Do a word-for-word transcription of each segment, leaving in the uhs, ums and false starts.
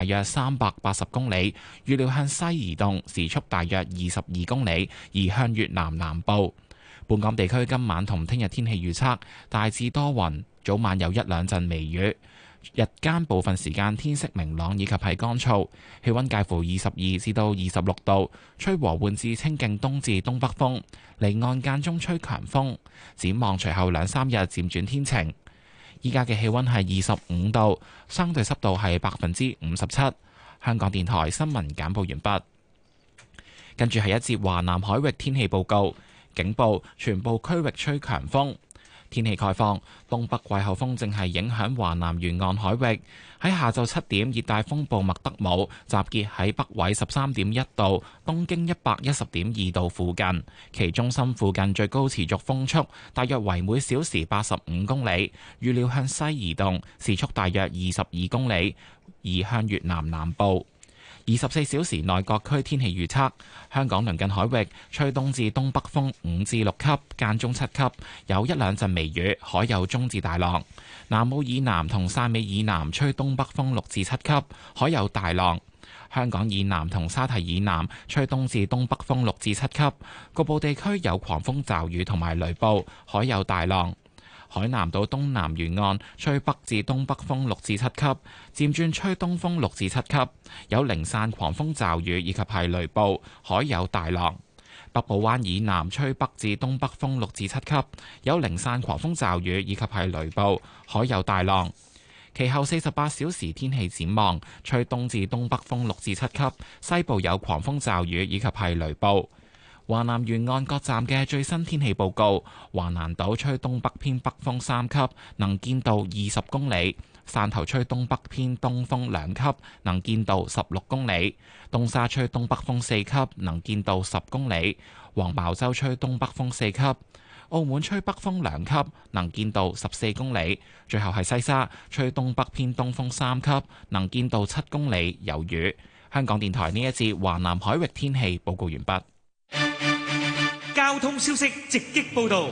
約三百八十公里，預料向西移動，時速大約二十二公里，移向越南南部。本港地區今晚同聽日天氣預測大致多雲，早晚有一兩陣微雨，日間部分時間天色明朗以及係乾燥，氣溫介乎二十二至到二十六度，吹和緩至清勁東至東北風，離岸間中吹強風。展望隨後兩三日漸轉天晴。依家嘅氣溫係二十五度，相對濕度係百分之五十七。香港電台新聞簡報完畢。跟住係一節華南海域天氣報告。警報，全部區域吹強風。天氣概況，東北季候風正係影響華南沿岸海域。喺下晝七點，熱帶風暴麥德姆集結喺北緯十三點一度、東經一百一十點二度附近，其中心附近最高持續風速大約為每小時八十五公里，預料向西移動，時速大約二十二公里，移向越南南部。二十四小時內各區天氣預測：香港鄰近海域吹東至東北風五至六級，間中七級，有一兩陣微雨，海有中至大浪。南澳以南同汕尾以南吹東北風六至七級，海有大浪。香港以南同沙堤以南吹東至東北風六至七級，局部地區有狂風驟雨同埋雷暴，海有大浪。海南島東南沿岸吹北至東北風六至七級，漸轉吹東風六至七級，有零散狂風驟雨以及係雷暴，海有大浪。北部灣以南吹北至東北風六至七級，有零散狂風驟雨以及係雷暴，海有大浪。其後四十八小時天氣展望，吹東至東北風六至七級，西部有狂風驟雨以及係雷暴。華南沿岸各站嘅最新天氣報告：華南島吹東北偏北風三級，能見度二十公里；汕頭吹東北偏東風兩級，能見度十六公里；東沙吹東北風四級，能見度十公里；黃茅洲吹東北風四級；澳門吹北風兩級，能見度十四公里。最後係西沙吹東北偏東風三級，能見度七公里，有雨。香港電台呢一節華南海域天氣報告完畢。 交通消息直擊報道。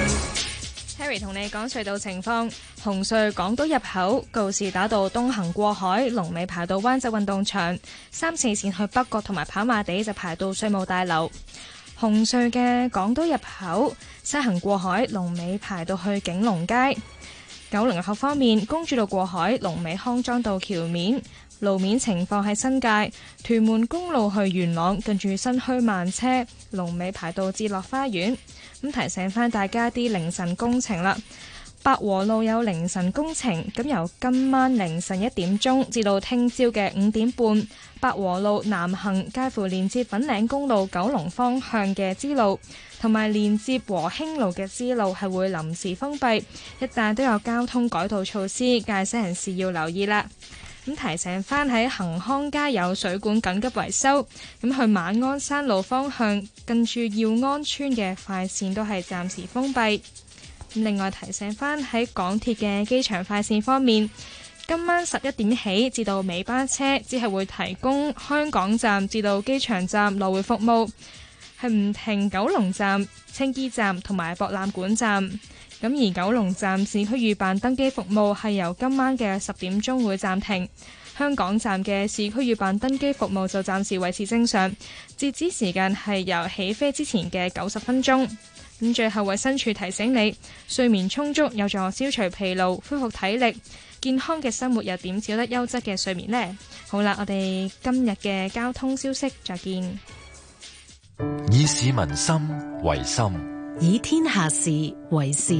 Harry 同你講隧道情況。紅隧港島入口告士打道東行過海，龍尾排到灣仔運動場；三四線去北角同埋跑馬地就排到稅務大樓。紅隧嘅港島入口西行過海，龍尾排到去景隆街。九龍入口方面，公主道過海，龍尾康莊道橋面。路面情況喺新界屯門公路去元朗，近住新墟慢車，龍尾排到置樂花園。咁提醒翻大家啲凌晨工程啦，百和路有凌晨工程，咁由今晚凌晨一點鐘至到聽朝嘅五點半，百和路南行介乎連接粉嶺公路九龍方向嘅支路，同埋連接和興路嘅支路係會臨時封閉，一帶都有交通改道措施，駕駛人士要留意啦。咁提醒翻喺恒康街有水管緊急維修，咁去馬鞍山路方向近住耀安村嘅快線都係暫時封閉。另外提醒翻喺港鐵嘅機場快線方面，今晚十一點起至到尾班車只係會提供香港站至到機場站來回服務，係唔停九龍站、青衣站同埋博覽館站。咁而九龍站市區預辦登機服務係由今晚嘅十點鐘會暫停，香港站嘅市區預辦登機服務就暫時維持正常，截止時間係由起飛之前嘅九十分鐘。咁最後衛生署提醒你，睡眠充足有助消除疲勞、恢復體力，健康嘅生活又點少得優質嘅睡眠呢？好啦，我哋今日嘅交通消息再見。 以市民心為心， 以天下事為事。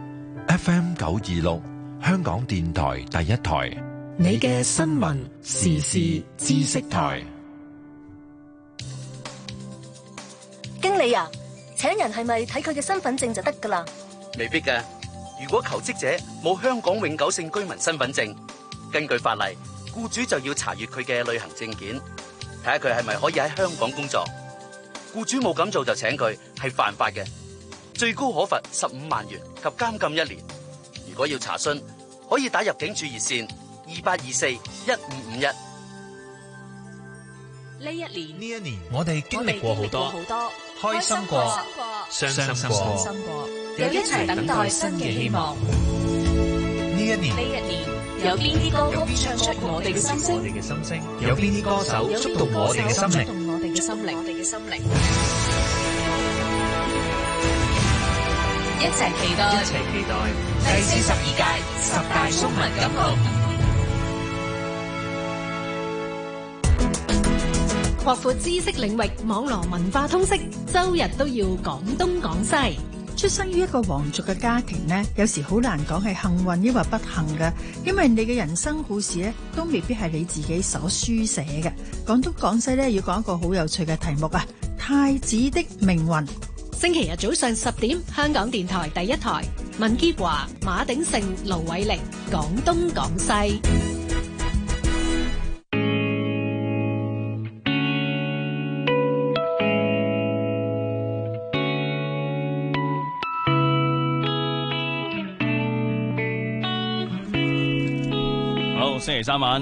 F M 九二六，香港電台第一台， 你嘅新聞時事知識台。 經理啊，請人係咪睇佢嘅身份證就得噶啦？ 未必噶。如果求職者冇香港永久性居民身份證，根據法例，僱主就要查閱佢嘅旅行證件，睇下佢係咪可以喺香港工作。僱主冇咁做就請佢，係犯法嘅，最高可罰十五萬元及監禁一年。如果要查詢，可以打入境處熱線二八二四一五五一。 呢一年， 呢一年我哋經歷過好多，開心過，傷心過， 又一齊等待新嘅希望。 呢一年， 呢一年有邊啲歌曲唱出我哋嘅心聲？ 我哋嘅心聲，有邊啲歌手觸動我哋嘅心靈？ 觸動我哋嘅心靈，我哋嘅心靈。一齊期待， 一齊期待第四十二屆十大中文金曲。 擴闊知識領域，網羅文化通識，周日都要講東講西。 出生於一個皇族嘅家庭呢，有時好難講係幸運抑或不幸嘅，因為你嘅人生故事呢，都未必係你自己所書寫嘅。廣東廣西呢，要講一個好有趣嘅題目啊，太子的命運。 星期日早上十點，香港電台第一台，文潔華、馬鼎盛、盧偉玲，講東講西。 星期三晚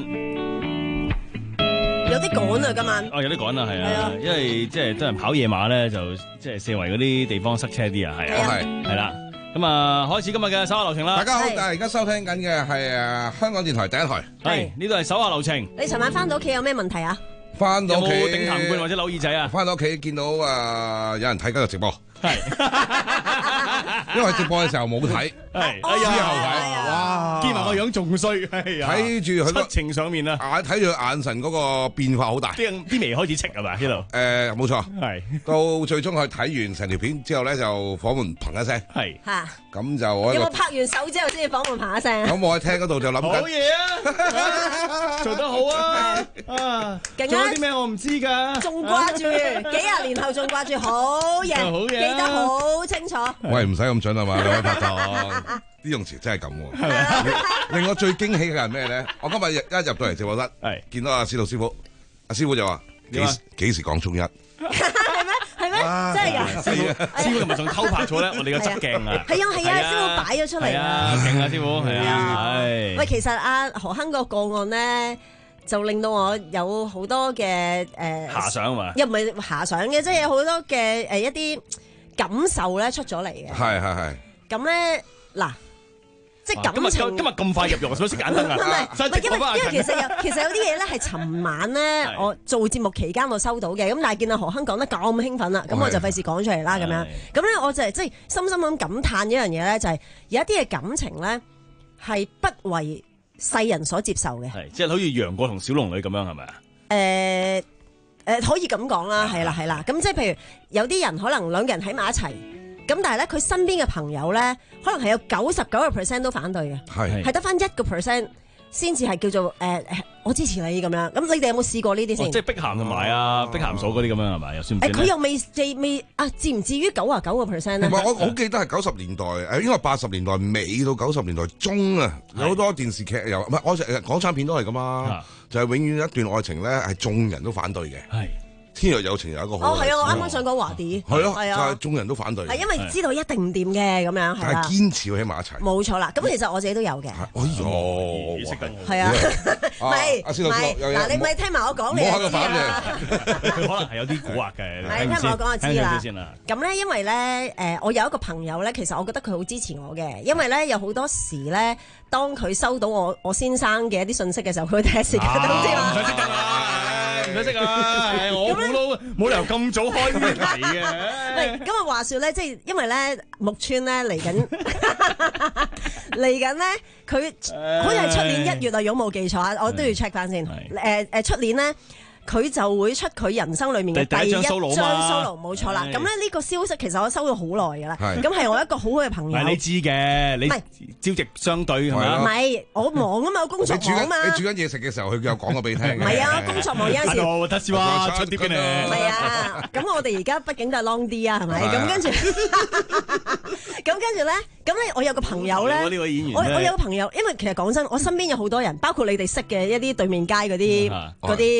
有啲趕啊，今晚哦，有啲趕啊，係啊，因為即係多人跑夜馬咧，就即係四圍嗰啲地方塞車啲啊，係啊，係係啦，咁啊，開始今日嘅手下留情啦。 大家好，但係而家收聽緊嘅係誒香港電台第一台， 係呢度係手下留情。 你尋晚翻到屋企有咩問題啊？ 翻到屋企有冇頂痰罐或者扭耳仔啊？ 翻到屋企見到誒、呃、有人睇緊個直播，係，因為直播嘅時候冇睇，係之後睇，哇， 見埋個樣仲衰， 睇住佢七情上面啊， 眼睇住眼神嗰個變化好大， 啲啲眉開始戚係嘛呢度？ 誒冇錯， 係到最終佢睇完成條片之後咧，就房門砰一聲，係嚇， 咁就我有冇拍完手之後先至房門砰一聲？ 咁我喺廳嗰度就諗緊， 好嘢啊，做得好啊，啊， 勁啊！ 仲有啲咩我唔知㗎？ 仲掛住幾廿年後仲掛住，好嘢， 好嘢， 記得好清楚。 喂，唔使咁準啊嘛，兩位拍檔。啲用詞真係咁喎，令我最驚喜嘅係咩咧？我今日一入到嚟直播室，係見到阿司徒師傅，阿師傅就話幾幾時講中一？係咩？係咩？真係㗎！ 師傅，師傅係咪仲偷拍咗咧？我哋嘅側鏡啊！ 係啊係啊，師傅擺咗出嚟啊！勁啊，師傅係啊！ 喂，其實阿何亨個個案咧，就令到我有好多嘅誒遐想嘛， 又唔係遐想嘅，即係有好多嘅誒一啲感受咧出咗嚟嘅。係係係。咁咧嗱。即係感情， 今日咁快入肉，使唔使熄眼燈啊？ 唔係，唔係，因為因為其實有其實有啲嘢咧係尋晚咧，我做節目期間我收到嘅，咁但係見到何亨講得咁興奮啦，咁我就費事講出嚟啦，咁樣，咁咧我就係即係深深咁感嘆一樣嘢咧，就係有一啲嘅感情咧係不為世人所接受嘅， 係即係好似楊過同小龍女咁樣係咪啊？ 誒誒，可以咁講啦，係啦係啦，咁即係譬如有啲人可能兩個人喺埋一齊。咁但係咧，佢身邊嘅朋友咧，可能係有九十九個 percent 都反對嘅，係係得翻一個 percent 先至係叫做誒、呃，我支持你咁樣。咁你哋有冇試過呢啲先？ 哦、即係碧咸同埋啊，碧咸嫂嗰啲咁樣係咪？又算唔算？ 佢又未未未啊？至唔至於九啊九個 percent 咧？ 唔係，我好記得係九十年代誒，應該係八十年代尾到九十年代中啊，有好多電視劇又唔係，我誒港產片都係咁啊，就係永遠一段愛情咧係眾人都反對嘅。係。天若有情有一個好。 哦，係啊，我啱啱想講華啲。 係咯，就係眾人都反對。 係因為知道一定唔掂嘅咁樣，係啦。 係堅持要喺埋一齊。 冇錯啦，咁其實我自己都有嘅。 哎呦，識緊。 係啊，唔係， 阿師傅， 嗱，你咪聽埋我講你就知啦。 佢可能係有啲蠱惑嘅。 係聽埋我講就知啦。 先啦。 咁咧，因為咧，誒，我有一個朋友咧，其實我覺得佢好支持我嘅，因為咧有好多時咧，當佢收到我我先生嘅一啲信息嘅時候，佢第一時間都知啦。 唔使識㗎啦，唔使識啊！我估都冇理由咁早開呢題嘅。 喂，咁啊話説咧，即係因為咧木村咧嚟緊嚟緊咧，佢好似係出年一月啊，如果冇記錯啊，我都要 check 翻先。誒誒，出年咧。佢就會出佢人生裏面嘅第一張 solo，冇錯啦。咁咧呢個消息其實我收咗好耐㗎啦。咁係我一個好好嘅朋友。 你知嘅，你朝夕相對係咪？ 唔係，我忙啊嘛，我工作忙啊嘛。 你煮緊嘢食嘅時候，佢又講過俾你聽。 唔係啊，工作忙有陣時。 我得笑啊，出碟嘅你。 唔係啊，咁我哋而家畢竟都係 long 啲啊，係咪？咁跟住，咁跟住咧，咁咧我有個朋友咧，我我有個朋友，因為其實講真，我身邊有好多人，包括你哋識嘅一啲對面街嗰啲嗰啲。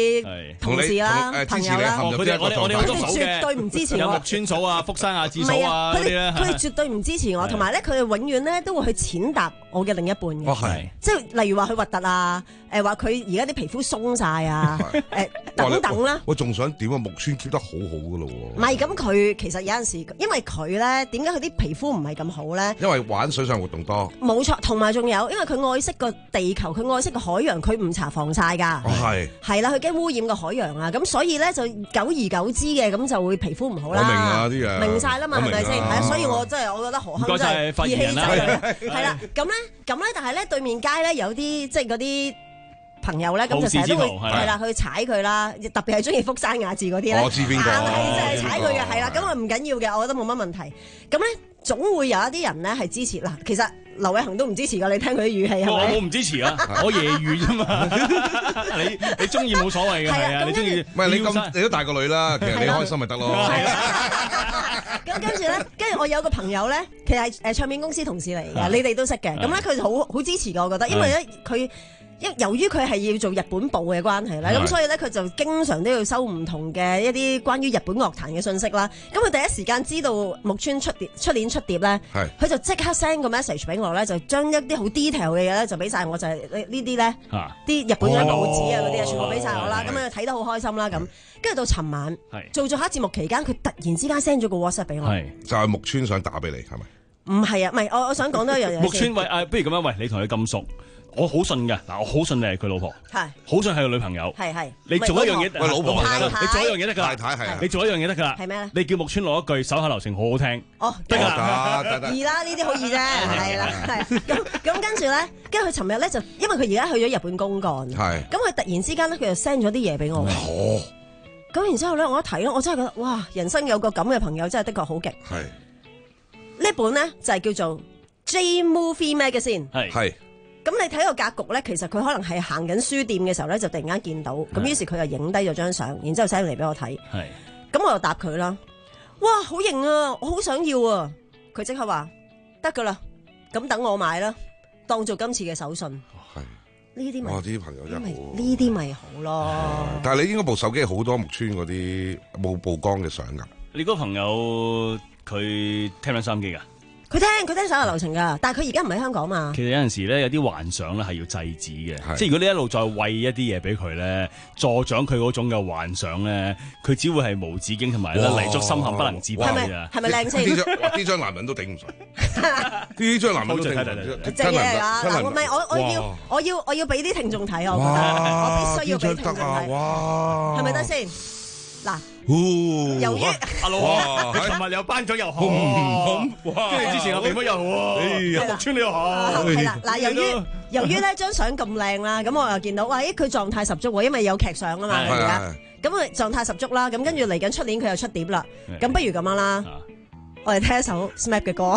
同事啦、朋友啦。 佢哋我哋我哋好多手嘅， 絕對唔支持我。 有木村嫂啊、福山雅治嫂啊嗰啲咧， 佢哋絕對唔支持我，同埋咧佢哋永遠咧都會去踐踏我嘅另一半嘅。 哦，係。 即係例如話佢核突啊，誒話佢而家啲皮膚鬆晒啊，誒等等啦。 我仲想點啊？木村 keep 得好好噶咯喎。 唔係咁，佢其實有陣時，因為佢咧點解佢啲皮膚唔係咁好咧？ 因為玩水上活動多。 冇錯，同埋仲有，因為佢愛惜個地球，佢愛惜個海洋，佢唔搽防曬㗎。 哦，係。係啦，佢驚污染個海洋啊，咁所以咧就久而久之嘅，咁就會皮膚唔好啦。 我明啊啲嘢。 明曬啦嘛，係咪先？係啊，所以我真係我覺得何鏗真係義氣仔啦。係啦，咁咧咁咧，但係咧對面街咧有啲即係嗰啲朋友咧，咁就成日都會係啦去踩佢啦，特別係中意福山雅治嗰啲咧， 我知邊個， 係真係踩佢嘅，係啦，咁啊唔緊要嘅，我覺得冇乜問題。咁咧總會有一啲人咧係支持嗱，其實劉偉恒都唔支持㗎，你聽佢啲語氣係咪？ 我唔支持啊，我揶揄啫嘛。你你中意冇所謂嘅，係啊，你中意唔係你咁你都大個女啦，其實你開心咪得咯。 咁跟住咧，跟住我有個朋友咧，其實係誒唱片公司同事嚟嘅，你哋都識嘅。咁咧佢就好好支持嘅，我覺得，因為咧佢。因由於佢係要做日本部嘅關係咧，咁所以咧佢就經常都要收唔同嘅一啲關於日本樂壇嘅信息啦。咁佢第一時間知道木村出碟出年出碟咧，佢就即刻 send 個 message 俾我咧，就將一啲好 detail 嘅嘢咧就俾晒我，就係呢啲咧，啲日本嘅報紙啊嗰啲啊，全部俾晒我啦。咁啊睇得好開心啦咁。跟住到尋晚做咗下節目期間，佢突然之間 send 咗個 WhatsApp 俾我， 就係木村想打俾你係咪？ 唔係啊，唔係我我想講多一樣嘢。 木村喂，誒，不如咁樣，喂，你同佢咁熟。我好信嘅，嗱，我好信你係佢老婆，係，好信係佢女朋友， 係係。 你做一樣嘢， 喂老婆， 你做一樣嘢得㗎， 太太係， 你做一樣嘢得㗎啦， 係咩咧？ 你叫木村攞一句手下留情，好好聽， 哦， 得㗎， 得得。 易啦，呢啲好易啫，係啦，係。咁咁跟住咧，跟住佢尋日咧就，因為佢而家去咗日本公幹，係。咁佢突然之間咧，佢就 send 咗啲嘢俾我。哦。咁然之後咧，我一睇咧，我真係覺得，哇！人生有個咁嘅朋友，真係的確好勁。係。呢本咧就係叫做 J Movie Magazine，係。係。咁你睇個格局咧，其實佢可能係行緊書店嘅時候咧，就突然間見到，咁於是佢就影低咗張相，然之後 send 嚟俾我睇。係，咁我就答佢啦。哇，好型啊，我好想要啊！佢即刻話得噶啦，咁等我買啦，當做今次嘅手信。係，呢啲咪，哇，啲朋友真係好，呢啲咪好咯。 但係你應該部手機好多木村嗰啲冇曝光嘅相噶。 你嗰個朋友佢聽緊收音機噶？ 佢聽佢聽手下留情㗎，但係佢而家唔喺香港嘛。 其實有陣時咧，有啲幻想咧係要制止嘅，即係如果你一路再餵一啲嘢俾佢咧，助長佢嗰種嘅幻想咧，佢只會係無止境同埋咧泥足深陷不能自拔㗎咋。 係咪靚先？ 呢張呢張男人都頂唔順，呢張男人都頂唔順。 正嘢啊！嗱，唔係我我要我要我要俾啲聽眾睇，我覺得我必須要俾聽眾睇。哇！係咪得先？嗱，由於阿老，佢尋日又頒獎又好，跟住之前阿肥妹又好，木村你又好， 係啦。嗱，由於由於呢張相咁靚啦，咁我又見到，哇！咦，佢狀態十足喎，因為有劇相啊嘛，而家咁佢狀態十足啦。咁跟住嚟緊出年佢又出碟啦，咁不如咁樣啦，我哋聽一首 S M A P 嘅歌。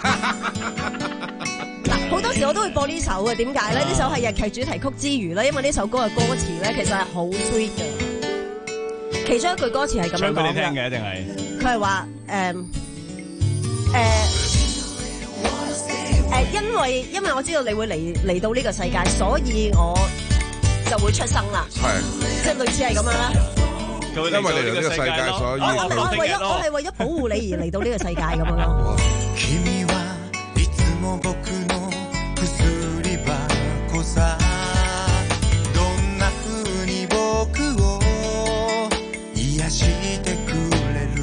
嗱，好多時我都會播呢首嘅，點解咧？呢首係日劇主題曲之餘咧，因為呢首歌嘅歌詞咧，其實係好 sweet 嘅。其中一句歌詞係咁樣講嘅，唱俾你聽嘅，定係佢係話誒誒誒，因為因為我知道你會嚟嚟到呢個世界，所以我就會出生啦，係即係類似係咁樣啦。 因為嚟到呢個世界，所以我係為咗我係為咗保護你而嚟到呢個世界咁樣咯。 してくれる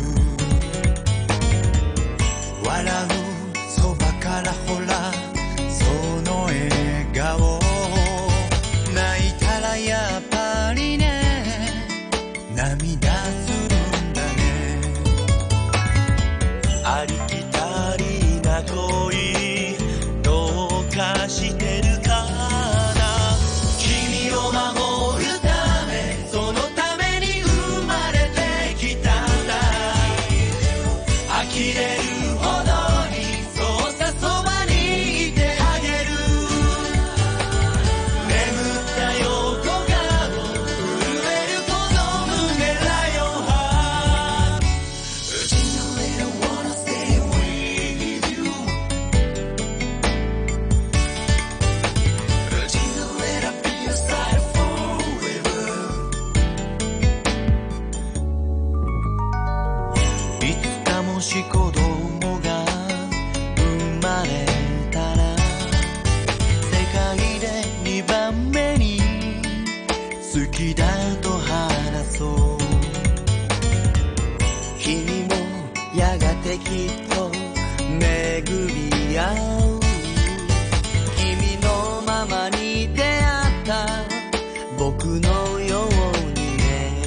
笑うそばからほらその笑顔泣いたらやっぱりね涙するんだねありきたりな恋どうかしてるかな君を守るためその呆れるほどにそうさそばにいてあげる眠った横顔震えるこの胸らよし子供が生まれたら世界でにばんめに好きだと話そう君もやがてきっと巡り合う君のままに出会った僕のようにね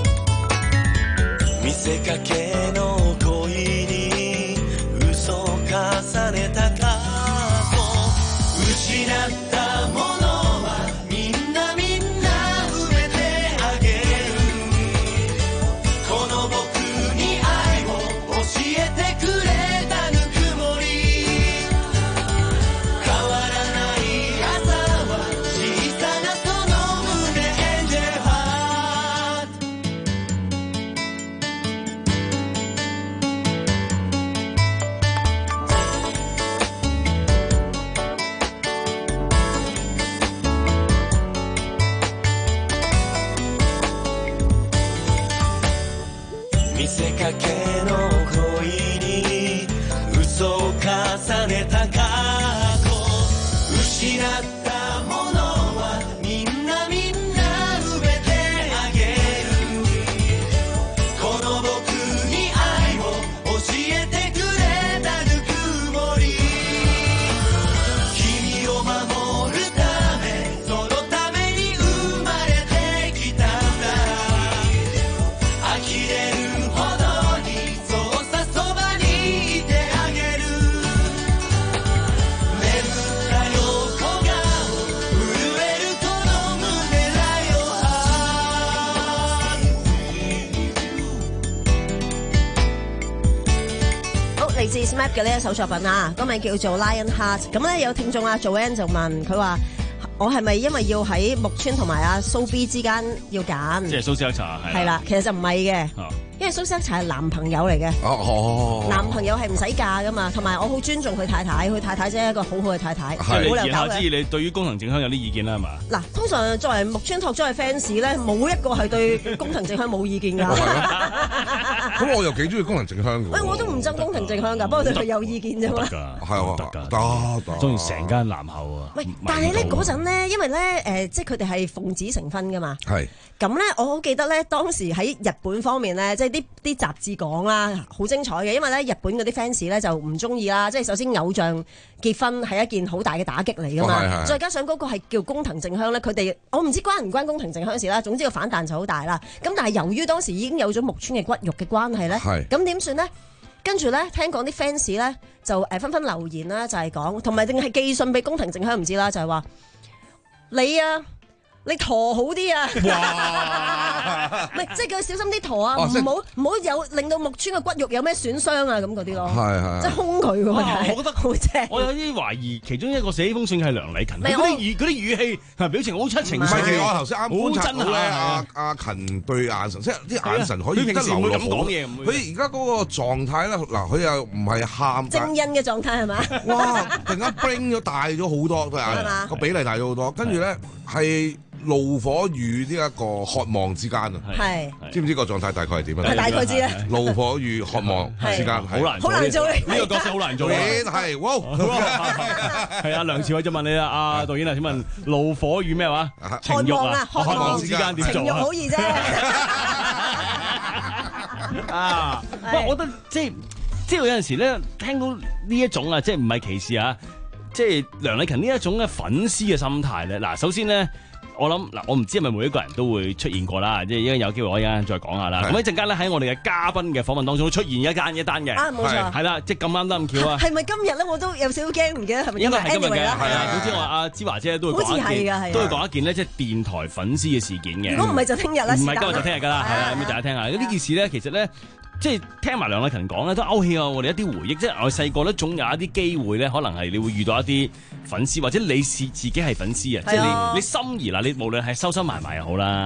見せかけの恋に嘘を重ねた過去失ったものはみんなみんな埋めてあげるこの僕に愛を教えてくれたぬくもり変わらない朝は小さなその胸エンジェルハ見せかけの恋に嘘を重ねた過去失ったものはみんなみんな埋めてあげるこの僕に愛を教えてくれたぬくもり君を守るためそのために生まれてきたんだ呆れるほどにそうさそばにいてあげる眠った横顔震えるこの胸だよ好，嚟自 S M A P 嘅呢一首作品啊，歌名叫做 Lion Heart。咁咧有聽眾啊 Joanne 就問佢話：我係咪因為要喺木村同埋阿蘇 B 之間要揀？ 即係蘇斯克查係係啦，其實就唔係嘅， 哦因為蘇斯克查係男朋友嚟嘅。 哦哦， 男朋友係唔使嫁噶嘛，同埋我好尊重佢太太，佢太太真係一個好好嘅太太， 即係冇理由搞你言下之意， 嘅。 你對於工藤靜香有啲意見啦係嘛？ 嗱，通常作為木村拓哉嘅 fans 咧，冇一個係對工藤靜香冇意見㗎。 咁我又幾中意工藤靜香嘅喎。 喂，我都唔憎工藤靜香㗎，不過對佢有意見啫嘛。 得係啊， 得㗎， 得得， 中意成間男校啊！ 喂，但係咧嗰陣咧，因為咧誒，即係佢哋係奉子成婚㗎嘛。 係。 咁咧，我好記得咧，當時喺日本方面咧，即係啲啲雜誌講啦，好精彩嘅。因為咧，日本嗰啲 fans 咧就唔中意啦，即係首先偶像結婚係一件好大嘅打擊嚟㗎嘛。 哦係係再加上嗰個係叫工藤靜香咧，佢哋我唔知關唔關工藤靜香事啦。總之個反彈就好大啦。咁但係由於當時已經有咗木村嘅骨肉嘅關係咧， 係咁點算咧？跟住咧，聽講啲 fans 咧就誒紛紛留言啦，就係講，同埋定係寄信俾工藤靜香唔知啦，就係話你啊。你陀好啲啊！哇！唔係，即係叫佢小心啲陀啊，唔好唔好有令到木村嘅骨肉有咩損傷啊咁嗰啲咯。 係係， 即係兇佢喎。 我覺得好正。 我有啲懷疑，其中一個寫呢封信係梁禮勤，佢嗰啲語嗰啲語氣同埋表情好七情。 唔係，其實我頭先啱觀察到咧， 好阿阿勤對眼神，即係啲眼神可以得流落好。佢而家嗰個狀態咧，嗱，佢又唔係喊。 正印嘅狀態係嘛？ 哇！突然間 bring 咗大咗好多對眼，個比例大咗好多，跟住咧係。怒火與呢一個渴望之間啊， 係知唔知個狀態大概係點啊？ 大概知啦。 怒火與渴望之間， 好難， 好難做呢個角色好難做啊！ 係，哇！ 係啊，梁朝偉就問你啦，阿導演啊，請問怒火與咩話？情慾啊，渴望之間點做啊？ 情慾好易啫。 啊，不過我覺得即係即係有陣時咧，聽到呢一種啊，即係唔係歧視啊，即係梁禮勤呢一種嘅粉絲嘅心態咧。嗱，首先咧。我諗嗱，我唔知係咪每一個人都會出現過啦，即係依家有機會我一陣再講下啦。咁一陣間咧喺我哋嘅嘉賓嘅訪問當中出現一間一單嘅， 啊冇錯， 係啦，即係咁啱得咁巧啊。 係咪今日咧？我都有少少驚，唔記得係咪？ 應該係今日嘅，係啊。總之我阿芝華姐都會講一件，都會講一件咧，即係電台粉絲嘅事件嘅。 如果唔係就聽日啦， 唔係今日就聽日㗎啦，係啊，咁大家聽下。呢件事咧，其實咧。即係聽埋梁禮勤講咧，都勾起我哋一啲回憶。即係我細個咧，總有一啲機會咧，可能係你會遇到一啲粉絲，或者你是自己係粉絲啊。即係你你心儀啦，你無論係收收埋埋又好啦，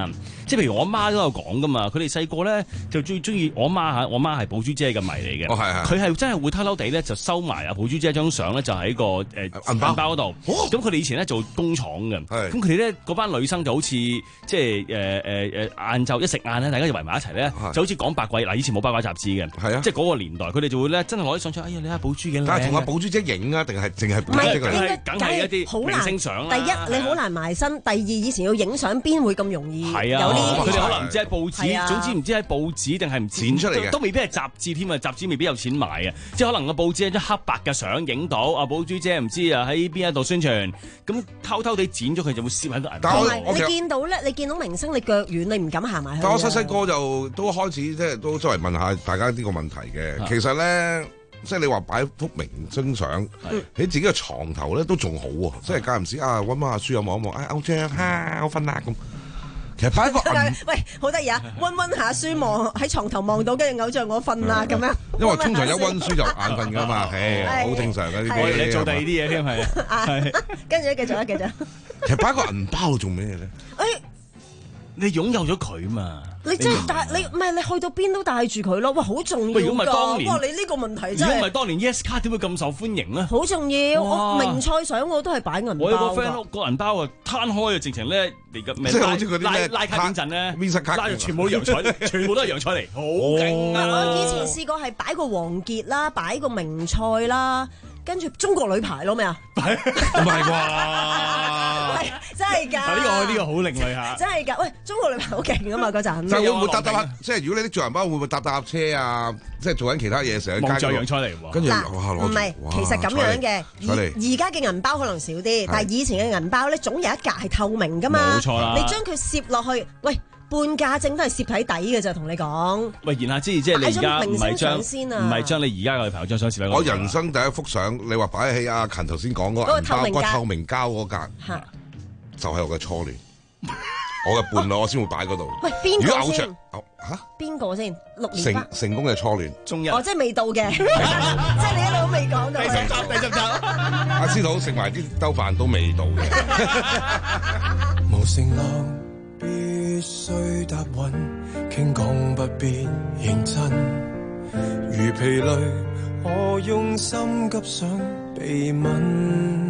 即係譬如我阿媽都有講噶嘛，佢哋細個咧就最中意我阿媽嚇，我媽係寶珠姐嘅迷嚟嘅。 哦係係。 佢係真係會偷偷地咧就收埋阿寶珠姐張相咧，就喺個誒銀包嗰度。咁佢哋以前咧做工廠嘅，咁佢哋咧嗰班女生就好似即係誒誒誒晏晝一食晏咧，大家就圍埋一齊咧，就好似講八卦。嗱，以前冇八卦雜誌嘅， 係啊， 即係嗰個年代，佢哋就會咧真係攞啲相出。哎呀，你睇寶珠幾靚。 但係同阿寶珠姐影啊，定係淨係寶珠姐嘅？ 梗係一啲明星相啦。 第一你好難埋身，第二以前要影相邊會咁容易？ 係啊， 有呢佢哋可能唔知喺報紙，總之唔知喺報紙定係唔剪出嚟嘅， 都未必係雜誌添啊！雜誌未必有錢買啊，即係可能個報紙一張黑白嘅相影到阿寶珠姐唔知啊喺邊一度宣傳，咁偷偷地剪咗佢就會攝喺個銀包。 同埋你見到咧，你見到明星你腳軟，你唔敢行埋去。 但我細細個就都開始即係都周圍問下大家呢個問題嘅。其實咧，即係你話擺幅明星相喺自己嘅床頭咧，都仲好喎。即係間唔時啊，溫下書又望一望，哎偶像哈，我瞓啦咁。其實擺個銀喂好得意啊！溫溫下書望喺床頭望到，跟住偶像我瞓啦咁樣。 因為通常一溫書就眼瞓噶嘛，係好正常嘅呢啲。 你做第二啲嘢添係。係。 跟住咧，繼續啦，繼續。 其實擺個銀包做咩咧？ 誒， 你擁有咗佢嘛？ 你真係帶你唔係你去到邊都帶住佢咯，哇！好重要㗎。 如果唔係當年， 哇！你呢個問題真係。 如果唔係當年 Yes 卡點會咁受歡迎咧？ 好重要，我名菜相我都係擺銀包。 我有個 friend 個銀包啊攤開啊，直情咧嚟嘅咩？ 即係好似嗰啲咩拉卡嗰陣咧 ，Visa 卡拉住全部洋彩，全部都係洋彩嚟，好勁啊！ 我以前試過係擺個王傑啦，擺個名菜啦。跟住中國女排攞咩啊？ 唔係啩？ 真係㗎！ 呢個呢個好另類嚇。 真係㗎！喂，中國女排好勁㗎嘛嗰陣。 就會唔會搭搭下？即係如果你拎住銀包，會唔會搭搭車啊？即係做緊其他嘢，成日望在洋菜嚟喎。 跟住哇唔係，其實咁樣嘅。而家嘅銀包可能少啲，但係以前嘅銀包咧，總有一格係透明㗎嘛。 冇錯啦。 你將佢攝落去，喂。半價證都係攝喺底嘅咋，同你講。 喂，言下之意即係你而家唔係將唔係將你而家嘅女朋友張相攝喺我人生第一幅相，你話擺喺阿勤頭先講嗰個銀包個透明膠嗰格，就係我嘅初戀，我嘅伴侶，我先會擺嗰度。 喂，邊個先？ 如果偶像嚇邊個先？六年成成功嘅初戀， 中一。 哦，即係未到嘅，即係你一路都未講到。 第十集，第十集。 阿司徒食埋啲兜飯都未到嘅。 無承諾。必須答允，傾講不必認真。如疲累，我用心急想被吻。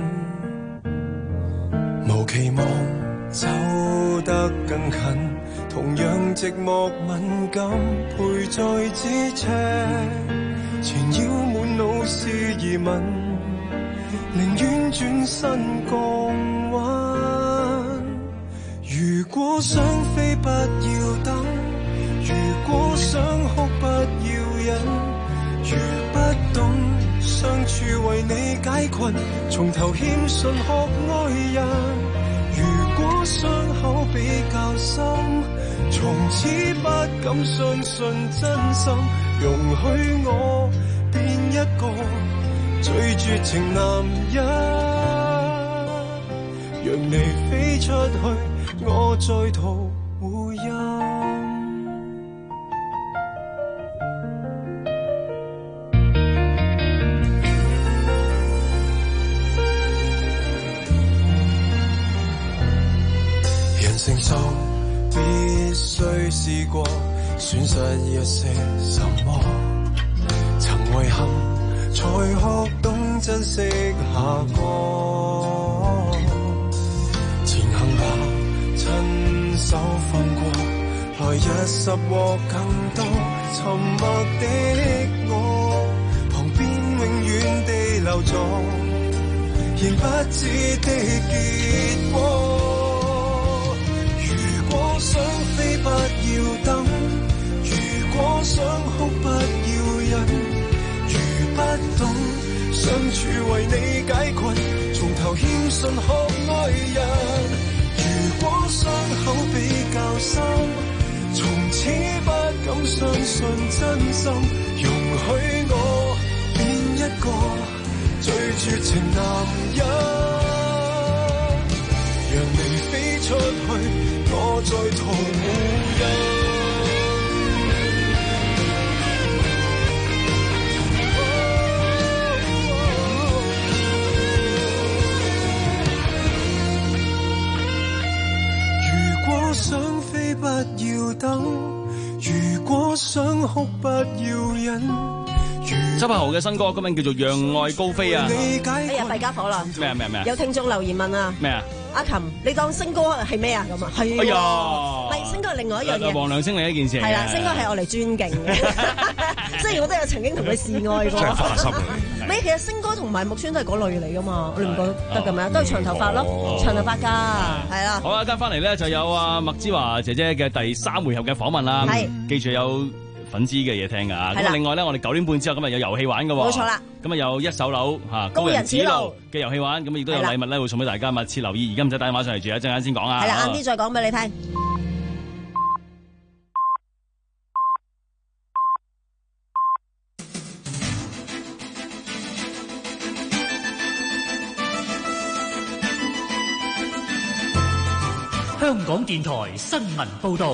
無期望走得更近，同樣寂寞敏感，陪在咫尺。纏繞滿腦是疑問，寧願轉身降溫。如果想飛不要等，如果想哭不要忍，如不懂相處為你解困，從頭欠信學愛人。如果傷口比較深，從此不敢相信真心，容許我變一個最絕情男人，讓你飛出去。我在途回音，人成熟必須試過，損失一些什麼，曾遺憾才學懂珍惜下個，前行吧。親手放過，來日拾獲更多。沉默的我，旁邊永遠地留作，仍不知的結果。如果想飛不要等，如果想哭不要忍，如不懂相處為你解困，從頭欠信學愛人。如果傷口比較深，從此不敢相信真心，容許我變一個最絕情男人，讓你飛出去，我在途無人。想飛不要要等，如果想哭不要忍。 周柏豪嘅新歌歌名叫做《讓愛高飛》啊！ 哎呀，弊家伙啦！ 咩啊咩啊咩啊！ 有聽眾留言問啊！ 咩啊？ 阿琴，你當星歌係咩啊？咁啊，係。 哎呀， 唔係星歌係另外一樣嘢。 黃亮星另一件事。 係啦，星歌係我嚟尊敬嘅，雖然我都有曾經同佢示愛過。 真係花心嚟。 唔係，其實星歌同埋木村都係嗰類嚟噶嘛，你唔覺得嘅咩？都係長頭髮咯，長頭髮㗎，係啦。 好啦，跟翻嚟咧就有阿麥之華姐姐嘅第三回合嘅訪問啦。 係， 記住有粉絲嘅嘢聽㗎。咁另外咧，我哋九點半之後今日有遊戲玩㗎喎。 冇錯啦。 咁啊有一手樓嚇高人指路嘅遊戲玩，咁亦都有禮物咧會送俾大家，密切留意。而家唔使打電話上嚟住，一陣間先講啊。 係啦，晏啲再講俾你聽。 香港電台新聞報導。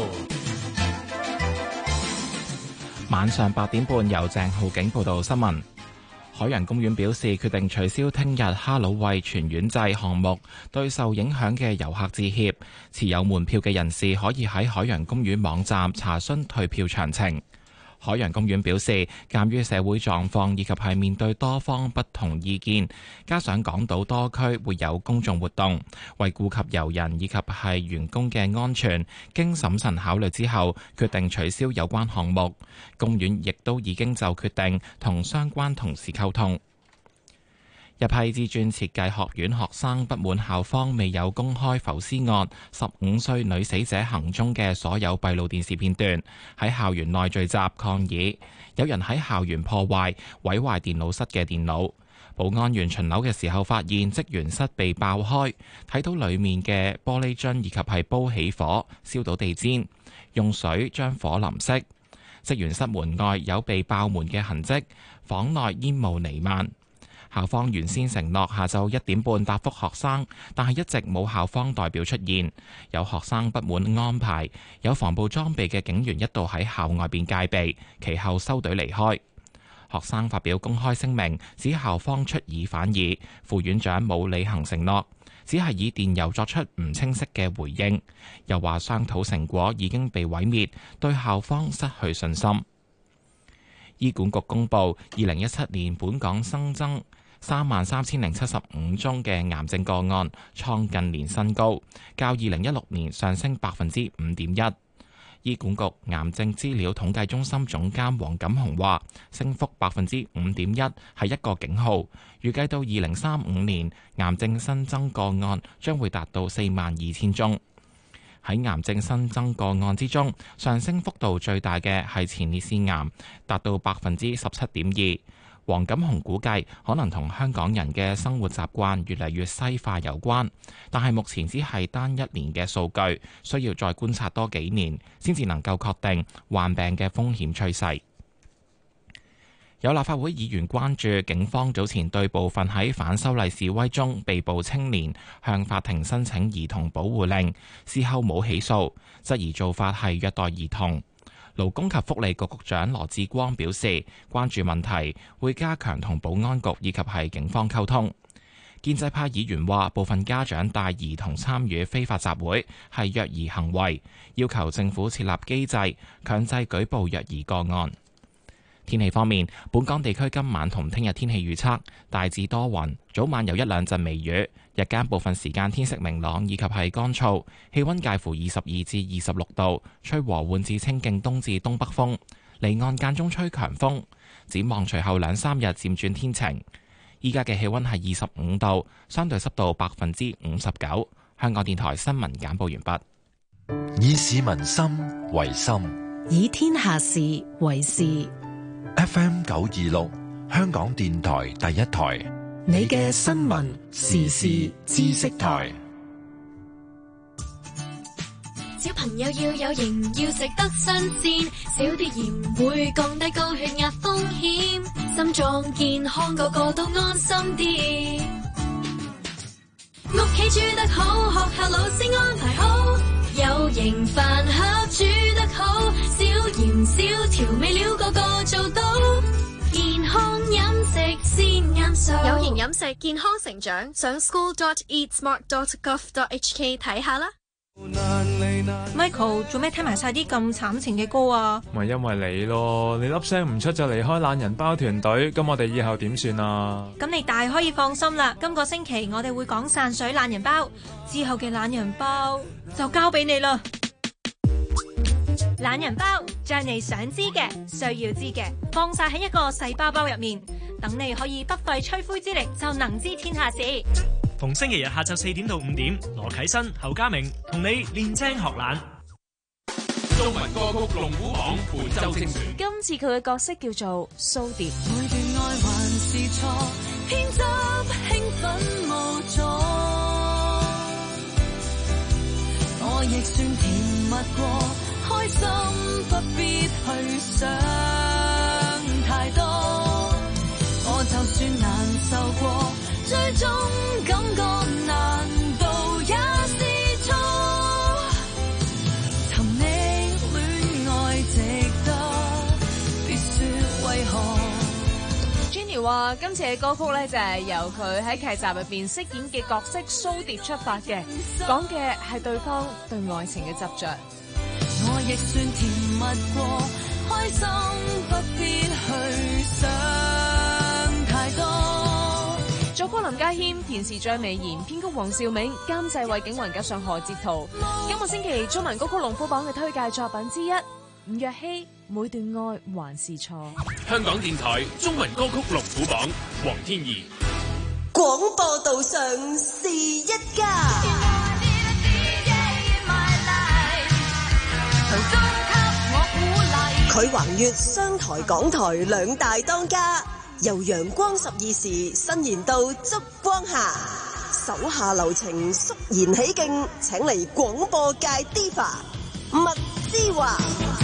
晚上八點半由鄭浩景報道新聞。海洋公園表示決定取消聽日哈魯喂全院祭項目，對受影響嘅遊客致歉。持有門票嘅人士可以喺海洋公園網站查詢退票詳情。海洋公園表示，鑑於社會狀況以及係面對多方不同意見，加上港島多區會有公眾活動，為顧及遊人以及係員工嘅安全，經審慎考慮之後，決定取消有關項目。公園亦都已經就決定同相關同事溝通。一批自專設計學院學生不滿校方未有公開浮屍案十五歲女死者行蹤嘅所有閉路電視片段，喺校園內聚集抗議。有人喺校園破壞、毀壞電腦室嘅電腦。保安員巡樓嘅時候發現職員室被爆開，睇到裡面嘅玻璃樽以及係煲起火，燒到地氈，用水將火淋熄。職員室門外有被爆門嘅痕跡，房內煙霧彌漫。校方原先承諾下晝一點半答覆學生，但係一直冇校方代表出現。有學生不滿安排，有防暴裝備嘅警員一度喺校外邊戒備，其後收隊離開。學生發表公開聲明，指校方出爾反爾，副院長冇履行承諾，只係以電郵作出唔清晰嘅回應。又話商討成果已經被毀滅，對校方失去信心。醫管局公布，二零一七年本港新增三萬三千零七十五宗嘅癌症個案，創近年新高，較二零一六年上升百分之五點一。醫管局癌症資料統計中心總監黃錦雄話，升幅百分之五點一係一個警號，預計到二零三五年，癌症新增個案將會達到四萬二千宗。喺癌症新增個案之中，上升幅度最大嘅係前列腺癌，達到百分之十七點二。黃錦雄估計可能同香港人嘅生活習慣越嚟越西化有關，但係目前只係單一年嘅數據，需要再觀察多幾年先至能夠確定患病嘅風險趨勢。有立法會議員關注警方早前對部分喺反修例示威中被捕青年向法庭申請兒童保護令，事後冇起訴，質疑做法係虐待兒童。勞工及福利局局長羅致光表示，關注問題，會加強同保安局以及係警方溝通。建制派議員話，部分家長帶兒童參與非法集會係虐兒行為，要求政府設立機制，強制舉報虐兒個案。天氣方面，本港地區今晚同聽日天氣預測大致多雲，早晚有一兩陣微雨，日間部分時間天色明朗以及係乾燥，氣溫介乎二十二至二十六度，吹和緩至清勁東至東北風，離岸間中吹強風。展望隨後兩三日漸轉天晴。依家嘅氣溫係二十五度，相對濕度百分之五十九。香港電台新聞簡報完畢。以市民心為心， 以天下事為事。 F M 九二六，香港電台第一台， 你嘅新聞時事知識台。 小朋友要有型，要食得新鮮，少啲鹽會降低高血壓風險，心臟健康個個都安心啲。屋企煮得好，學校老師安排好，有型飯盒煮得好，少鹽少調味料個個做到，健康飲食先啱數。 有型飲食健康成長，上 school dot eat smart dot gov dot h k 睇下啦。 Michael 做咩聽埋晒啲咁慘情嘅歌啊？ 咪因為你咯，你粒聲唔出就離開懶人包團隊，咁我哋以後點算啊？ 咁你大可以放心啦，今個星期我哋會講散水懶人包，之後嘅懶人包就交俾你啦。懶人包將你想知嘅、需要知嘅放晒喺一個細包包入面，等你可以不費吹灰之力就能知天下事。 逢星期日下晝四點到五點，羅啟新、侯家明同你練精學懶。 中文歌曲龍虎榜本周精選。 今次佢嘅角色叫做蘇蝶。 每段愛還是錯，偏執興奮無助，我亦算甜蜜過，開心不必去想太多，我就算難受過，最終感覺難道也是錯？尋你戀愛值得，別說為何。 Jenny 話今次嘅歌曲咧就係由佢喺劇集入邊飾演嘅角色蘇蝶出發嘅，講嘅係對方對愛情嘅執着。 我亦算甜蜜過，開心不必去想太多。 作曲林家謙，填詞張美賢，編曲黃兆銘，監製魏景雲加上何哲圖。今個星期中文歌曲龍虎榜嘅推介作品之一，吳若希每段愛還是錯。 香港電台中文歌曲龍虎榜，黃天怡。 廣播道上是一家。佢橫越商台港台兩大當家，由陽光十二時伸延到燭光下，手下留情，肅然起敬，請嚟廣播界 Diva 麥之華。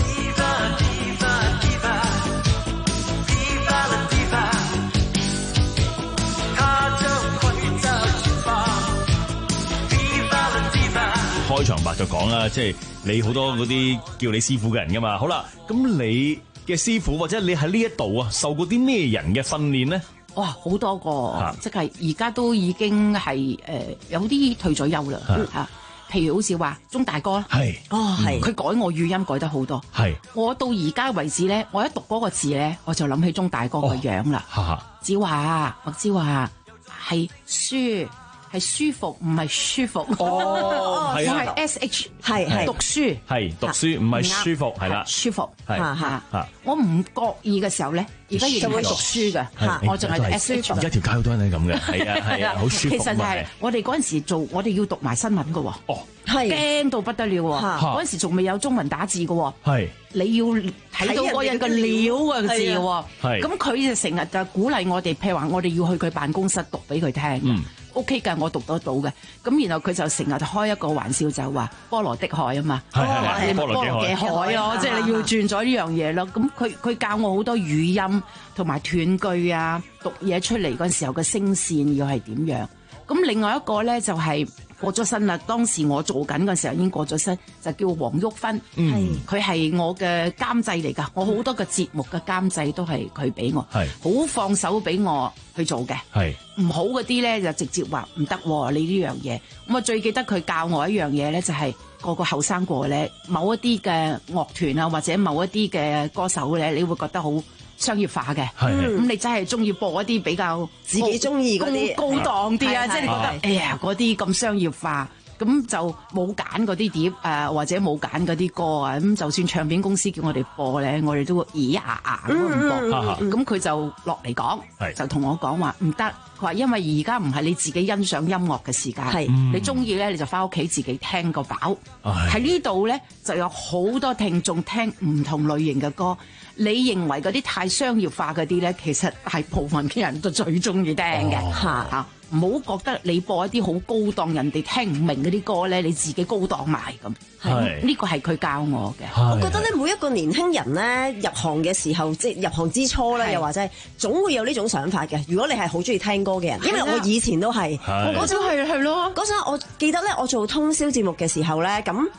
開場白就講啦，即係你好多嗰啲叫你師傅嘅人噶嘛。好啦，咁你嘅師傅或者你喺呢一度啊，受過啲咩人嘅訓練咧？ 哇，好多個，即係而家都已經係誒、呃、有啲退咗休啦嚇。譬如好似話鐘大哥啦， 係哦係，佢改我語音改得好多。 係， 我到而家為止咧，我一讀嗰個字咧，我就諗起鐘大哥個樣啦。 哈哈， 子華麥之華係書。係舒服，唔係舒服。 哦，係啊，係 S H， 係係讀書， 係讀書，唔係舒服，係啦， 舒服， 係嚇嚇。我唔覺意嘅時候咧，而家亦都係讀書嘅嚇，我仲係 S H。 而家條街好多人都係咁嘅，係啊係啊，好舒服。 其實係我哋嗰陣時做，我哋要讀埋新聞嘅喎。 哦， 係驚到不得了喎！嗰陣時仲未有中文打字嘅喎。係。你要睇到嗰人嘅料嘅字嘅喎。係。咁佢就成日就鼓勵我哋，譬如話我哋要去佢辦公室讀俾佢聽。嗯。O K 㗎，我讀得到嘅。咁然後佢就成日開一個玩笑，就話波羅的海啊嘛， 係係波羅嘅海啊，即係你要轉咗呢樣嘢咯。咁佢佢教我好多語音同埋斷句啊，讀嘢出嚟嗰陣時候嘅聲線要係點樣。咁另外一個咧就係過咗身啦，當時我做緊嘅時候已經過咗身，就叫黃玉芬，係佢係我嘅監製嚟㗎，我好多個節目嘅監製都係佢俾我，係好放手俾我去做嘅，係唔好嗰啲咧就直接話唔得喎，你呢樣嘢。咁我最記得佢教我一樣嘢咧，就係個個後生過咧，某一啲嘅樂團啊或者某一啲嘅歌手咧，你會覺得好商業化嘅，咁、嗯、你真係中意播一啲比較自己中意嗰啲高檔啲啊，即係你覺得哎呀嗰啲咁商業化，咁就冇揀嗰啲碟誒、呃，或者冇揀嗰啲歌啊，咁就算唱片公司叫我哋播咧，我哋都咦呀呀咁唔播，咁、嗯、佢、嗯、就落嚟講，就同我講話唔得，佢話因為而家唔係你自己欣賞音樂嘅時間，嗯、你中意咧你就翻屋企自己聽個飽，喺呢度咧就有好多聽眾聽唔同類型嘅歌。你認為嗰啲太商業化嗰啲咧，其實係部分嘅人都最中意聽嘅嚇嚇，唔好覺得你播一啲好高檔人哋聽唔明嗰啲歌咧，你自己高檔賣咁。係呢個係佢教我嘅。 我覺得咧，每一個年輕人咧入行嘅時候，即係入行之初咧，又或者係總會有呢種想法嘅。如果你係好中意聽歌嘅人，因為我以前都係，我嗰陣係係咯，嗰陣我記得咧，我做通宵節目嘅時候咧，咁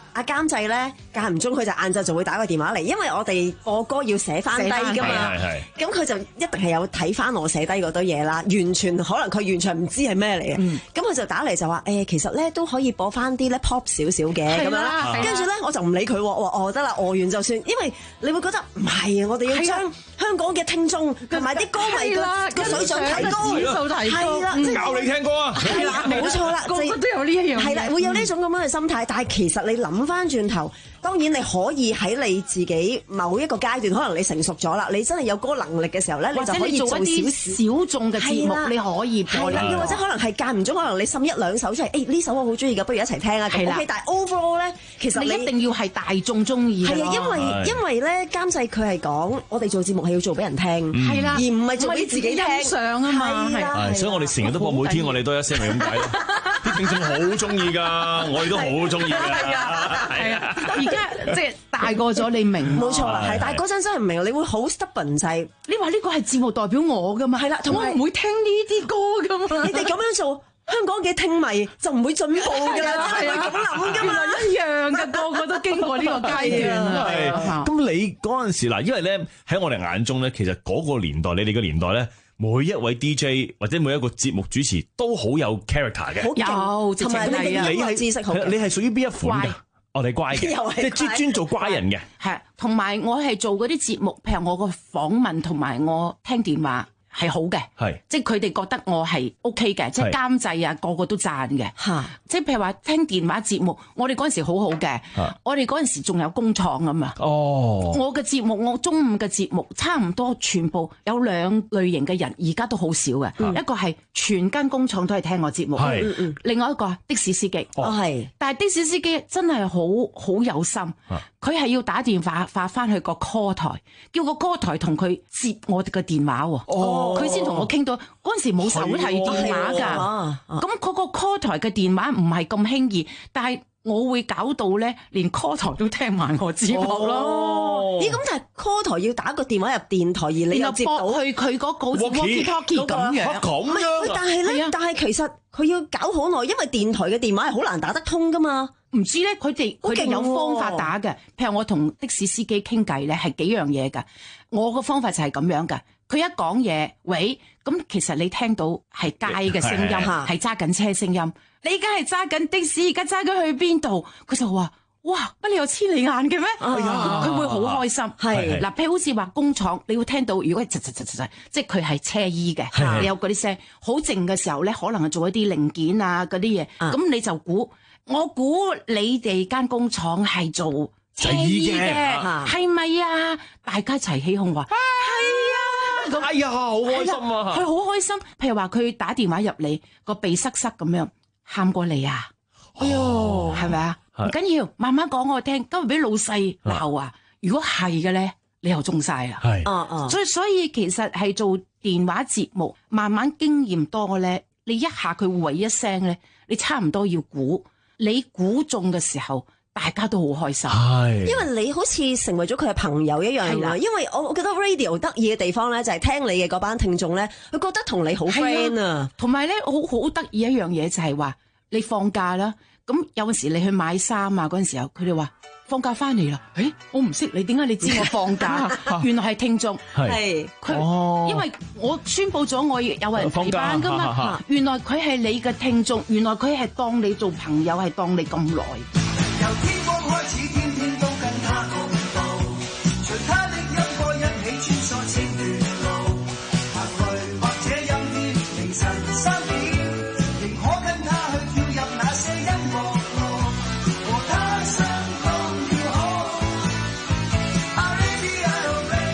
阿監製咧間唔中佢就晏晝就會打個電話嚟，因為我哋播歌要寫翻低㗎嘛。咁佢就一定係有睇翻我寫低嗰堆嘢啦，完全可能佢完全唔知係咩嚟嘅。咁佢、嗯、就打嚟就話誒、欸，其實咧都可以播翻啲咧 pop 少少嘅咁樣啦。跟住咧我就唔理佢喎，我話哦得啦，餓完就算，因為你會覺得唔係啊，我哋要將香港嘅聽眾同埋啲歌迷個水準提高， 指數提高， 啦， 教你聽歌啊， 係啦，冇錯啦， 個個都有呢一樣嘢， 係啦，會有呢種咁樣嘅心態，但係其實你諗翻轉頭。當然你可以喺你自己某一個階段，可能你成熟咗啦，你真係有嗰個能力嘅時候咧，你就可以做一啲小眾嘅節目，你可以播啦。 又或者可能係間唔中，可能你滲一兩首出嚟，誒呢首我好中意嘅，不如一齊聽啊。係啦。但係 overall 咧，其實你一定要係大眾中意。 係啊，因為因為咧監製佢係講，我哋做節目係要做俾人聽，係啦，而唔係做俾自己聽上啊嘛。 係啦。 所以我哋成日都播，每天我哋都一聲係咁解。啲聽眾好中意㗎，我哋都好中意㗎。係啊，係啊。而家即係。大個咗你明冇錯啦，係，但係嗰陣真係唔明，你會好 stubborn 就係， 你話呢個係節目代表我噶嘛，係啦，同我唔會聽呢啲歌噶嘛， 你哋咁樣做，香港嘅聽迷就唔會進步㗎啦，係咁諗㗎嘛， 一樣嘅，個個都經過呢個階段啦。 係，咁你嗰陣時嗱，因為咧喺我哋眼中咧，其實嗰個年代，你哋嘅年代咧，每一位 D J 或者每一個節目主持都好有 character 嘅， 有，同埋你嘅音樂知識好， 你係屬於邊一款㗎？我哋乖嘅，即係專專做乖人嘅。 係，同埋我係做嗰啲節目，譬如我個訪問同埋我聽電話係好嘅，係，即係佢哋覺得我係 OK 嘅，即係監製啊個個都讚嘅，嚇，即係譬如話聽電話節目，我哋嗰陣時好好嘅，我哋嗰陣時仲有工廠啊嘛，哦，我嘅節目，我中午嘅節目差唔多全部有兩類型嘅人，而家都好少嘅，一個係全間工廠都係聽我節目，係，另外一個的士司機，哦係，但係的士司機真係好好有心，佢係要打電話發翻去個 call 台，叫個 call 台同佢接我哋嘅電話喎。佢先同我傾到嗰陣時冇手提電話㗎，咁嗰個 call 台嘅電話唔係咁輕易，但係我會搞到咧，連 call 台都聽埋我節目咯。 咦？咁但係 call 台要打個電話入電台，而你又接到去佢嗰個好似 walkie talkie 咁樣。 咁樣， 但係咧，但係其實佢要搞好耐，因為電台嘅電話係好難打得通㗎嘛。 唔知咧，佢哋佢哋有方法打嘅。譬如我同的士司機傾偈咧，係幾樣嘢㗎。我個方法就係咁樣㗎。佢一講嘢，喂，咁其實你聽到係街嘅聲音，係揸緊車聲音。你而家係揸緊的士，而家揸緊去邊度？佢就話：哇，乜你有千里眼嘅咩？佢、啊、會好開心。係嗱，譬如好似話工廠，你會聽到如果係窒窒窒窒窒，即係佢係車衣嘅，你有嗰啲聲。好靜嘅時候咧，可能係做一啲零件啊嗰啲嘢，咁、啊、你就估，我估你哋間工廠係做車衣嘅，係咪啊？大家齊起哄話係啊！ 哎呀，好開心啊！ 佢好開心，譬如話佢打電話入嚟，個鼻塞塞咁樣，喊過嚟啊！哎喲，係咪啊？唔緊要，慢慢講我聽。今日俾老細鬧啊！如果係嘅咧，你又中晒啊！係，哦哦。所以所以其實係做電話節目，慢慢經驗多嘅咧，你一下佢喂一聲咧，你差唔多要估，你估中嘅時候。大家都好開心， 因為你好似成為咗佢嘅朋友一樣啊！因為我我覺得 radio 得意嘅地方咧，就係聽你嘅嗰班聽眾咧，佢覺得同你好 friend 啊， 同埋咧好好得意一樣嘢就係話你放假啦，咁有陣時你去買衫啊嗰陣時候，佢哋話放假翻嚟啦，誒我唔識你，點解你知我放假？原來係聽眾，係佢，因為我宣佈咗我有人陪班噶嘛，原來佢係你嘅聽眾，原來佢係當你做朋友，係當你咁耐。 由天光開始，天天都跟他共度，隨他的音波一起穿梭青段路，行雷或者陰天，凌晨三點，仍可跟他去跳入那些音樂路，和他相當要好。啊 radio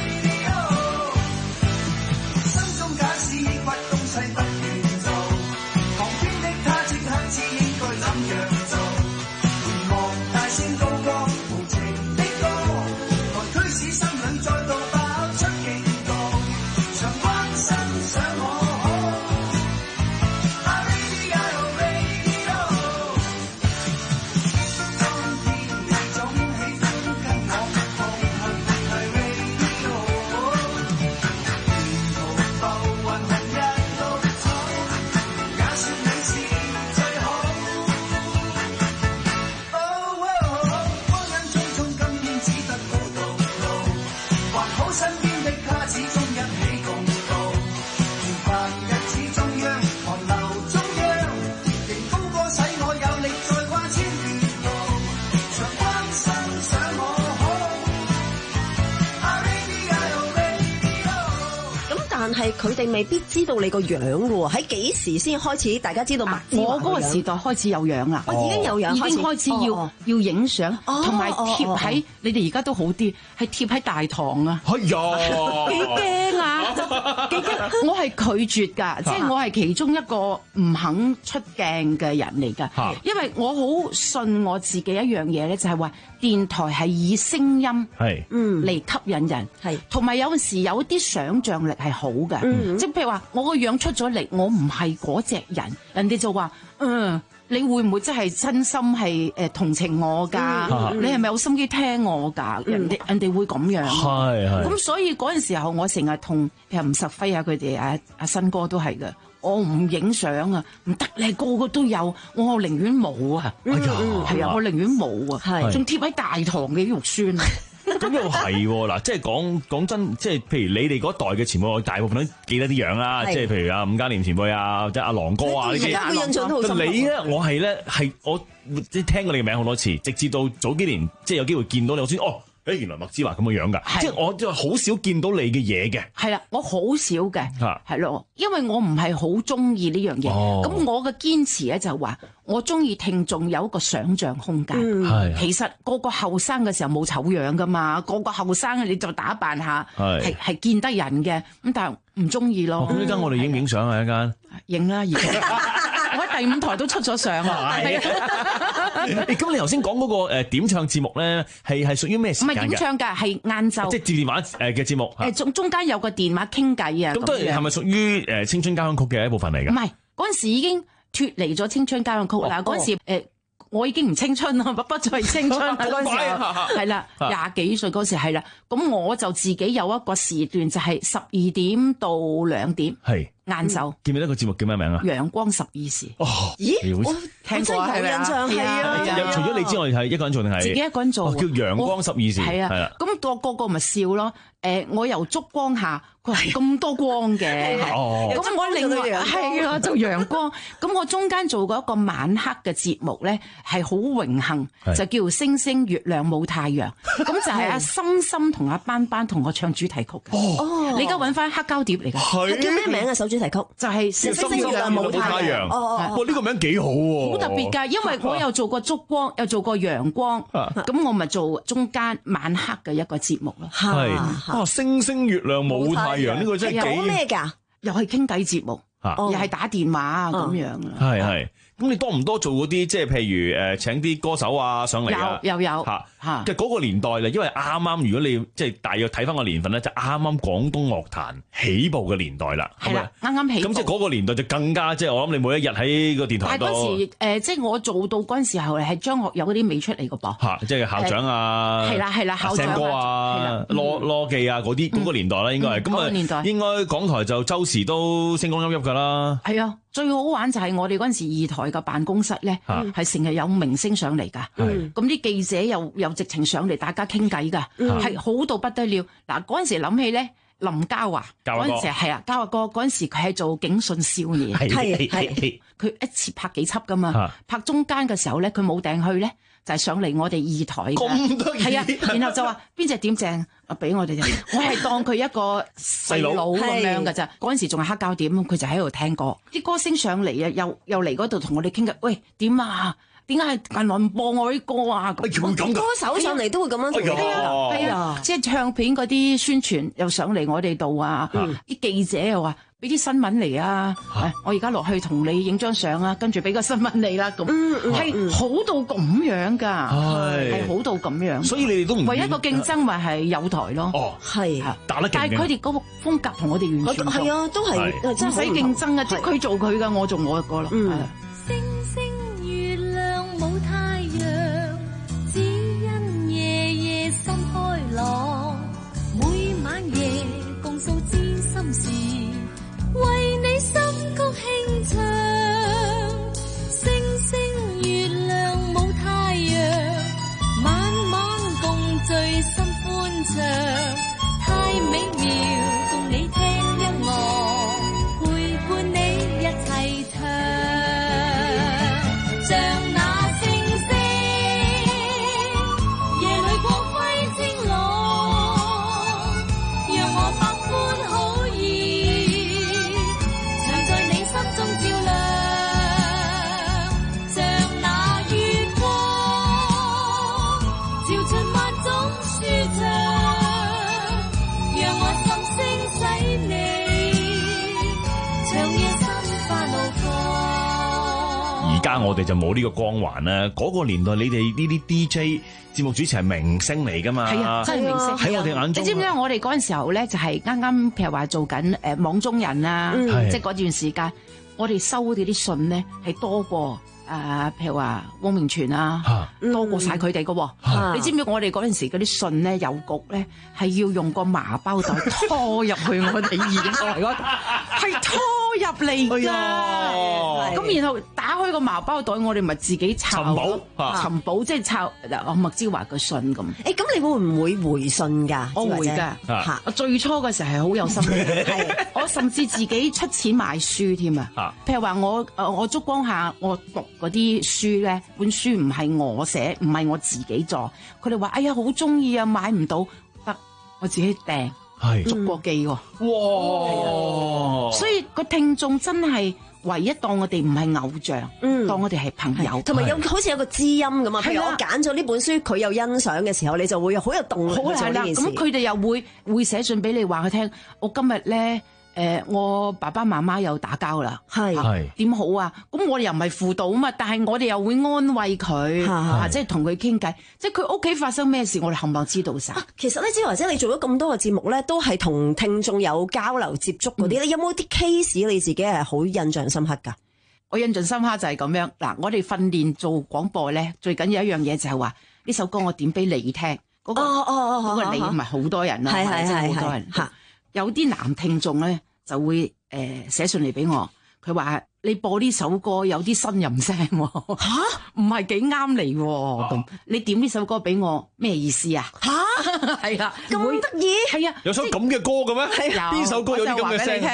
radio， 心中假使抑鬱東西不願做，旁邊的他即刻知應該怎樣做。大聲高歌， 係佢哋未必知道你個樣嘅喎。喺幾時先開始大家知道麥之華？ 我嗰個時代開始有樣啦， 我已經有樣， 已經開始要哦要影相，同埋貼喺你哋而家都好啲，係貼喺大堂啊！ 哎呀， 幾驚啊！幾驚！我係拒絕㗎，即係我係其中一個唔肯出鏡嘅人嚟㗎，因為我好信我自己一樣嘢咧，就係話電台係以聲音係嗯嚟吸引人，係同埋有陣時有啲想像力係好嘅， 嗯即係譬如話我個樣出咗嚟，我唔係嗰隻人，人哋就話嗯。你會唔會真係真心係誒同情我㗎？ 嗯、 你係咪有心機聽我㗎？嗯、人哋人哋會咁樣。 係係。 咁所以嗰陣時候，我成日同譬如吳實輝啊，佢哋啊阿新哥都係嘅。我唔影相啊，唔得你個個都有，我我寧願冇啊。 哎呀， 係啊，我寧願冇啊， 係仲貼喺大堂嘅肉酸啊！ 咁又係嗱，即係講講真，即係譬如你哋嗰代嘅前輩，我大部分都記得啲樣啦，即係譬如啊伍嘉廉前輩啊，即係阿郎哥啊呢啲。 而家印象都好深刻。 你咧，我係咧係我即係聽過你嘅名好多次，直至到早幾年即係有機會見到你，我先哦。誒原來麥之華咁嘅樣㗎，即係我就好少見到你嘅嘢嘅。 係啦，我好少嘅，係咯，因為我唔係好中意呢樣嘢。咁、哦、我嘅堅持咧就係話，我中意聽眾有一個想像空間。 嗯、 其實個個後生嘅時候冇醜樣㗎嘛，個個後生你就打扮下，係係見得人嘅。咁但係唔中意咯。 咁呢間我哋影唔影相啊？一間影啦，而家我喺第五台都出咗相啊。係啊。 咁你頭先講嗰個誒點唱節目咧，係係屬於咩時間㗎？ 唔係點唱㗎，係晏晝。即係接電話誒嘅節目。 誒中中間有個電話傾偈啊。 咁都係係咪屬於誒青春交響曲嘅一部分嚟㗎？ 唔係，嗰陣時已經脫離咗青春交響曲啦。嗰陣時誒。我已經唔青春啦，不不再青春啦嗰陣時，係啦，廿幾歲嗰時係啦，咁我就自己有一個時段，就係十二點到兩點，係晏晝。記唔記得個節目叫咩名啊？陽光十二時。哦，咦，我聽過係咪啊？係啊， 除咗你之外，係一個人做定係？ 自己一個人做。叫陽光十二時。係啊，係啦。咁個個個咪笑咯。誒，我由燭光下，佢係咁多光嘅。哦。咁我另外係啊，做陽光。咁我中間做過一個晚黑嘅節目咧，係好榮幸，就叫星星月亮冇太陽。咁就係阿心心同阿班班同我唱主題曲嘅。哦。你而家揾翻黑膠碟嚟㗎。 係。叫咩名啊？首主題曲就係星星月亮冇太陽。 哦哦。 哇！呢個名幾好喎。 好特別㗎，因為我又做過燭光，又做過陽光，咁我咪做中間晚黑嘅一個節目咯。 係。啊！星星月亮冇太陽呢個真係幾咩㗎？又係傾偈節目，又係打電話啊咁樣啊。 係係。咁你多唔多做嗰啲即係譬如誒請啲歌手啊上嚟啊？ 有有有嚇嚇，即係嗰個年代咧，因為啱啱如果你即係大約睇翻個年份咧，就啱啱廣東樂壇起步嘅年代啦。 係啦，啱啱起步。 咁即係嗰個年代就更加即係我諗你每一日喺個電台度。 但係嗰時誒，即係我做到嗰陣時候係張學友嗰啲未出嚟嘅噃。 嚇，即係校長啊， 係啦係啦，校長哥啊，羅羅記啊嗰啲嗰個年代啦，應該係咁啊。年代應該港台就周時都星光熠熠㗎啦。 係啊。最好玩就係我哋嗰陣時二台嘅辦公室咧，係成日有明星上嚟㗎。咁啲記者又又直情上嚟，大家傾偈㗎，係好到不得了。嗱嗰陣時諗起咧，林嘉華嗰陣時係啊，嘉華哥嗰陣時佢係做警訊少年，係係佢一次拍幾輯㗎嘛。拍中間嘅時候咧，佢冇訂去咧，就係上嚟我哋二台㗎。係啊，然後就話邊隻點正啊，俾我哋就，我係當佢一個細佬咁樣㗎咋。嗰陣時仲係黑膠碟，佢就喺度聽歌，啲歌星上嚟啊，又又嚟嗰度同我哋傾偈。喂，點啊？點解係近來唔播我啲歌啊？ 咁歌手上嚟都會咁樣做嘅。 係啊，即係唱片嗰啲宣傳又上嚟我哋度啊。啲記者又話俾啲新聞嚟啊。我而家落去同你影張相啊，跟住俾個新聞你啦。咁係好到咁樣㗎，係好到咁樣。所以你哋都唔唯一個競爭咪係有台咯。哦，係。但係佢哋嗰個風格同我哋完全唔同。係啊，都係唔使競爭啊，即係佢做佢㗎，我做我個咯。嗯。 每晚夜共訴知心事，為你心曲輕唱。星星月亮冇太陽，晚晚共聚心歡暢。太美妙，共你聽音樂，陪伴你一齊唱。像那星星，夜裏光輝晴朗，讓我百般好意。 家我哋就冇呢個光環啦。嗰、嗰個年代你哋呢啲 D J 節目主持係明星嚟㗎嘛？ 係啊，真係明星。 喺我哋眼中， 你知唔知我哋嗰陣時候咧，就係啱啱譬如話做緊誒網中人啊， 嗯、 即係嗰段時間，我哋收嗰啲信咧係多過。誒、呃，譬如話汪明荃啊，啊多過晒佢哋嘅。啊、你知唔知我哋嗰陣時嗰啲信咧郵局咧係要用個麻包袋拖入去我哋演過嚟嗰度，係拖入嚟㗎。咁、哎、然後打開個麻包袋，我哋咪自己抄尋寶，尋寶即係抄阿麥之華嘅信咁。 誒，咁你會唔會回信㗎？ 我會㗎。嚇，我最初嘅時候係好有心嘅，係我甚至自己出錢買書添啊。譬如話我誒我燭光下我讀。嗰啲書咧，本書唔係我寫，唔係我自己作。佢哋話：哎呀，好中意啊，買唔到，得我自己訂，逐個寄喎。哇！所以個聽眾真係唯一當我哋唔係偶像，嗯、當我哋係朋友， 同埋有好似有個知音咁啊。譬如我揀咗呢本書，佢有欣賞嘅時候，你就會好有動力去做呢件事。 咁佢哋又會會寫信俾你話佢聽，我今日咧。誒、呃，我爸爸媽媽又打交啦，係點好啊？咁我哋又唔係輔導啊嘛，但係我哋又會安慰佢，啊，即係同佢傾偈，即係佢屋企發生咩事，我哋冚唪唥知道晒、啊。 其實咧，之華姐你做咗咁多個節目咧，都係同聽眾有交流接觸嗰啲，你、嗯、有冇啲 case 你自己係好印象深刻㗎？ 我印象深刻就係咁樣嗱，我哋訓練做廣播咧，最緊要一樣嘢就係話呢首歌我點俾你聽，嗰、那個哦哦哦，嗰、那個你唔係好多人啦，係係係好多人嚇。有啲男聽眾咧就會誒寫信嚟俾我，佢話你播呢首歌有啲呻吟聲喎，嚇唔係幾啱你喎，咁你點呢首歌俾我咩意思啊？嚇係啊， 咁得意係啊， 有首咁嘅歌嘅咩？邊首歌有啲咁嘅聲？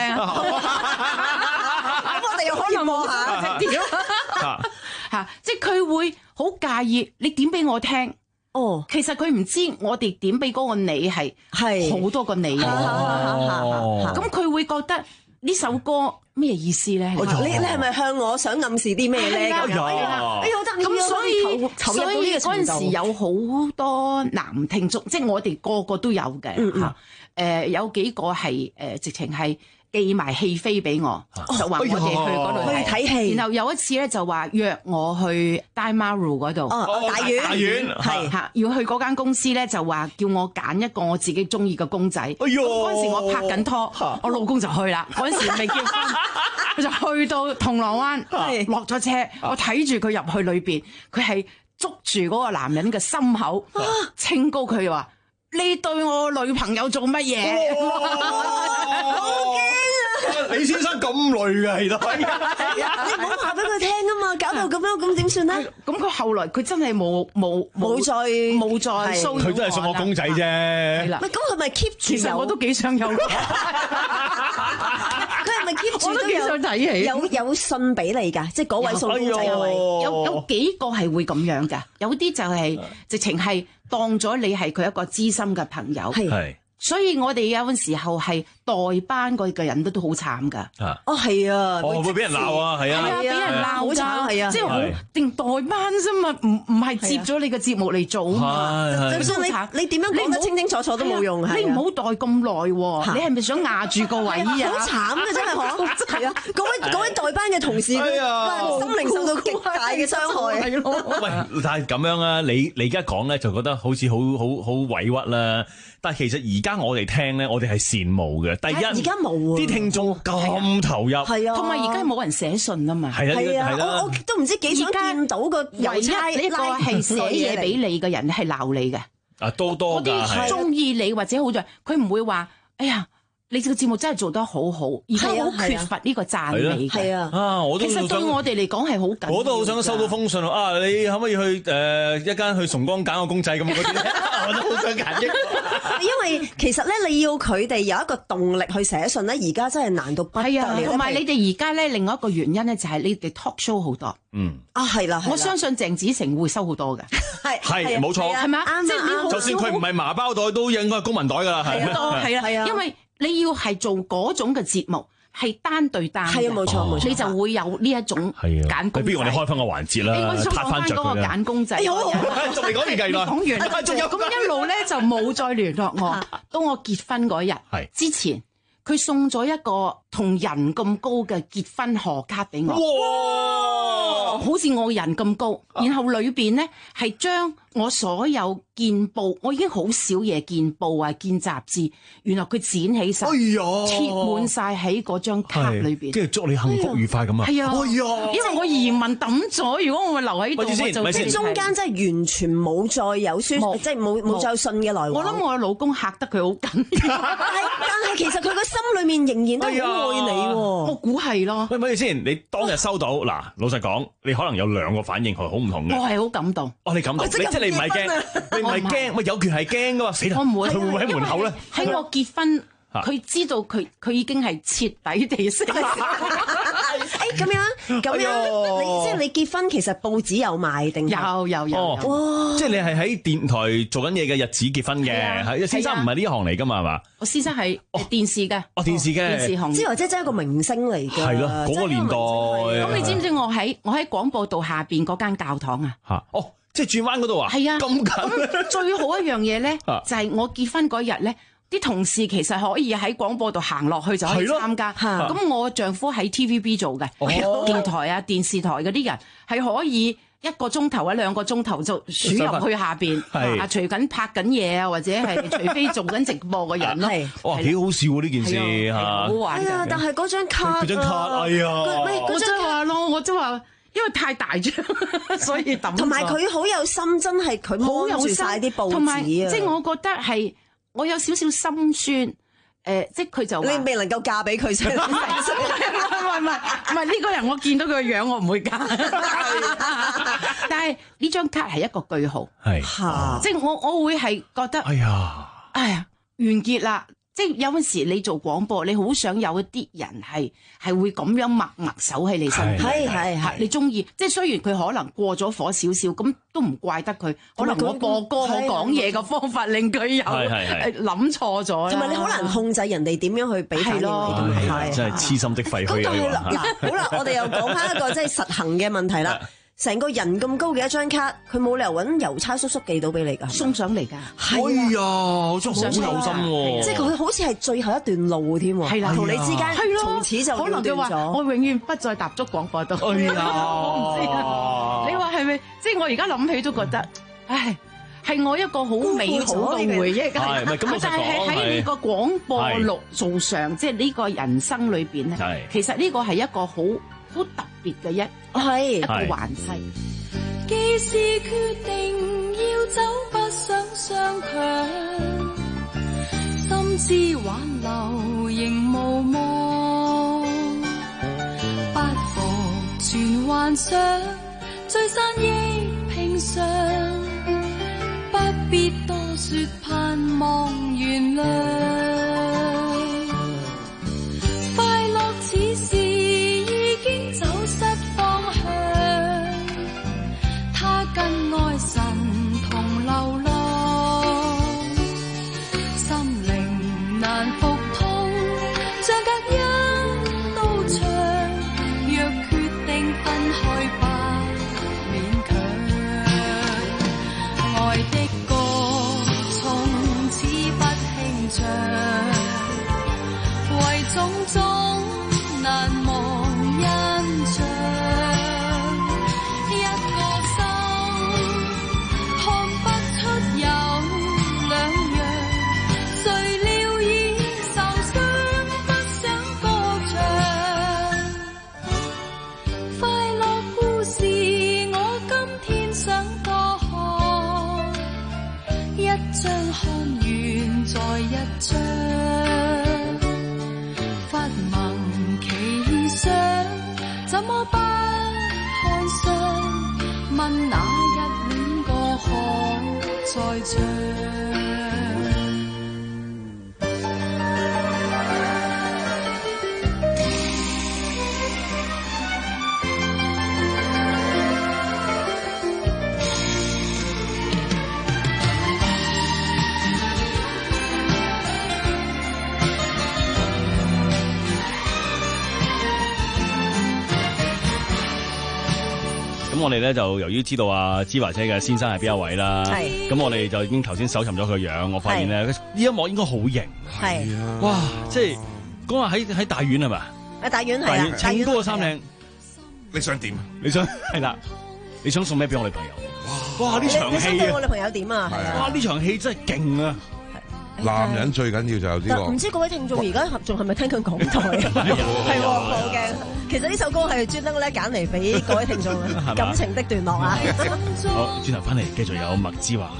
咁我哋又可以播下嚇，即係佢會好介意你點俾我聽。哦，其實佢唔知我哋點俾嗰個你係係好多個你啊，咁佢會覺得呢首歌咩意思咧？ 你你係咪向我想暗示啲咩咧？咁樣，哎呀， 咁所以所以嗰陣時有好多男聽眾，即係我哋個個都有嘅嚇。誒有幾個係誒直情係寄埋戲飛俾我，就話我哋去嗰度去睇戲。 然後有一次咧就話約我去 Daimaru 嗰度， 哦大院， 大院係嚇，要去嗰間公司咧就話叫我揀一個我自己中意嘅公仔。哎喲！嗰陣時我拍緊拖，我老公就去啦。嗰陣時未結婚，佢就去到銅鑼灣，落咗車，我睇住佢入去裏邊，佢係捉住嗰個男人嘅心口，清高佢話。你對我女朋友做乜嘢？ 好驚啊！ 李先生咁累㗎，係咯， 你唔好話俾佢聽啊嘛，搞到咁樣，咁點算咧？ 咁佢後來佢真係冇冇冇再冇再騷擾我， 佢都係送我公仔啫。係啦， 咁佢咪 keep 住？ 其實我都幾想有。佢係咪 keep 住？ 我都幾想睇戲。 有有信俾你㗎，即係嗰位送公仔嗰位。 有有幾個係會咁樣㗎，有啲就係直情係。當咗你係佢一個知心嘅朋友，係，所以我哋有陣時候係代班嗰個人都都好慘㗎。 哦，係啊， 哦會俾人鬧啊，係啊， 係啊，俾人鬧好慘，係啊，即係好定代班啫嘛，唔唔係接咗你嘅節目嚟做啊嘛， 就算你你點樣講得清清楚楚都冇用， 你唔好代咁耐喎，你係咪想壓住個位啊？ 好慘嘅真係嗬，係啊，嗰位嗰位代班嘅同事，佢心靈受到極大嘅傷害。係咯， 喂，但係咁樣啊，你你而家講咧就覺得好似好好好委屈啦。但係其實而家我哋聽咧，我哋係羨慕嘅。第一，而家冇啲聽眾咁投入， 係啊，同埋而家冇人寫信啊嘛。 係啊，係啊， 我我都唔知幾想見到個郵差呢個係寫嘢俾你嘅人係鬧你嘅。 啊，多多㗎，係中意你或者好在，佢唔會話，哎呀。你個節目真係做得好好，而家好缺乏呢個讚美嘅。係啊，啊，我都其實對我哋嚟講係好緊要。 我都好想收到封信啊！你可唔可以去誒一間去崇光揀個公仔咁嗰啲？我都好想揀一個。 因為其實咧，你要佢哋有一個動力去寫信咧，而家真係難到不得了。 同埋你哋而家咧，另外一個原因咧，就係你哋 talk show 好多。 嗯。 啊，係啦， 我相信鄭子誠會收好多嘅。 係係冇錯， 係咪啊？即係就算佢唔係麻包袋，都應該係公文袋㗎啦。係啊，係啊，因為。你要係做嗰種嘅節目，係單對單嘅， 係啊，冇錯冇錯， 你就會有呢一種揀公仔。 不如我哋開翻個環節啦，撻翻著佢啦。 揀公仔， 仲未講完計啦， 講完，仲有咁一路咧就冇再聯絡我。到我結婚嗰日之前，佢送咗一個同人咁高嘅結婚賀卡俾我。哇！ 好似我人咁高，然後裏邊咧係將我所有見報，我已經好少嘢見報啊、見雜誌，原來佢剪起晒，貼滿晒喺嗰張卡裏邊， 跟住祝你幸福愉快咁啊！ 係啊， 哎呀， 因為我移民抌咗，如果我咪留喺度，我就即係中間真係完全冇再有書，即係冇冇再有信嘅來往。 我諗我老公嚇得佢好緊， 但係但係其實佢個心裏面仍然都好愛你喎。 我估係咯。 喂，咪住先，你當日收到嗱，老實講，你可能有兩個反應係好唔同嘅。 我係好感動。 哦，你感動，你即係你唔係驚，你唔係驚，喂有權係驚噶嘛？死啦！ 我唔會， 佢會唔會喺門口咧？ 喺我結婚，佢知道佢佢已經係徹底地識。誒咁樣咁樣，你即係你結婚，其實報紙有賣定有有有。 哇！即係你係喺電台做緊嘢嘅日子結婚嘅，係先生唔係呢行嚟噶嘛？係嘛？ 我先生係電視嘅， 哦電視嘅， 電視行業。 之後即係真係一個明星嚟嘅， 係咯嗰個年代。 咁你知唔知我喺我喺廣播道下邊嗰間教堂啊？ 嚇哦！即係轉彎嗰度啊？ 係啊， 咁近。 咁最好一樣嘢咧，就係我結婚嗰日咧，啲同事其實可以喺廣播度行落去就可以參加。咁我丈夫喺 T V B 做嘅，電台啊、電視台嗰啲人係可以一個鐘頭或者兩個鐘頭就鼠入去下邊，啊，除緊拍緊嘢啊，或者係除非做緊直播嘅人咯。 哇，幾好笑喎呢件事嚇！ 好玩㗎， 但係嗰張卡， 嗰張卡，哎呀， 我真係話咯，我真係話。因為太大張，所以抌咗。 同埋佢好有心，真係佢摸住晒啲報紙啊！ 同埋即係我覺得係我有少少心酸，誒、呃，即係佢就你未能夠嫁俾佢啫。唔係唔係唔係呢個人，我見到佢個樣，我唔會嫁。但係呢張卡係一個句號， 係、 哦，即係我我會係覺得， 哎呀， 哎呀，完結啦。即係有陣時你做廣播，你好想有一啲人係係會咁樣默默守喺你身邊， 係係係， 你中意。即係雖然佢可能過咗火少少，咁都唔怪得佢。可能我播歌我講嘢嘅方法令佢有諗錯咗。 同埋你好難控制人哋點樣去俾反應你咁，係真係痴心的廢墟啊！ 嗱，好啦，我哋又講翻一個即係實行嘅問題啦。成個人咁高嘅一張卡，佢冇理由揾郵差叔叔寄到俾你㗎， 送上嚟㗎。 係啊，真係好有心喎！ 即係佢好似係最後一段路添喎。 係啦， 同你之間從此就可能佢話我永遠不再踏足廣播道。 哎呀， 我唔知啊！你話係咪？即係我而家諗起都覺得，唉，係我一個好美好嘅回憶。 係咪咁？ 但係喺呢個廣播路路上，即係呢個人生裏邊咧，其實呢個係一個好好特別嘅一係一個環節。 既是決定要走，不想相強，心知挽留仍無望，不服全幻想，聚散亦平常，不必多說盼望原諒，快樂此時已經走失方向，他跟愛神同流浪，心靈難復通，像隔一道牆，若決定分開吧，勉強，愛的歌從此不輕唱，為種種難忘印象，一個心看不出有兩樣，誰料已受傷，不想歌唱。快樂故事我今天想多看，一張看完再一張，發夢奇想，怎麼不看上？問那一戀歌可再唱？ 咁我哋咧就由於知道阿芝華姐嘅先生係邊一位啦，咁我哋就已經頭先搜尋咗佢樣，我發現咧呢一幕應該好型， 係啊， 哇！即係講話喺喺大院係咪？ 喺大院係啊， 唱歌嘅衫領， 你想點？ 你想係啦？你想送咩俾我女朋友？哇！呢場戲你想對我女朋友點啊？ 哇！呢場戲真係勁啊！ 男人最緊要就有呢個。 唔知各位聽眾而家仲係咪聽緊港台？係喎，好嘅。其實呢首歌係專登咧揀嚟俾各位聽眾感情的段落啊。 好，轉頭翻嚟繼續有麥之華。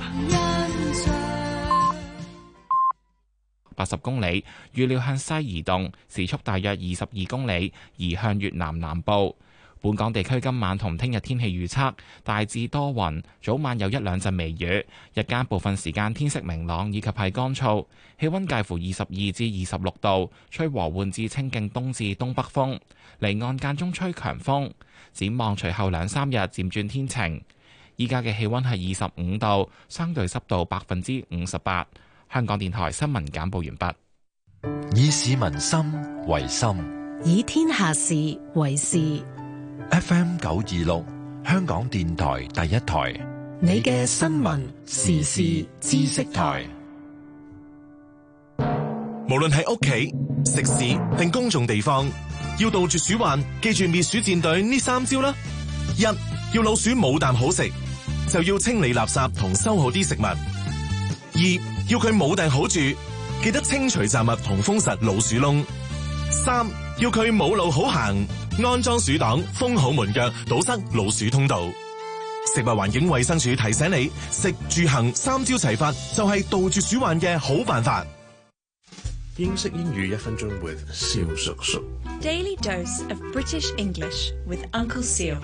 八十公里，預料向西移動，時速大約二十二公里，移向越南南部。本港地區今晚同聽日天氣預測大致多雲，早晚有一兩陣微雨，日間部分時間天色明朗以及係乾燥，氣溫介乎二十二至二十六度，吹和緩至清勁東至東北風，離岸間中吹強風。展望隨後兩三日漸轉天晴。依家嘅氣溫係二十五度，相對濕度百分之五十八。香港電台新聞簡報完畢。 以市民心為心， 以天下事為事。 F M 九二六，香港電台第一台， 你嘅新聞時事知識台。 無論係屋企、食肆定公眾地方，要杜絕鼠患，記住滅鼠戰隊呢三招啦：一要老鼠冇啖好食，就要清理垃圾同收好啲食物；二要佢冇埞好住，記得清除雜物同封實老鼠窿；三要佢冇路好行，安裝鼠擋，封好門腳，堵塞老鼠通道。食物環境衛生署提醒你，食住行三招齊發，就係杜絕鼠患嘅好辦法。 英式英語一分鐘 with 蕭叔叔。 Daily dose of British English with Uncle Seal。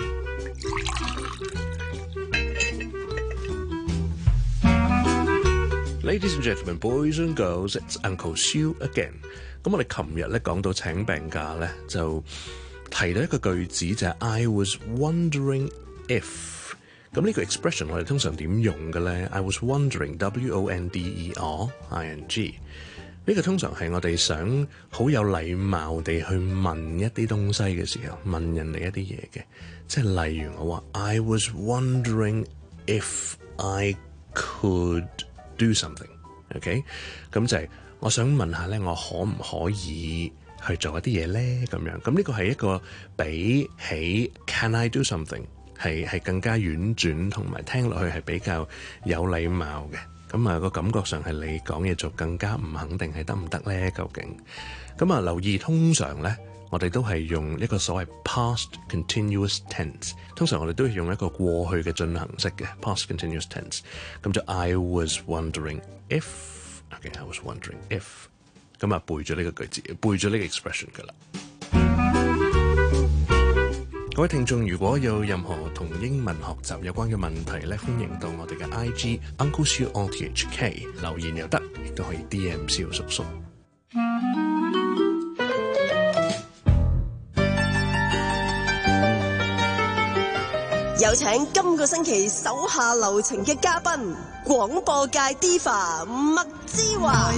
Ladies and gentlemen, boys and girls, it's Uncle Siu again。咁我哋琴日咧講到請病假咧，就提到一個句子就係 I was wondering if。咁呢個 expression 我哋通常點用嘅咧 ？I was wondering, W O N D E R I N G。呢個通常係我哋想好有禮貌地去問一啲東西嘅時候，問人哋一啲嘢嘅。即係例如我話 I was wondering if I could do something，OK？ 咁就係我想問下咧，我可唔可以去做一啲嘢咧？咁樣咁呢個係一個比起 Can I do something 係係更加婉轉，同埋聽落去係比較有禮貌嘅。咁啊個感覺上係你講嘢就更加唔肯定係得唔得咧？究竟咁啊留意，通常咧我哋都係用一個所謂 past continuous tense， 通常我哋都係用一個過去嘅進行式嘅 past continuous tense。咁就 I was wondering if，OK， I was wondering if， 咁啊背咗呢個句子，背咗呢個 expression 噶啦。各位聽眾，如果有任何同英文學習有關嘅問題咧，歡迎到我哋嘅 I G Uncle Siu O T H K 留言又得，亦都可以 D M 蕭叔叔。 有請今個星期手下留情嘅嘉賓，廣播界 Diva 麥之華。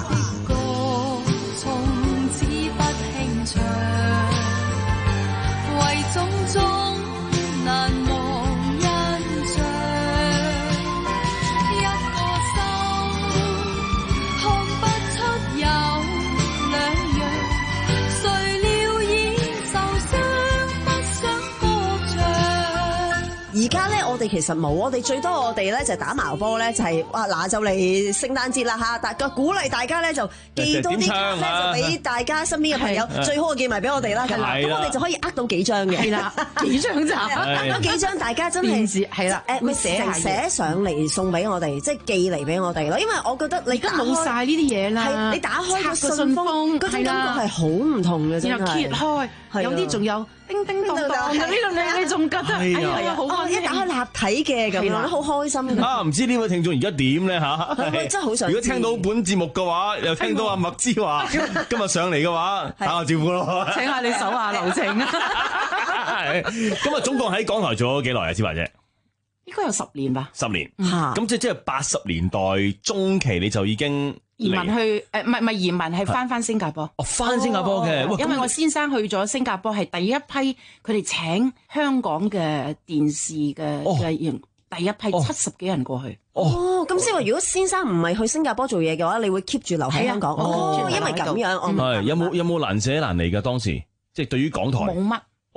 為種種難忘印象，一個心看不出有兩樣，誰料已受傷，不想歌唱。 而家咧，我哋其實冇，我哋最多我哋咧就打矛波咧，就係哇嗱就嚟聖誕節啦嚇，大個鼓勵大家咧就寄多啲卡咧，就俾大家身邊嘅朋友，最好寄埋俾我哋啦，咁我哋就可以呃到幾張嘅， 係啦，幾張咋？ 呃到幾張，大家真係係啦， 誒咪寫寫上嚟送俾我哋，即係寄嚟俾我哋咯。因為我覺得你而家冇曬呢啲嘢啦， 係你打開個信信封，嗰種感覺係好唔同嘅，真係。 然後揭開，有啲仲有叮叮當當嘅呢度，你你仲覺得哎呀好開心， 一打開立體嘅咁樣，好開心嘅。 啊，唔知呢位聽眾而家點咧嚇？ 真係好想。如果聽到本節目嘅話，又聽到阿麥之華今日上嚟嘅話，打個招呼咯。 請下你手下留情啊！ 咁啊，總共喺港台做咗幾耐啊？之華姐， 應該有十年吧。 十年，咁即係即係八十年代中期你就已經移民去誒，唔係唔係移民，係翻翻新加坡。 哦，翻新加坡嘅， 因為我先生去咗新加坡，係第一批佢哋請香港嘅電視嘅嘅人，第一批七十幾人過去。 哦，咁即係話，如果先生唔係去新加坡做嘢嘅話，你會 keep 住留喺香港。哦，因為咁樣。 係有冇有冇難捨難離㗎當時？即係對於港台冇乜。 哦，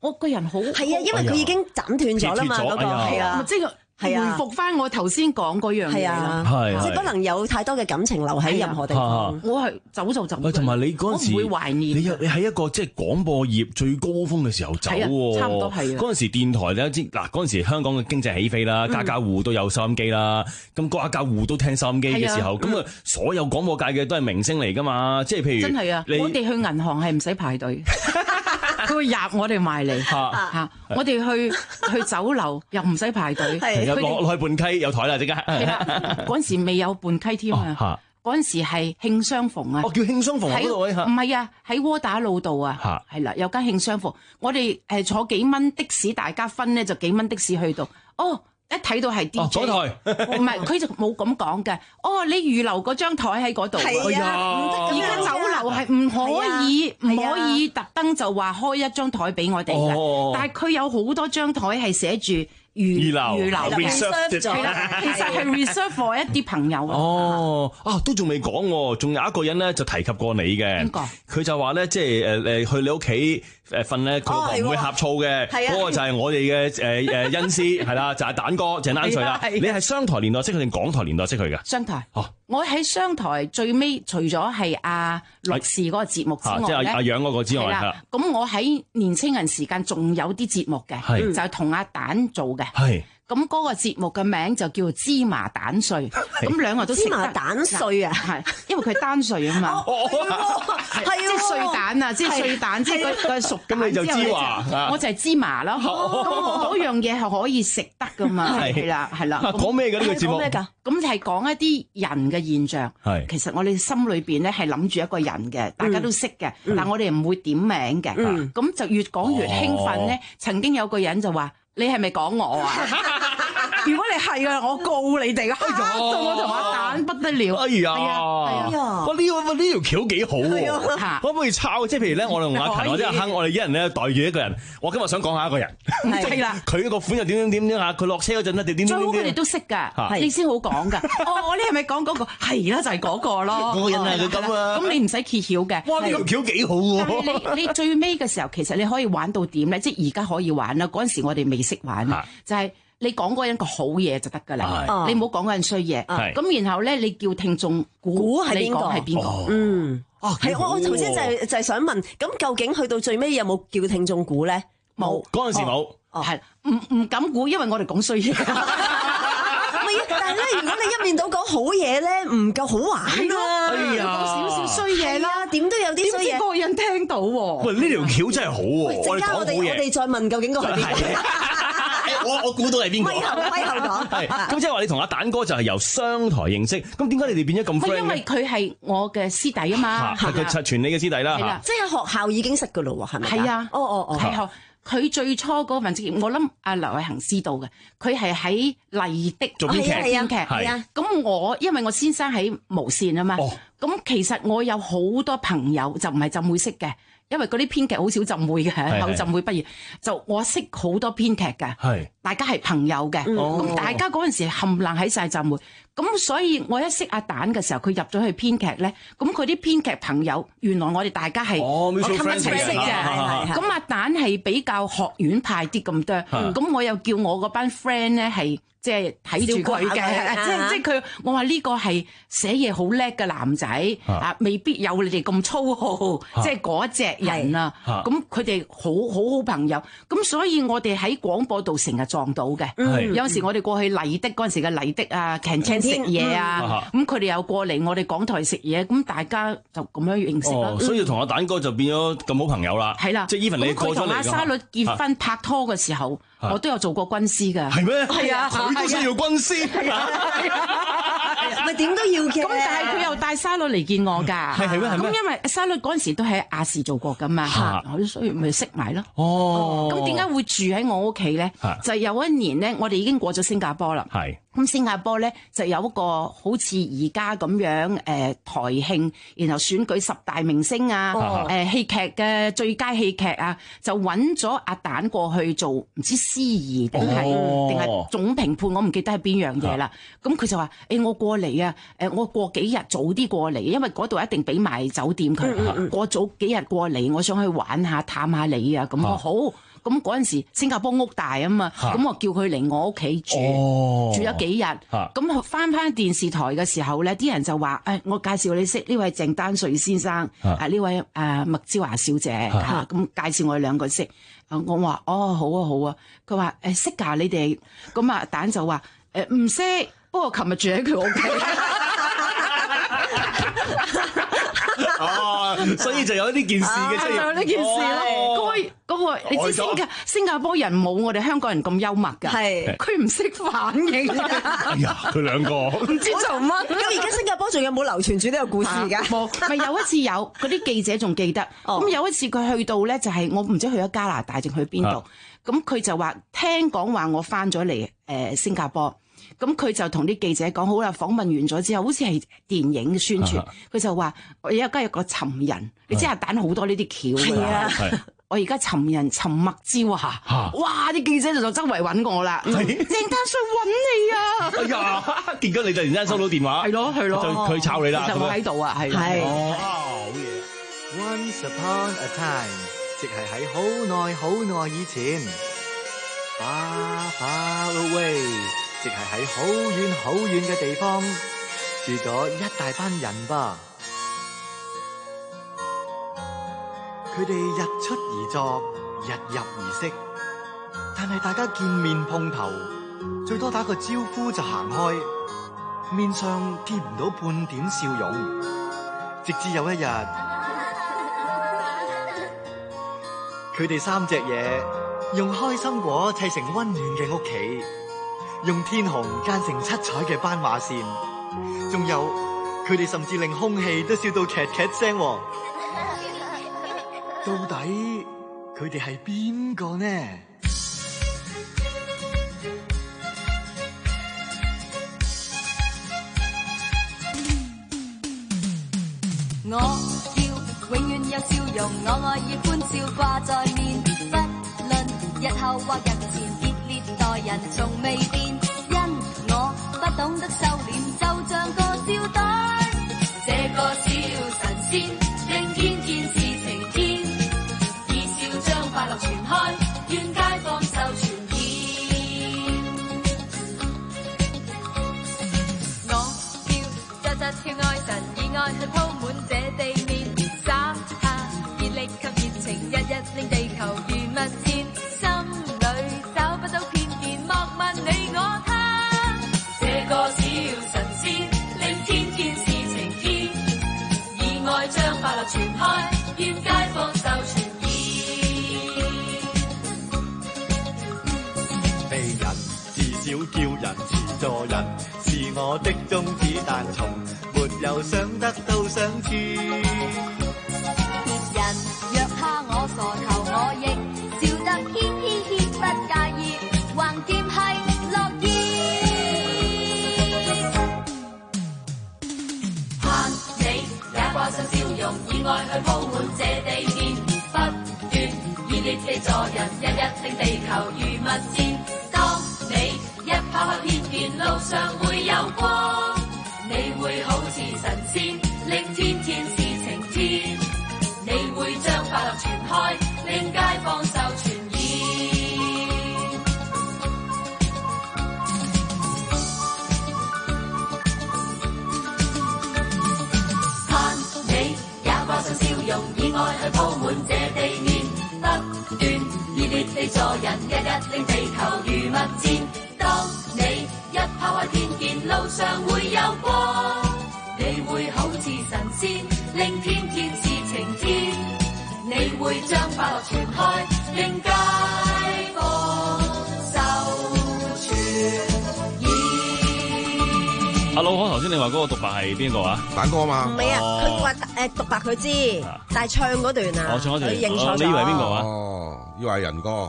我個人好係啊，因為佢已經斬斷咗啦嘛，嗰個係啊， 即係回復翻我頭先講嗰樣嘢啦， 係即係不能有太多嘅感情留喺任何地方。 我係走就走。 喂，同埋你嗰陣時， 我唔會懷念。 你你喺一個即係廣播業最高峰嘅時候走喎， 差唔多係。 嗰陣時電台咧，即嗱嗰陣時香港嘅經濟起飛啦，家家戶戶都有收音機啦，咁家家戶戶都聽收音機嘅時候，咁啊所有廣播界嘅都係明星嚟㗎嘛，即係譬如真係啊，我哋去銀行係唔使排隊。佢會入我哋埋嚟嚇，我哋去去酒樓又唔使排隊， 落落去半溪有台啦，即刻。 係啦，嗰陣時未有半溪添啊，嗰陣時係慶相逢啊。 哦，叫慶相逢喺嗰度啊？ 唔係啊，喺窩打老道啊，係啦，有間慶相逢，我哋誒坐幾蚊的士，大家分咧就幾蚊的士去到。哦。一睇到係 D J， 嗰台唔係佢就冇咁講嘅。哦，你預留嗰張台喺嗰度。 係啊， 而家酒樓係唔可以唔可以特登就話開一張台俾我哋嘅，但係佢有好多張台係寫住預預留 reserve 咗， 其實係 reserve for 一啲朋友。 哦，啊都仲未講喎，仲有一個人咧就提及過你嘅。邊個？佢就話咧，即係誒誒去你屋企誒瞓咧，佢老婆唔會呷醋嘅。嗰個就係我哋嘅誒誒恩師係啦，就係蛋哥鄭丹瑞啦。你係商台年代識佢定港台年代識佢嘅？ 商台。哦，我喺商台最尾，除咗係阿陸氏嗰個節目之外咧， 即係阿阿楊嗰個之外係啦。 咁我喺年青人時間仲有啲節目嘅，就係同阿蛋做嘅。 係。 咁嗰個節目嘅名就叫芝麻蛋碎，咁兩個都食得。 芝麻蛋碎啊， 係，因為佢單碎啊嘛。係即係碎蛋啊，即係碎蛋，即係個個熟蛋。 咁你就芝麻， 我就係芝麻咯。咁嗰樣嘢係可以食得噶嘛？係啦，係啦。 講咩嘅呢個節目？ 講咩㗎？咁係講一啲人嘅現象。係，其實我哋心裏邊咧係諗住一個人嘅，大家都識嘅，但我哋唔會點名嘅。咁就越講越興奮咧。曾經有個人就話：你係咪講我啊？如果你係啊，我告你哋啊！嚇到我同阿蛋不得了。 哎呀，係啊，哇！呢個呢條橋幾好喎，可唔可以抄？即係譬如咧，我同阿勤或者阿亨，我哋一人咧代住一個人。我今日想講下一個人， 係啦， 佢個款又點點點點嚇，佢落車嗰陣咧點點點。 最好佢哋都識㗎，你先好講㗎。哦，我你係咪講嗰個？係啦，就係嗰個咯。 嗰個人係佢咁啊。咁你唔使揭曉嘅。 哇！呢條橋幾好喎。 你你最尾嘅時候，其實你可以玩到點咧？即係而家可以玩啦。嗰陣時我哋未識玩，就係。你講嗰人個好嘢就得㗎啦，你唔好講嗰人衰嘢。咁然後咧，你叫聽眾估係邊個係邊個？嗯， 係我我頭先就係就係想問，咁究竟去到最尾有冇叫聽眾估咧？ 冇， 嗰陣時冇， 係唔唔敢估，因為我哋講衰嘢。 唔係，但係咧，如果你一面倒講好嘢咧，唔夠好玩啊！ 講少少衰嘢啦， 點都有啲衰嘢。 點知嗰個人聽到喎？ 喂，呢條橋真係好喎！ 陣間我哋我哋再問究竟個係邊個？ 我我估到係邊個？ 咪後咪後講。 係咁即係話你同阿蛋哥就係由商台認識，咁點解你哋變咗咁 friend 咧？ 因為佢係我嘅師弟啊嘛， 係佢傳你嘅師弟啦。 係啦， 即係喺學校已經識㗎咯喎，係咪？ 係啊， 哦哦哦， 係學佢最初嗰份職業，我諗阿劉偉恒知道嘅，佢係喺麗的做編劇， 編劇係啊。咁我因為我先生喺無線啊嘛，咁其實我有好多朋友就唔係浸會識嘅。因為嗰啲編劇好少浸會嘅，後浸會畢業，就我識好多編劇嘅，大家係朋友嘅，咁大家嗰陣時冚唪唥喺晒浸會，咁所以我一識阿蛋嘅時候，佢入咗去編劇咧，咁佢啲編劇朋友，原來我哋大家係我冚一齊識嘅，咁阿蛋係比較學院派啲咁多，咁我又叫我嗰班 friend 咧係。即係睇住佢嘅，即係即係佢。我話呢個係寫嘢好叻嘅男仔啊，未必有你哋咁粗豪，即係嗰隻人啊。咁佢哋好好好朋友，咁所以我哋喺廣播度成日撞到嘅。有時我哋過去麗的嗰陣時嘅麗的啊 canteen 食嘢啊，咁佢哋又過嚟我哋港台食嘢，咁大家就咁樣認識啦。 所以同阿蛋哥就變咗咁好朋友啦。 係啦， 即係 even 你過咗嚟。佢同阿沙律結婚拍拖嘅時候，我都有做過軍師㗎。 係咩？ 係啊。 都需要軍師， 咪點都要嘅。 咁但係佢又帶沙律嚟見我㗎。 係係咩？係咩？ 咁因為沙律嗰陣時都喺亞視做過㗎嘛，所以咪識埋咯。 哦。 咁點解會住喺我屋企咧？就有一年咧，我哋已經過咗新加坡啦。 係。 咁新加坡咧就有一個好似而家咁樣誒台慶，然後選舉十大明星啊，誒戲劇嘅最佳戲劇啊，就揾咗阿蛋過去做唔知司儀定係定係總評判，我唔記得係邊樣嘢啦。咁佢就話：誒我過嚟啊，誒我過幾日早啲過嚟，因為嗰度一定俾埋酒店佢。過早幾日過嚟，我想去玩下探下你啊。咁我好。 咁嗰陣時新加坡屋大啊嘛，咁我叫佢嚟我屋企住， 哦、 住咗幾日。咁翻翻電視台嘅時候咧，啲人就話：誒、哎，我介紹你識呢位鄭丹瑞先生，啊呢位誒麥之華小姐嚇，咁介紹我哋兩個識。我話：哦，好啊好啊。佢話：誒識㗎你哋。咁啊蛋就話：誒唔識，不過琴日住喺佢屋企。 哦，所以就有呢件事嘅出現， 有呢件事咯。嗰位嗰個，你知新加新加坡人冇我哋香港人咁幽默㗎，係佢唔識反應。 哎呀，佢兩個唔知做乜。 咁而家新加坡仲有冇流傳住呢個故事㗎？ 冇，咪有一次有嗰啲記者仲記得。咁有一次佢去到咧，就係我唔知去咗加拿大定去邊度。咁佢就話聽講話我翻咗嚟誒新加坡。咁佢就同啲記者講好啦，訪問完咗之後，好似係電影宣傳，佢就話：我而家有個尋人，你知阿蛋好多呢啲橋㗎啦。我而家尋人尋麥之華，哇！啲記者就周圍揾我啦。鄭丹瑞揾你啊！ 哎呀，結果你突然間收到電話， 係咯係咯， 就佢炒你啦。 就我喺度啊，係。 係。 好嘢。Once upon a time，即係喺好耐好耐以前。Far far away。即係喺好遠好遠嘅地方住咗一大班人吧，佢哋日出而作，日入而息，但係大家見面碰頭，最多打個招呼就行開，面上見唔到半點笑容，直至有一日，佢哋三隻嘢用開心果砌成溫暖嘅屋企。用天虹間成七彩嘅斑馬線，仲有佢哋甚至令空氣都笑到劇劇聲。到底佢哋係邊個呢？ 我要永遠有笑容，我愛以歡笑掛在面，不論日後或日前，熱烈待人從未變。我不懂得收斂，就像個笑袋。這個小神仙，令天天是晴天。以笑將快樂傳開，願街坊受傳染。我要周周跳愛神，以愛去鋪滿這地面，灑下熱力及熱情，日日令地球如蜜餞。心裏找不到偏見，莫問你我他。個小神仙，令天天是晴天，以愛將快樂傳開，願街坊受傳染。 被人至少叫人自助人，是我的宗旨，但從沒有想得到相處。 別人若蝦我傻頭，我亦笑得嘻嘻嘻，不介意，橫掂係樂意。掛上笑容，以愛去鋪滿這地面，不斷熱烈地助人，日日令地球如蜜餞。當你一拋開偏見，路上會有光，你會好似神仙，令天天是晴天。你會將快樂傳開，令街坊受傳染。笑容以愛去鋪滿這地面，不斷熱烈地助人，日日令地球如蜜餞。當你一拋開偏見，路上會有光，你會好似神仙，令天天是晴天。你會將快樂傳開，令街坊受傳。 阿老康頭先你話嗰個獨白係邊個啊？ 蛋哥啊嘛。 唔係啊，佢話誒獨白佢知，但係唱嗰段啊， 我唱嗰段， 佢認錯咗。 你以為邊個啊？ 哦，以為係仁哥，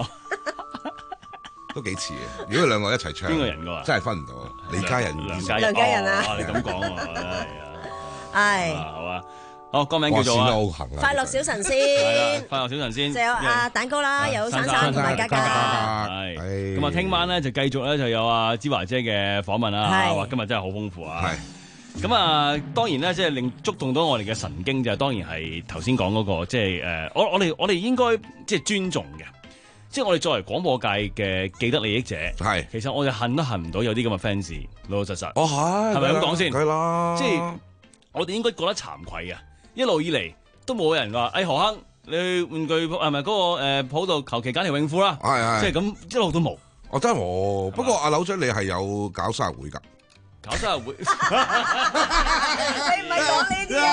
都幾似嘅。如果佢兩個一齊唱， 邊個仁哥啊？ 真係分唔到。李家仁、 梁家梁家仁啊！ 你咁講啊，係啊， 係好啊。好，歌名叫做啊， 快樂小神仙。 係啦，快樂小神仙。 就有阿蛋哥啦，有珊珊同埋嘉嘉。 係。咁啊，聽晚咧就繼續咧就有阿芝華姐嘅訪問啦。哇，今日真係好豐富啊！係。咁啊，當然咧，即係令觸動到我哋嘅神經就當然係頭先講嗰個，即係誒，我我哋我哋應該即係尊重嘅。 即係我哋作為廣播界嘅既得利益者， 係其實我哋恨都恨唔到有啲咁嘅 fans，老老實實。 哦係， 係咪咁講先？ 係啦， 即係我哋應該覺得慚愧嘅，一路以嚟都冇人話，誒何亨，你去玩具係咪嗰個誒鋪度求其揀條泳褲啦？ 係係， 即係咁一路都冇。 哦真係冇，不過阿柳仔你係有搞生日會㗎。 搞生日會，你唔係講呢啲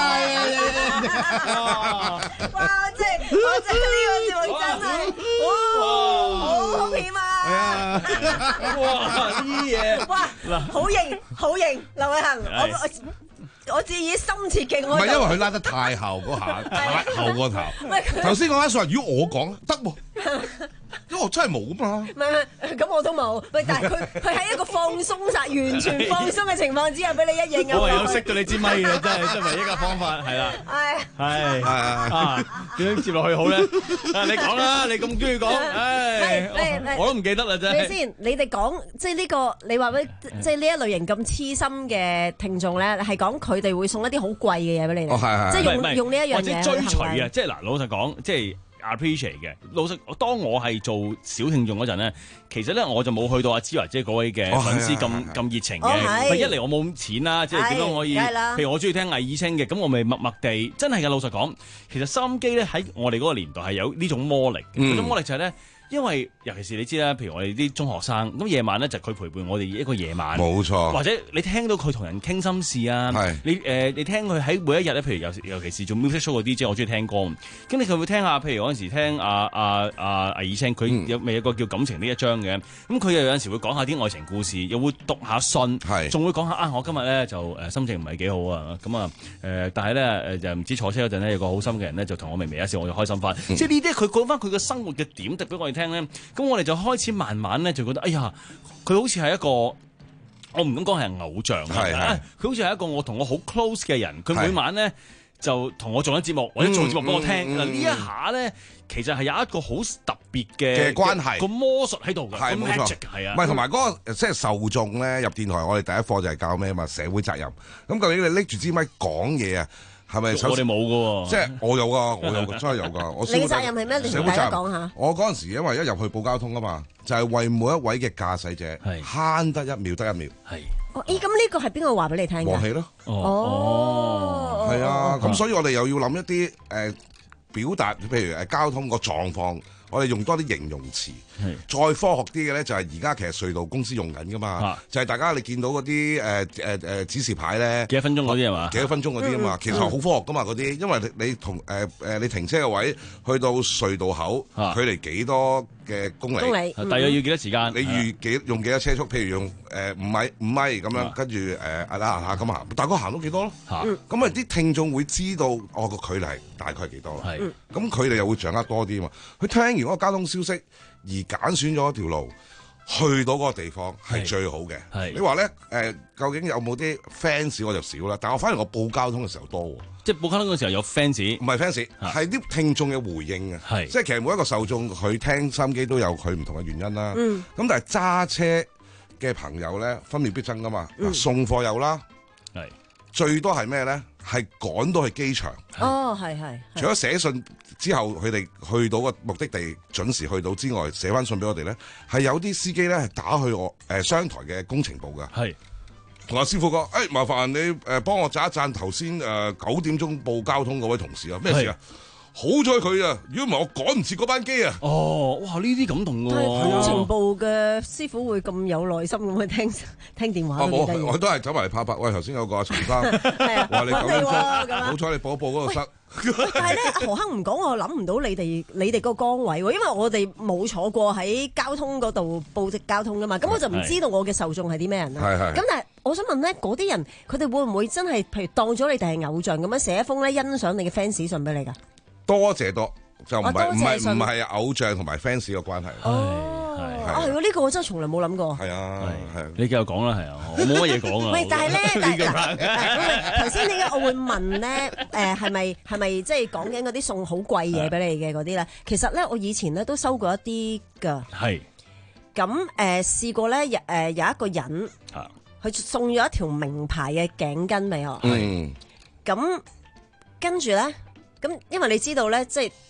啊！哇，即係我真係呢個節目真係，哇，好好險啊！ 哇，呢啲嘢， 哇，好型好型，劉偉恒，我我我自己深切敬愛。 唔係因為佢拉得太後嗰下，太後個頭。頭先講緊說話，如果我講得喎。因為我真係冇嘛， 唔係唔係，咁我都冇。喂，但係佢佢喺一個放鬆晒、完全放鬆嘅情況之下，俾你一應啊！ 我唯有識到你支咪嘅，真係真係唯一嘅方法係啦。 係係係啊，點樣接落去好咧？啊，你講啦，你咁中意講，唉，我都唔記得啦，真係。 你先，你哋講即係呢個，你話俾即係呢一類型咁黐心嘅聽眾咧，係講佢哋會送一啲好貴嘅嘢俾你哋， 哦係係， 即係用用呢一樣嘢或者追隨啊！即係嗱，老實講，即係。appreciate 嘅，老實，當我係做小聽眾嗰陣咧，其實咧我就冇去到阿芝華姐嗰位嘅粉絲咁咁熱情嘅。一嚟我冇錢啦，即係點樣可以？譬如我中意聽魏以清嘅，咁我咪默默地，真係嘅。老實講，其實收音機咧喺我哋嗰個年代係有呢種魔力，嗰種魔力就係咧。因為尤其是你知啦，譬如我哋啲中學生，咁夜晚咧就佢陪伴我哋一個夜晚， 冇錯。 或者你聽到佢同人傾心事啊，你誒、呃、你聽佢喺每一日咧，譬如有尤其是做 music show 嘅 D J，我中意聽歌，咁你佢會聽下，譬如嗰陣時聽阿阿阿魏以清，佢有咪有個叫感情呢一章嘅，咁佢又有陣時會講下啲愛情故事，又會讀下信，仲會講下啊，我今日咧就誒、呃、心情唔係幾好啊，咁啊誒，但係咧誒就唔知坐車嗰陣咧有個好心嘅人咧就同我微微一笑，我就開心翻，嗯、即係呢啲佢講翻佢嘅生活嘅點滴俾我哋聽咧，咁我哋就開始慢慢咧就覺得，哎呀，佢好似係一個，我唔敢講係偶像，係係，佢好似係一個我同我好 close 嘅人，佢每晚咧就同我做緊節目或者做節目俾我聽，嗱、嗯、呢、嗯、一下咧其實係有一個好特別嘅關係，個魔術喺度嘅， 係冇錯，係啊，唔係同埋嗰個即係受眾咧入電台，我哋第一課就係教咩啊嘛，社會責任。咁究竟你拎住支咪講嘢啊？係咪？ 我哋冇㗎喎， 即係我有㗎，我有㗎，真係有㗎。我你責任係咩？你同大家講下。 我嗰陣時因為一入去報交通啊嘛，就係、是、為每一位嘅駕駛者慳得一秒得一秒。係。 哦，咦？咁呢個係邊個話俾你聽㗎？ 和氣咯。 哦。係啊，咁所以我哋又要諗一啲誒、呃、表達，譬如誒交通個狀況。我哋用多啲形容詞，再科學啲嘅咧就係而家其實隧道公司用緊噶嘛，就係大家你見到嗰啲誒誒誒指示牌咧， 幾多分鐘嗰啲係嘛？ 幾多分鐘嗰啲啊嘛，其實好科學噶嘛嗰啲，因為你你同誒誒你停車嘅位去到隧道口，距離幾多嘅公里？ 公里， 大約要幾多時間？ 你預幾用幾多車速？譬如用誒五米五米咁樣，跟住誒啊啦下咁行，大概行到幾多咯？咁啊啲聽眾會知道我個距離係大概係幾多？係，咁佢哋又會掌握多啲啊嘛。佢聽。如果交通消息而揀選咗一條路去到嗰個地方係最好嘅。你話咧誒，究竟有冇啲 fans 我就少啦，但我反而我報交通嘅時候多喎。 即係報交通嘅時候有 fans， 唔係 fans，係啲聽眾嘅回應啊。即係其實每一個受眾佢聽收音機都有佢唔同嘅原因啦。咁、嗯、但係揸車嘅朋友咧分秒必爭噶嘛。嗯、送貨有啦，係最多係咩咧？係趕到去機場。 哦，係係。 除咗寫信之後，佢哋去到個目的地準時去到之外，寫翻信俾我哋咧，係有啲司機咧係打去我誒商台嘅工程部噶，係同阿師傅講，誒、哎、麻煩你誒幫我讚一讚頭先誒九點鐘報交通嗰位同事啊，咩事啊？好彩佢啊！如果唔係我趕唔切嗰班機啊！ 哦，哇！呢啲感動喎。 工程部嘅師傅會咁有耐心咁去聽聽電話。 我我都係走埋嚟拍拍。喂，頭先有個阿陳生，話你九點鐘，好彩你報一報嗰個室。 但係咧，阿何亨唔講，我諗唔到你哋你哋個崗位喎，因為我哋冇坐過喺交通嗰度報職交通噶嘛，咁我就唔知道我嘅受眾係啲咩人啦。咁但係我想問咧，嗰啲人佢哋會唔會真係譬如當咗你哋係偶像咁樣寫一封咧欣賞你嘅 fans 信俾你㗎？ 多謝多就唔係唔係唔係偶像同埋 fans 嘅關係。 哦，係啊，呢個我真係從來冇諗過。 係啊，係你繼續講啦，係啊，我冇乜嘢講啊。 喂，但係咧，頭先點解我會問咧？誒係咪係咪即係講緊嗰啲送好貴嘢俾你嘅嗰啲咧？其實咧，我以前咧都收過一啲㗎。係。咁誒試過咧，誒有一個人，佢送咗一條名牌嘅頸巾俾我。嗯。咁跟住咧。咁，因為你知道咧，即係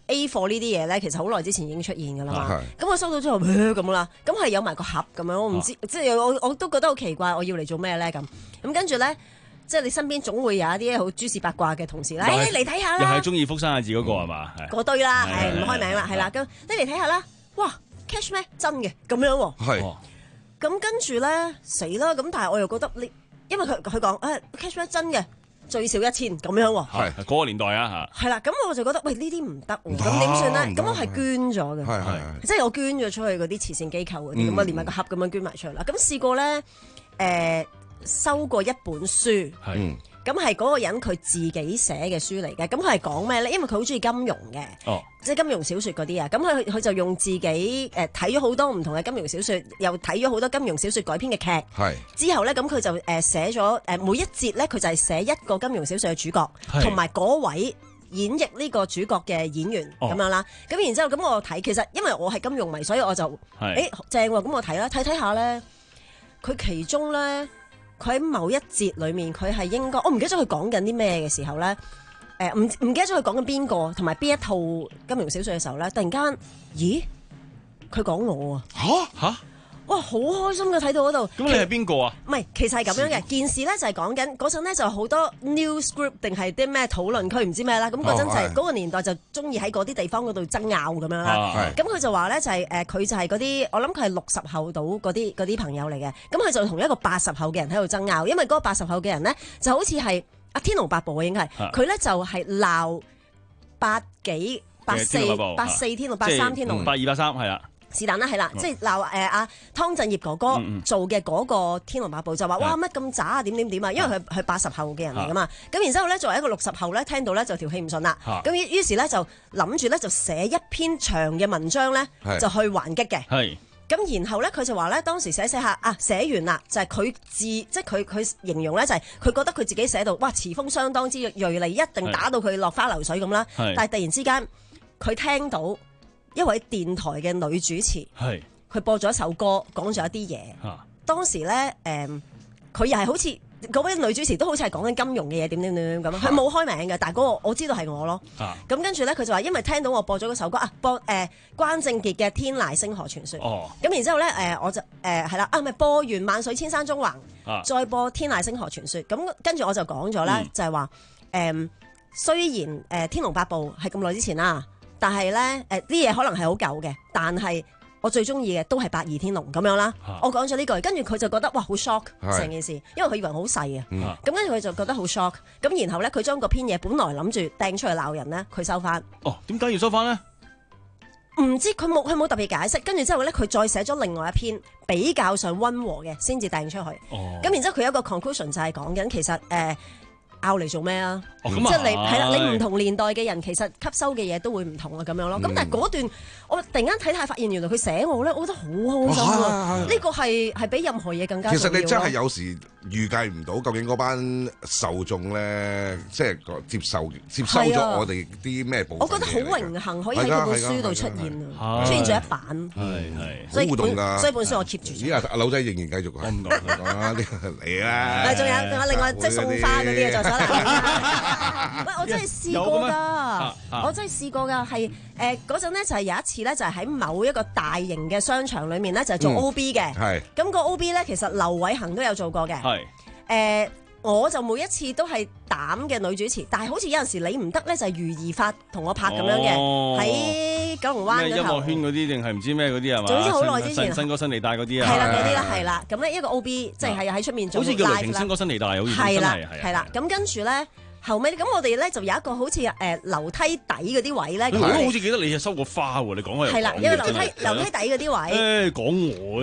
A 貨呢啲嘢咧，其實好耐之前已經出現㗎啦嘛。 啊咁我收到之後咁啦，咁係有埋個盒咁樣，我唔知， 啊即係我我都覺得好奇怪，我要嚟做咩咧咁？咁跟住咧。即係你身邊總會有一啲好蛛絲八卦嘅同事啦，誒嚟睇下啦， 又係中意福山雅治嗰個係嘛？ 嗰堆啦，係唔開名啦，係啦，咁你嚟睇下啦，哇 cash 咩真嘅咁樣喎， 係， 咁跟住咧死啦，咁但係我又覺得你，因為佢佢講誒 cash 咩真嘅最少一千咁樣喎， 係嗰個年代啊嚇，係啦，咁我就覺得喂呢啲唔得喎，咁點算咧？咁我係捐咗嘅， 係係， 即係我捐咗出去嗰啲慈善機構嗰啲，咁啊連埋個盒咁樣捐埋出去啦。咁試過咧誒收過一本書。 嗯。 咁係嗰個人佢自己寫嘅書嚟嘅，咁佢係講咩咧？因為佢好中意金庸嘅， 哦、 即係金庸小説嗰啲啊。咁佢佢就用自己誒睇咗好多唔同嘅金庸小説，又睇咗好多金庸小説改編嘅劇。 係之後咧，咁佢就誒寫咗誒每一節咧，佢就係寫一個金庸小説嘅主角，同埋嗰位演繹呢個主角嘅演員咁、哦、樣啦。咁然之後咁我睇，其實因為我係金庸迷，所以我就誒、欸、正喎。咁我睇啦，睇睇下咧，佢其中咧。佢喺某一節裏面，佢係應該我唔記得咗佢講緊啲咩嘅時候咧，誒唔唔記得咗佢講緊邊個同埋邊一套金庸小説嘅時候咧，突然間，咦？佢講我啊！ 嚇嚇！ 哇，好開心嘅睇到嗰度。 咁你係邊個啊？ 唔係，其實係咁樣嘅件事咧，就係講緊嗰陣咧，就好多 news group 定係啲咩討論區唔知咩啦。咁嗰陣就係嗰個年代就中意喺嗰啲地方嗰度爭拗咁樣啦。咁佢就話咧就係誒，佢就係嗰啲我諗佢係六十後到嗰啲嗰啲朋友嚟嘅。咁佢就同一個八十後嘅人喺度爭拗，因為嗰個八十後嘅人咧就好似係阿天龍八部啊，應該係佢咧就係鬧八幾八四八四天龍八三天龍八二八三係啦。 是但啦，係啦，即係鬧誒阿湯鎮業哥哥做嘅嗰個《天龍八部》就話哇乜咁渣啊點點點啊，因為佢佢八十後嘅人嚟噶嘛，咁然之後咧作為一個六十後咧聽到咧就條氣唔順啦，咁於於是咧就諗住咧就寫一篇長嘅文章咧就去還擊嘅，咁然後咧佢就話咧當時寫寫下啊寫完啦，就係佢自即係佢佢形容咧就係佢覺得佢自己寫到哇詞風相當之鋭利，一定打到佢落花流水咁啦，但係突然之間佢聽到一位電台嘅女主持，佢播咗一首歌，講咗一啲嘢。當時咧，誒、嗯，佢又係好似嗰位女主持都好似係講緊金融嘅嘢，點點點咁。佢冇開名嘅，但係嗰個我知道係我咯。咁、啊、跟住咧，佢就話因為聽到我播咗嗰首歌啊，播誒、呃、關正傑嘅《天籟星河傳說》。哦。咁然之後咧，誒、呃、我就誒係啦，啊咪播完《萬水千山縱橫》啊，再播《天籟星河傳說》。咁跟住我就講咗咧，嗯、就係話誒，雖然誒、呃《天龍八部》係咁耐之前啦。但係咧，誒啲嘢可能係好舊嘅，但係我最中意嘅都係八二天龍咁樣啦。啊、我講咗呢句，跟住佢就覺得哇好 shock 成件事，因為佢以為好細啊。咁跟住佢就覺得好 shock。咁然後咧，佢將嗰篇嘢本來諗住掟出去鬧人咧，佢收翻。 哦，點解要收翻咧？ 唔知佢冇佢冇特別解釋。跟住之後咧，佢再寫咗另外一篇比較上溫和嘅，先至掟出去。哦。咁然之後佢有一個 conclusion 就係講緊其實誒。呃拗嚟做咩啊？ 哦、 即係你係啦，你唔同年代嘅人其實吸收嘅嘢都會唔同啊，咁樣咯。咁、嗯、但係嗰段我突然間睇睇發現，原來佢寫我咧，我覺得好開心啊！呢個係係比任何嘢更加重要。 其實你真係有時預計唔到，究竟嗰班受眾咧，即係接受接收咗我哋啲咩部分。 我覺得好榮幸可以喺呢本書度出現啊，出現咗一版。係係，好互動㗎。所以本書我 keep 住。咦啊！阿柳仔仍然繼續講唔講講啊？嚟啦！仲有仲有另外即係送花嗰啲啊，喂，我真係試過㗎，啊啊、我真係試過㗎，係誒嗰陣咧就係有一次咧，就係喺某一個大型嘅商場裏面咧，就係做 O B 嘅。係、嗯，咁個 O B 咧，其實劉偉恒都有做過嘅。係，誒、呃、我就每一次都係膽嘅女主持，但係好似有陣時你唔得咧，就係余宜發同我拍咁樣嘅，喺、哦、九龍灣嗰頭。 音樂圈嗰啲定係唔知咩嗰啲係嘛？ 總之好耐之前， 新歌新地帶嗰啲啊。 係啦，嗰啲啦，係啦。咁咧一個 O B 即係喺出面做 live 啦。好似叫雷霆新歌新地帶，好似係啦，係啦。咁跟住咧。後尾咁我哋咧就有一個好似誒樓梯底嗰啲位咧， 我好似記得你係收過花喎，你講開又講。 係啦，因為樓梯樓梯底嗰啲位。 誒講我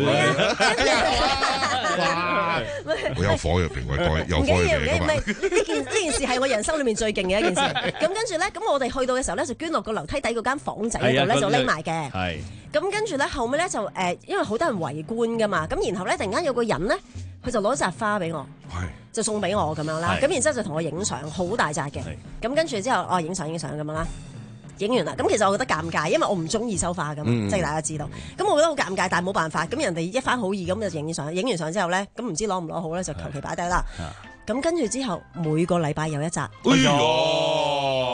啊！ 我有火藥瓶，我開有火藥瓶㗎嘛。 呢件呢件事係我人生裏面最勁嘅一件事。咁跟住咧，咁我哋去到嘅時候咧，就捐落個樓梯底嗰間房仔度咧，就匿埋嘅。係。咁跟住咧，後尾咧就誒，因為好多人圍觀㗎嘛，咁然後咧突然間有個人咧。佢就攞紮花俾我，就送俾我咁樣啦。咁然之後就同我影相，好大紮嘅。咁跟住之後，我影相影相咁樣啦，影完啦。咁其實我覺得尷尬，因為我唔中意收花咁，嗯、即係大家知道。咁我覺得好尷尬，但係冇辦法。咁人哋一番好意咁就影相，影完相之後咧，咁唔知攞唔攞好咧，就求其擺低啦。咁跟住之後，每個禮拜有一紮。哎呀，真係㗎！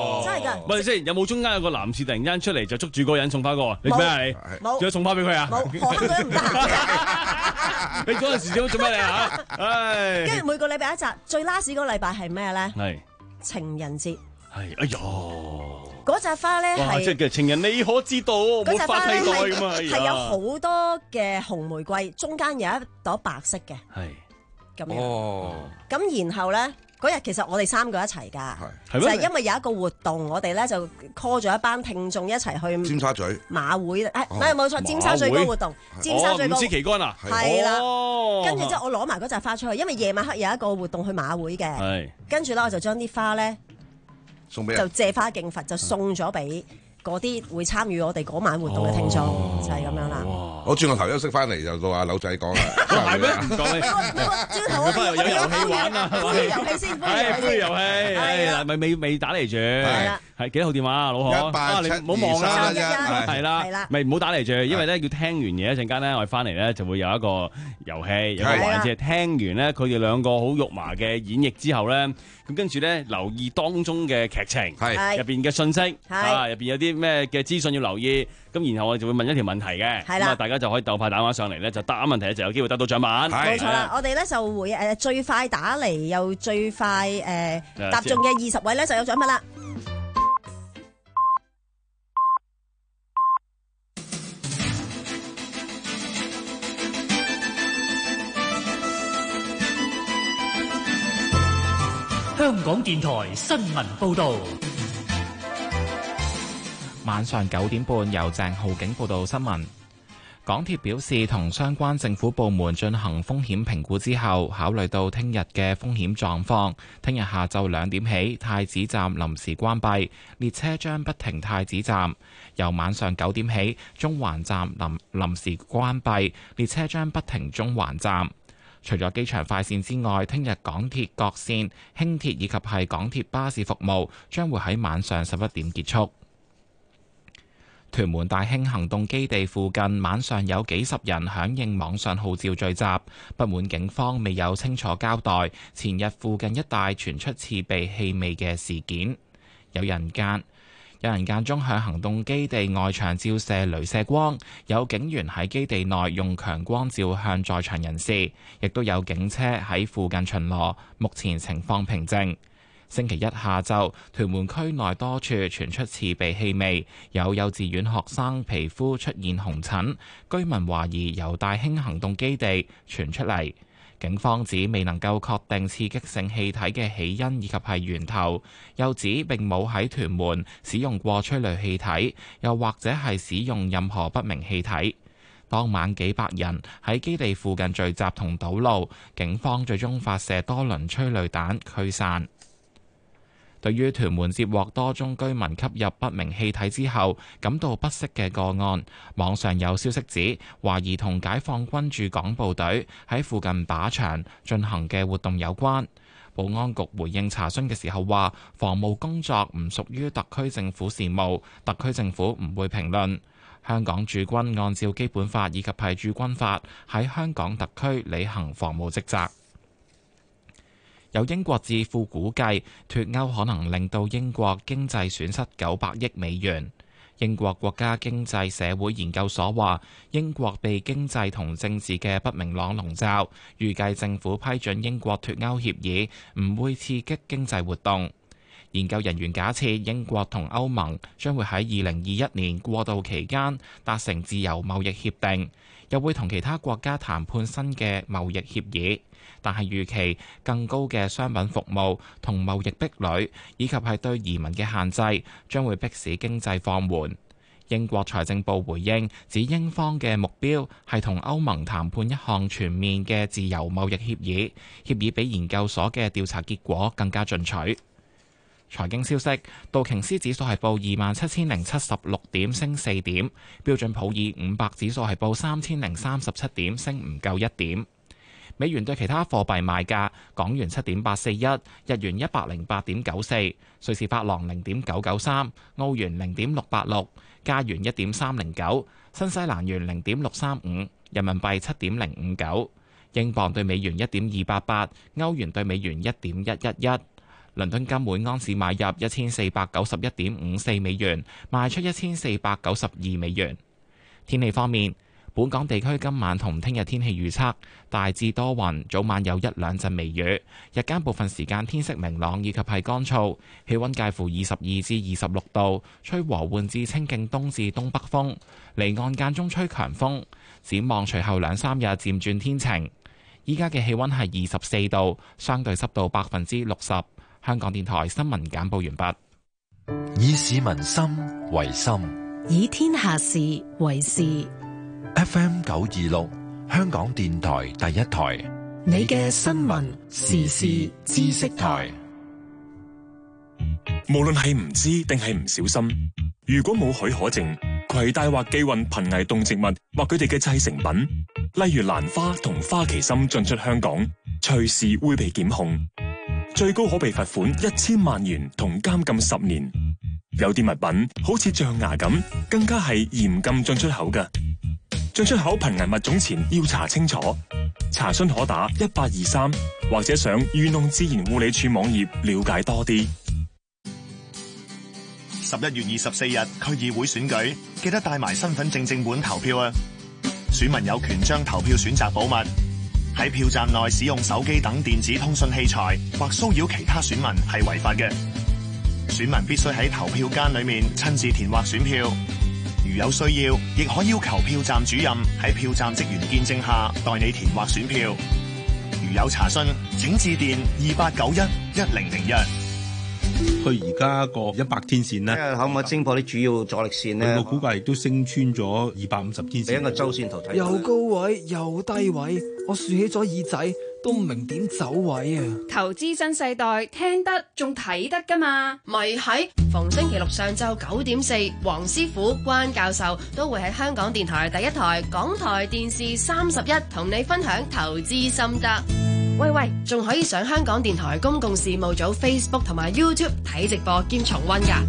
真。 喂，先有冇中間有個男士突然間出嚟就捉住嗰個人送花哥？你咩啊你？ 冇， 仲要送花俾佢啊？ 冇，何克佢都唔得。 你嗰陣時做做咩你啊？唉！ 跟住每個禮拜一集，最 last 嗰個禮拜係咩咧？ 係情人節。 係，哎呀！ 嗰扎花咧係即係情人你可知道，冇花替代㗎嘛。 係有好多嘅紅玫瑰，中間有一朵白色嘅。 係咁樣。 哦。 咁然後咧。嗰日其實我哋三個一齊㗎，就係因為有一個活動，我哋咧就 call 咗一班聽眾一齊去尖沙咀馬會，誒唔係冇錯，尖沙咀嗰個活動，尖沙咀嗰個五支旗杆啊， 係啦，跟住之後我攞埋嗰扎花出去，因為夜晚黑有一個活動去馬會嘅，跟住咧我就將啲花咧送俾就借花敬佛，就送咗俾嗰啲會參與我哋嗰晚活動嘅聽眾，就係咁樣啦。 我轉個頭休息翻嚟就到阿柳仔講啦。 係咩？唔講你。 轉頭我翻嚟有遊戲玩啊！ 歡迎遊戲先， 歡迎遊戲。係嗱，咪未未打嚟住。係啦。係幾多號電話啊，老何？ 一八七唔好忘啦。係啦。 係啦。 咪唔好打嚟住，因為咧要聽完嘢一陣間咧，我哋翻嚟咧就會有一個遊戲，有個環節。聽完咧，佢哋兩個好肉麻嘅演繹之後咧，咁跟住咧留意當中嘅劇情，係入邊嘅信息，啊入邊有啲咩嘅資訊要留意。咁然後我哋就會問一條問題嘅，咁啊大家就可以鬥快打電話上嚟咧，就答啱問題咧就有機會得到獎品。 冇錯啦，我哋咧就會誒最快打嚟又最快誒答中嘅二十位咧就有獎品啦。 香港電台新聞報導。 晚上九點半，由鄭浩景報道新聞。港鐵表示，同相關政府部門進行風險評估之後，考慮到聽日嘅風險狀況，聽日下晝兩點起，太子站臨時關閉，列車將不停太子站；由晚上九點起，中環站臨臨時關閉，列車將不停中環站。除咗機場快線之外，聽日港鐵各線、輕鐵以及係港鐵巴士服務將會喺晚上十一點結束。屯門大興行動基地附近晚上有幾十人響應網上號召聚集，不滿警方未有清楚交代前日附近一帶傳出刺鼻氣味嘅事件。有人間有人間中向行動基地外牆照射雷射光，有警員喺基地內用強光照向在場人士，亦都有警車喺附近巡邏，目前情況平靜。星期一下晝，屯門區內多處傳出刺鼻氣味，有幼稚園學生皮膚出現紅疹，居民懷疑由大興行動基地傳出嚟。警方指未能夠確定刺激性氣體嘅起因以及係源頭，又指並冇喺屯門使用過催淚氣體，又或者係使用任何不明氣體。當晚幾百人喺基地附近聚集同堵路，警方最終發射多輪催淚彈驅散。對於屯門接獲多宗居民吸入不明氣體之後感到不適嘅個案，網上有消息指懷疑同解放軍駐港部隊喺附近靶場進行嘅活動有關。保安局回應查詢嘅時候話，防務工作唔屬於特區政府事務，特區政府唔會評論。香港駐軍按照基本法以及係駐軍法喺香港特區履行防務職責。有英國智庫估計，脫歐可能令到英國經濟損失九百億美元。英國國家經濟社會研究所話，英國被經濟同政治嘅不明朗籠罩，預計政府批准英國脫歐協議唔會刺激經濟活動。研究人員假設英國同歐盟將會喺二零二一年過渡期間達成自由貿易協定，又會同其他國家談判新嘅貿易協議。但係預期更高嘅商品服務同貿易壁壘，以及係對移民嘅限制，將會迫使經濟放緩。英國財政部回應指，英方嘅目標係同歐盟談判一項全面嘅自由貿易協議，協議比研究所嘅調查結果更加進取。財經消息，道瓊斯指數係報二萬七千零七十六點，升四點；標準普爾五百指數係報三千零三十七點，升唔夠一點。美元對其他貨幣賣價：港元七點八四一，日元一百零八點九四，瑞士法郎零點九九三，澳元零點六八六，加元一點三零九，新西蘭元零點六三五，人民幣七點零五九，英鎊對美元一點二八八，歐元對美元一點一一一， 倫敦金每安士買入一千四百九十一點五四美元，賣出一千四百九十二美元。天氣方面，本港地區今晚同聽日天氣預測大致多雲，早晚有一兩陣微雨，日間部分時間天色明朗以及係乾燥，氣溫介乎二十二至二十六度，吹和緩至清勁東至東北風，離岸間中吹強風。展望隨後兩三日漸轉天晴。依家嘅氣溫係二十四度，相對濕度百分之六十。香港電台新聞簡報完畢。 以市民心為心， 以天下事為事。 F M 九二六，香港電台第一台， 你嘅新聞時事知識台。 無論係唔知定係唔小心，如果冇許可證，攜帶或寄運瀕危動植物或佢哋嘅製成品，例如蘭花同花旗參進出香港，隨時會被檢控，最高可被罰款一千萬元同監禁十年。有啲物品好似象牙咁，更加係嚴禁進出口嘅。進出口瀕危物種前要查清楚，查詢可打一八二三或者上漁農自然護理署網頁了解多啲。 十一月二十四日區議會選舉，記得帶埋身份證正本投票啊！選民有權將投票選擇保密，喺票站內使用手機等電子通訊器材或騷擾其他選民係違法嘅。選民必須喺投票間裏面親自填劃選票。如有需要，亦可要求票站主任喺票站職員見證下代你填劃選票。如有查詢，請致電二八九一一零零一。 佢而家個一百天線咧， 可唔可以偵破啲主要阻力線咧？ 我估計亦都升穿咗二百五十天線。 俾一個周線圖睇。 又高位又低位，我豎起咗耳仔都唔明點走位啊！ 投資新世代，聽得仲睇得噶嘛？ 咪係逢星期六上晝九點四，黃師傅、關教授都會喺香港電台第一台、港台電視三十一同你分享投資心得。喂喂，仲可以上香港電台公共事務組 Facebook 同埋 YouTube 睇直播兼重溫㗎。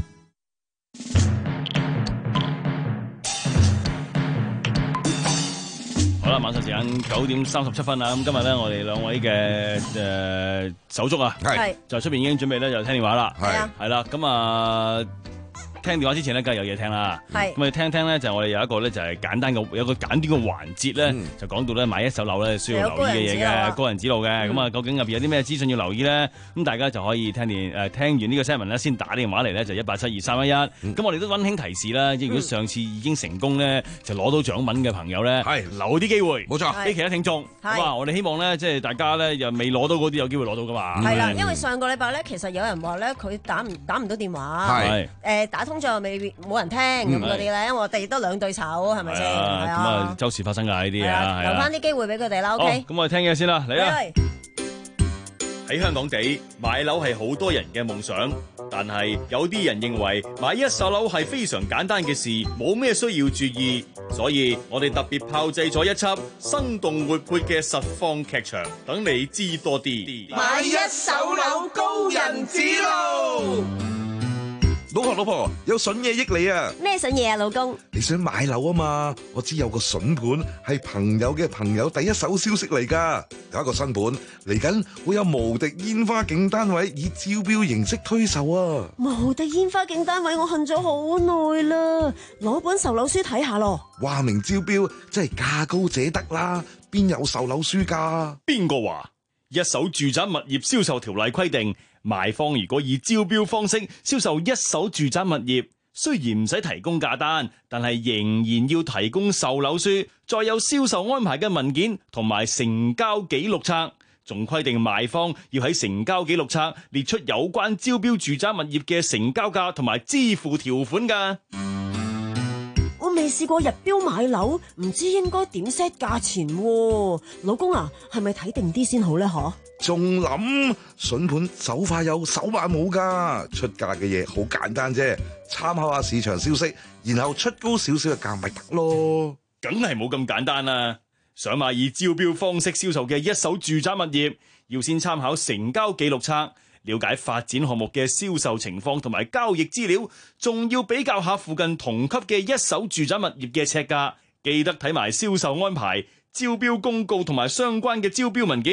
好啦，晚上時間九點三十七分啊！咁今日咧，我哋兩位嘅誒手足啊，係就出邊已經準備咧，就聽電話啦，係係啦，咁啊。聽電話之前咧，梗係有嘢聽啦。係咁我哋聽聽咧，就我哋有一個咧，就係簡單嘅有一個簡短嘅環節咧，嗯、就講到咧買一手樓咧需要留意嘅嘢嘅個人指路嘅。咁啊、嗯，究竟入邊有啲咩資訊要留意咧？咁大家就可以聽電誒、呃、聽完呢個新聞咧，先打電話嚟咧，就一八七二三一一。咁、嗯、我哋都溫馨提示啦，即係如果上次已經成功咧，就攞到獎品嘅朋友咧，係留啲機會，冇錯，俾其他聽眾。咁啊，我哋希望咧，即係大家咧又未攞到嗰啲有機會攞到噶嘛。 係啦，因為上個禮拜咧，其實有人話咧，佢打唔打唔到電話，係誒打通咗未冇人聽咁嗰啲咧，因為我哋得兩對手，係咪先？係啊，咁啊， 周時發生㗎呢啲啊， 留翻啲機會俾佢哋啦。OK， 咁我哋聽嘢先啦，嚟啦！喺香港地買樓係好多人嘅夢想，但係有啲人認為買一手樓係非常簡單嘅事，冇咩需要注意，所以我哋特別炮製咗一輯生動活潑嘅實況劇場，等你知多啲。 買一手樓高人指路。 老婆老婆，有筍嘢益你啊！ 咩筍嘢啊，老公？ 你想買樓啊嘛？我知有個筍盤係朋友嘅朋友第一手消息嚟噶，有一個新盤嚟緊會有無敵煙花景單位以招標形式推售啊！ 無敵煙花景單位我恨咗好耐啦，攞本售樓書睇下咯。 話明招標，即係價高者得啦，邊有售樓書噶？ 邊個話？一手住宅物業銷售條例規定，賣方如果以招標方式銷售一手住宅物業，雖然唔使提供價單，但係仍然要提供售樓書，再有銷售安排嘅文件同埋成交記錄冊，仲規定賣方要喺成交記錄冊列出有關招標住宅物業嘅成交價同埋支付條款㗎。 我未試過入標買樓，唔知應該點 set 價錢喎。老公啊，係咪睇定啲先好咧？嗬？ 仲諗筍盤手快有手慢冇噶，出價嘅嘢好簡單啫，參考下市場消息，然後出高少少嘅價咪得咯。 梗係冇咁簡單啦！想買以招標方式銷售嘅一手住宅物業，要先參考成交記錄冊，了解發展項目嘅銷售情況同埋交易資料，仲要比較下附近同級嘅一手住宅物業嘅尺價，記得睇埋銷售安排、招標公告同埋相關嘅招標文件。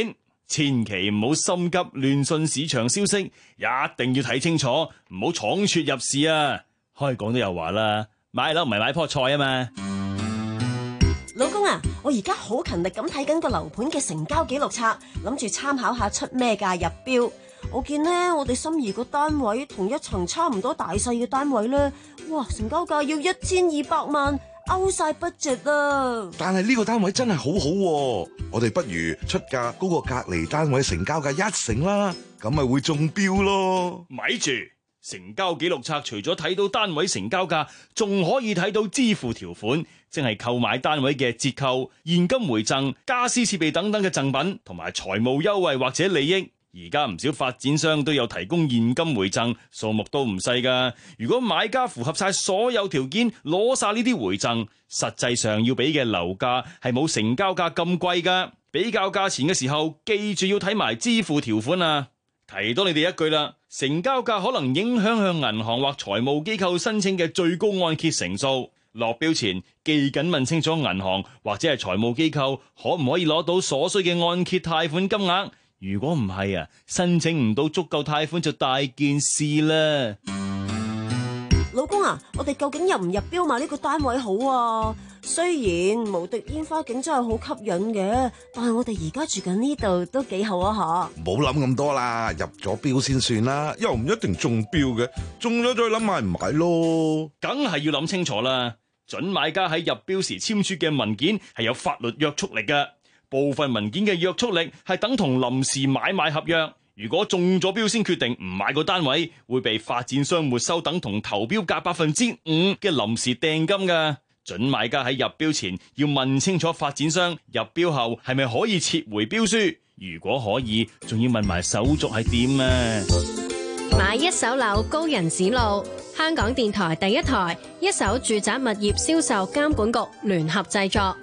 千祈唔好心急亂信市場消息，一定要睇清楚，唔好闖竄入市啊！開講都有話啦，買樓唔係買棵菜啊嘛。 老公啊，我而家好勤力咁睇緊個樓盤嘅成交記錄冊，諗住參考下出咩價入標。我見呢，我哋心儀個單位同一層差唔多大細嘅單位呢，哇，成交價要一千二百萬，out晒 budget 啊！ 但係呢個單位真係好好喎，我哋不如出價高過隔離單位成交價一成啦，咁咪會中標咯。 咪住，成交記錄冊除咗睇到單位成交價，仲可以睇到支付條款，即係購買單位嘅折扣、現金回贈、家私設備等等嘅贈品，同埋財務優惠或者利益。而家唔少發展商都有提供現金回贈，數目都唔細㗎。如果買家符合晒所有條件，攞晒呢啲回贈，實際上要俾嘅樓價係冇成交價咁貴㗎。比較價錢嘅時候，記住要睇埋支付條款啊！提多你哋一句啦，成交價可能影響向銀行或財務機構申請嘅最高按揭成數。落標前記緊問清楚銀行或者係財務機構可唔可以攞到所需嘅按揭貸款金額。如果唔係啊，申請唔到足夠貸款就大件事啦。 老公啊，我哋究竟入唔入標買呢個單位好啊？雖然無敵煙花景真係好吸引嘅，但係我哋而家住緊呢度都幾好啊吓。 唔好諗咁多啦，入咗標先算啦，又唔一定中標嘅，中咗再諗買唔買咯。 梗係要諗清楚啦，準買家喺入標時簽署嘅文件係有法律約束力嘅。部分文件嘅約束力係等同臨時買賣合約，如果中咗標先決定唔買個單位，會被發展商沒收等同投標價百分之五嘅臨時訂金㗎。準買家喺入標前要問清楚發展商入標後係咪可以撤回標書，如果可以，仲要問埋手續係點啊。 買一手樓高人指路，香港電台第一台一手住宅物業銷售監管局聯合製作。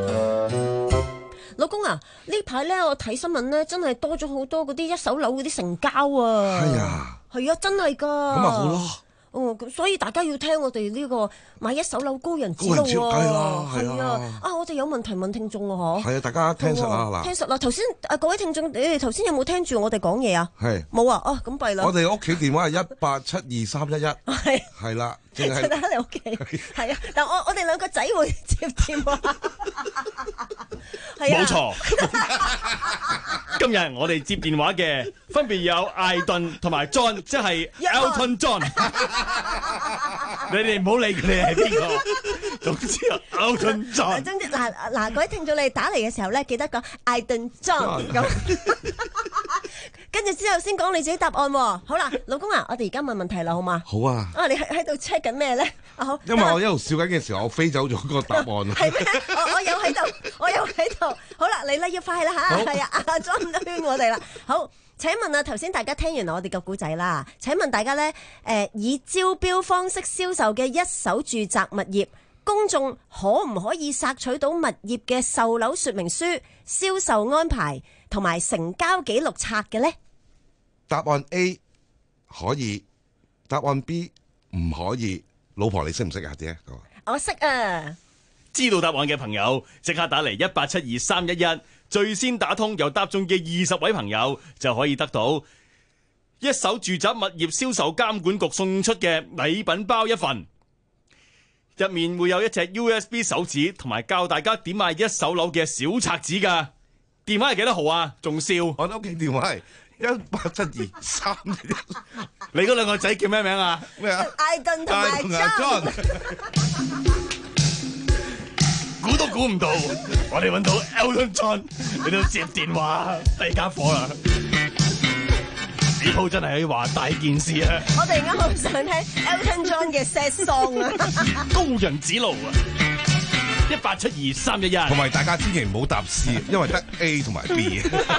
老公啊，呢排咧我睇新聞咧，真係多咗好多嗰啲一手樓嗰啲成交啊！係啊，係啊，真係噶。咁咪好咯。哦，所以大家要聽我哋呢個買一手樓高人指路啊！ 係啦，係啊。 啊，我哋有問題問聽眾啊，嗬。 係啊，大家聽實啦嗱。 聽實啦，頭先啊，各位聽眾，你哋頭先有冇聽住我哋講嘢啊？ 係。冇啊，哦，咁弊啦。 我哋屋企電話係一八七二三一一。係。係啦。 真係喺你屋企。係啊，但我我哋兩個仔會接電話。 冇錯，今日我哋接電話嘅分別有艾頓同埋 John， 即係 Elton John。你哋唔好理佢哋係邊個，總之啊 Elton John。 總之嗱嗱，各位聽眾你打嚟嘅時候咧，記得講艾頓 John 咁。跟住之後先講你自己答案。好啦，老公啊，我哋而家問問題啦，好嘛？ 好啊。 啊，你喺喺度 check 緊咩咧？啊好。 因為我一路笑緊嘅時候，我飛走咗個答案。 係咩？我我有喺度，我有喺度。好啦，嚟啦，要快啦吓。係啊，阿 John 都圈我哋啦。好，請問啊，頭先大家聽完我哋個故仔啦，請問大家咧，誒，以招標方式銷售嘅一手住宅物業，公眾可唔可以索取到物業嘅售樓說明書、銷售安排同埋成交記錄冊嘅咧？ 答案 A 可以，答案 B 唔可以。老婆你識唔識啊？姐， 我識啊。 知道答案嘅朋友即刻打嚟一八七二三一一，最先打通又答中嘅二十位朋友就可以得到一手住宅物業銷售監管局送出嘅禮品包一份，入面會有一隻 U S B 手指同埋教大家點買一手樓嘅小冊子㗎。電話係幾多號啊？仲笑？ 我屋企電話係一八七二三一一。 你嗰兩個仔叫咩名啊？ 咩啊？ 艾頓同埋 John。 估都估唔到，我哋揾到 Elton John， 你都接電話，第家伙啦！呢鋪真係可以話大件事啊！ 我哋而家好想聽 Elton John 嘅 sad song 啊！ 高人指路啊！一八七二三一一， 同埋大家千祈唔好答 C， 因為得 A 同埋 B。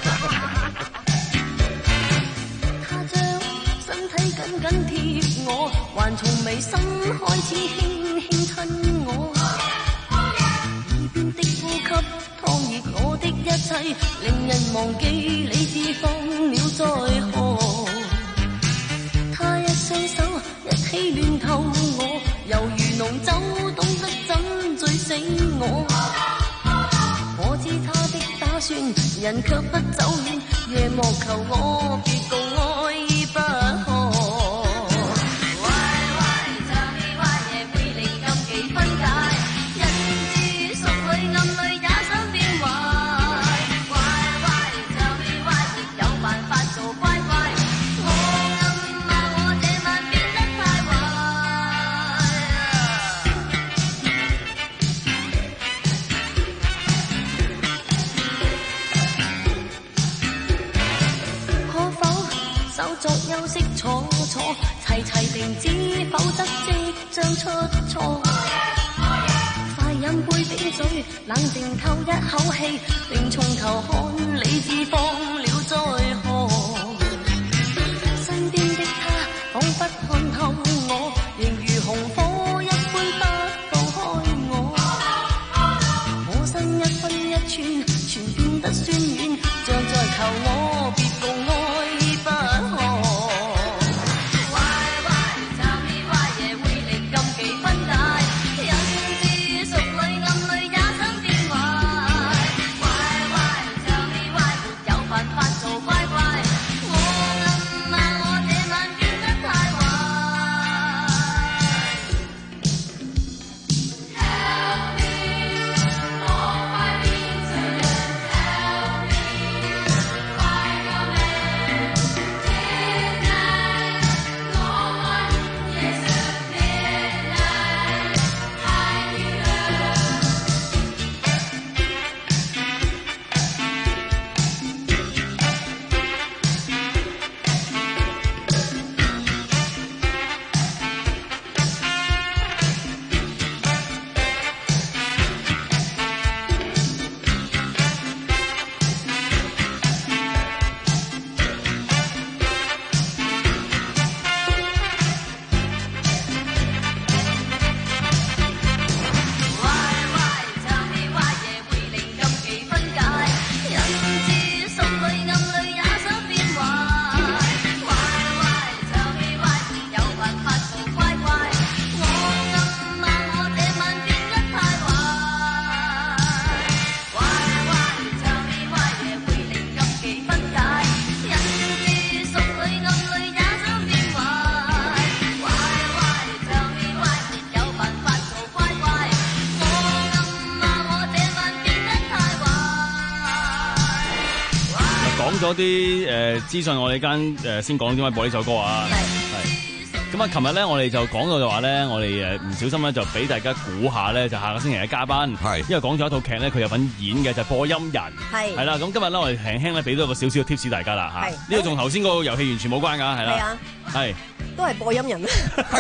他將身體緊緊貼我，還從眉心開始輕輕親我。的呼吸燙熱我的一切，令人忘記理智放了在河。他一雙手一起亂透我，猶如濃酒懂得怎醉醒我。我知他的打算，人卻不走遠。 莫求我別共愛不可。喂喂，就你歪嘢會令禁忌分解，人知熟裏暗裏也想變壞。喂喂，就你歪亦有辦法做乖乖，我暗罵我這晚變得太壞。可否手作休息坐坐，齊齊停止，否則即將出錯。快飲杯冰水，冷靜透一口氣，並從頭看理智放了再何。身邊的他彷彿看透我，仍如紅火一般不放開我。我身一分一寸，全變得酸軟，像在求我別共愛不可。喂喂，就你歪嘢會令禁忌分解，人知熟裏暗裏也想變壞。喂喂，就你歪沒有辦法做乖乖，我暗罵我這晚變得太壞。Help me，我快變成 Help me，快個命 Midnight，我愛夜上 Midnight，太月亮。喂喂，就你歪嘢會令禁忌分解，人知熟裏暗裏也想變壞。喂喂，就你歪沒有辦法做乖乖，我暗罵我這晚變得太壞。喂喂，就你歪嘢會令禁忌分解，人知熟裏暗裏也想變壞。喂喂，就你歪沒有辦法做乖乖，我暗罵我這晚變得太壞。 講咗啲誒資訊，我哋間誒先講點解播呢首歌啊。係。咁啊，琴日咧我哋就講到就話咧，我哋誒唔小心咧就俾大家估下咧，就下個星期嘅嘉賓。係。因為講咗一套劇咧，佢有份演嘅就係播音人。係。係啦，咁今日咧我哋輕輕咧俾咗個少少嘅 tips 大家啦嚇。係。呢個同頭先嗰個遊戲完全冇關㗎，係啦。 係啊。 係。 都係播音人啦。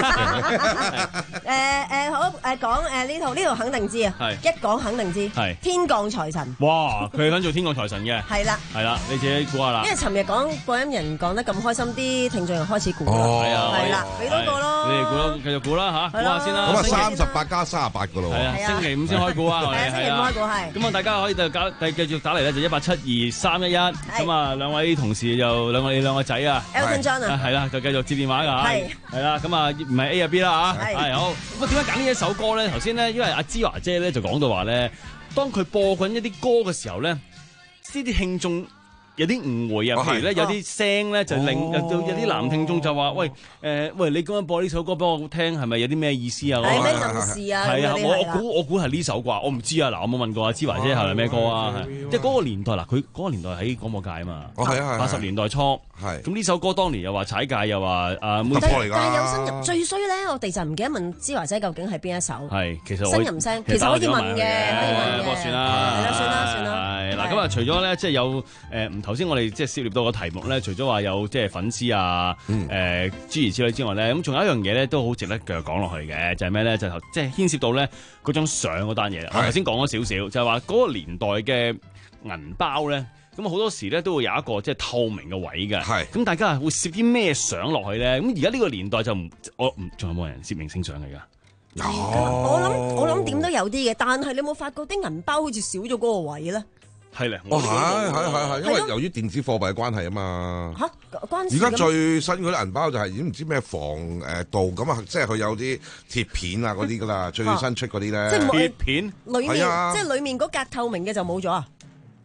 誒誒好誒講誒呢套呢套肯定知啊， 係一講肯定知。 係天降財神。 哇！佢想做天降財神嘅。 係啦。 係啦，你自己估下啦。 因為尋日講播音人講得咁開心，啲聽眾又開始估啦。 哦係啊係啦，俾多個咯。 你哋估咯，繼續估啦嚇，估下先啦。 咁啊，三十八加三十八噶咯喎。 係啊，星期五先開估啊，我哋係啊，星期五開估係。 咁啊，大家可以繼續打，繼續打嚟咧，就一八七二三一一。咁啊，兩位同事就兩個你兩個仔啊。 Elton John 啊。 係啦，就繼續接電話㗎嚇。係。係啦，咁啊，唔係 A 啊 B 啦嚇。係。好。咁啊，點解揀呢一首歌咧？頭先咧，因為阿芝華姐咧就講到話咧，當佢播緊一啲歌嘅時候咧，呢啲聽眾有啲誤會啊，譬如咧有啲聲咧就令有有啲男聽眾就話：喂誒喂，你咁樣播呢首歌俾我聽，係咪有啲咩意思啊？ 係咩暗示啊？ 係啊，我我估我估係呢首啩，我唔知啊。嗱，我冇問過阿芝華姐係咪咩歌啊？即係嗰個年代嗱，佢嗰個年代喺廣播界啊嘛。 哦，係啊，係八十年代初係。咁呢首歌當年又話踩界，又話啊妹但係有新人最衰咧，我哋就唔記得問芝華姐究竟係邊一首。 係，其實新人聲，其實可以問嘅，可以問嘅。 不過算啦， 係啦，算啦，算啦。 係嗱，咁啊，除咗咧，即係有誒唔頭先我哋即係涉獵到個題目咧，除咗話有即係粉絲啊，誒諸如此類之外咧，咁仲有一樣嘢咧都好值得繼續講落去嘅，就係咩咧？就係即係牽涉到咧嗰張相嗰單嘢。我頭先講咗少少，就係話嗰個年代嘅銀包咧，咁好多時咧都會有一個即係透明嘅位嘅。係。咁大家會攝啲咩相落去咧？咁而家呢個年代就唔，我唔仲有冇人攝明星相嚟㗎？ 有。我諗我諗點都有啲嘅，但係你有冇發覺啲銀包好似少咗嗰個位咧？ 係咧， 哦係係係係，因為由於電子貨幣嘅關係啊嘛。 嚇，關事。 而家最新嗰啲銀包就係已經唔知咩防誒盜咁啊，即係佢有啲鐵片啊嗰啲噶啦，最新出嗰啲咧。 即係鐵片。 裡面即係裡面嗰格透明嘅就冇咗啊？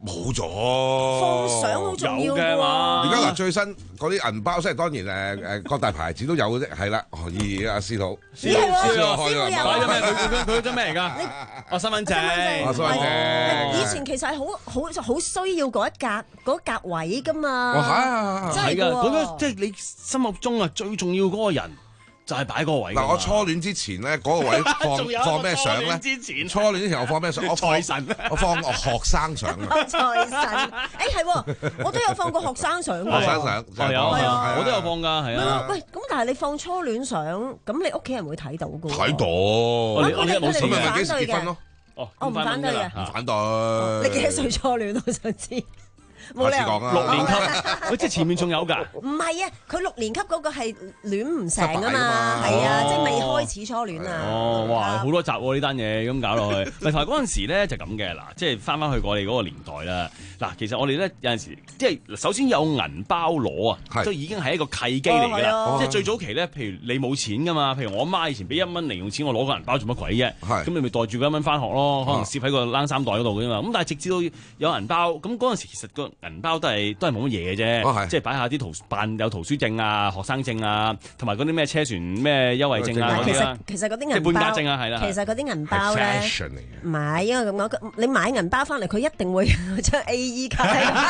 冇咗， 放相好重要嘅嘛。 而家嗱最新嗰啲銀包，即係當然誒誒各大牌子都有嘅啫，係啦。咦，阿司徒， 司徒開咗銀包，擺咗咩？佢佢佢張咩嚟㗎？我身份證， 我身份證。 以前其實係好好好需要嗰一格嗰格位㗎嘛。 哦， 係㗎，嗰個即係你心目中啊最重要嗰個人。就係擺個位嗱，我初戀之前咧，嗰個位放放咩相咧？初戀之前我放咩相？我財神，我放我學生相啊！ 財神，誒係喎，我都有放過學生相喎。 學生相係啊，我都有放㗎，係啊。 喂，咁但係你放初戀相，咁你屋企人會睇到㗎喎。 睇到， 我哋我哋冇事咪咪幾時結婚咯？ 哦，我唔反對嘅， 唔反對。 你幾多歲初戀？我想知。 冇理由六年級，喂，即係前面仲有㗎？ 唔係啊，佢六年級嗰個係戀唔成啊嘛，係啊，即係未開始初戀啊。 哦，哇，好多集喎呢單嘢，咁搞落去。咪同埋嗰陣時咧就咁嘅，嗱，即係翻翻去我哋嗰個年代啦。嗱，其實我哋咧有陣時，即係首先有銀包攞啊，都已經係一個契機嚟㗎啦。即係最早期咧，譬如你冇錢㗎嘛，譬如我媽以前俾一蚊零用錢，我攞個銀包做乜鬼啫？咁你咪袋住嗰一蚊翻學咯，可能攝喺個冷衫袋嗰度㗎嘛。咁但係直至到有銀包，咁嗰陣時其實個銀包都係都係冇乜嘢嘅啫，哦、即係擺下啲圖辦有圖書證啊、學生證啊，同埋嗰啲咩車船咩優惠證啊嗰啲啦。 其實嗰啲銀包， 即係半價證啊，係啦。 其實嗰啲銀包咧，唔係因為咁講，你買銀包翻嚟，佢一定會有張 A E 卡。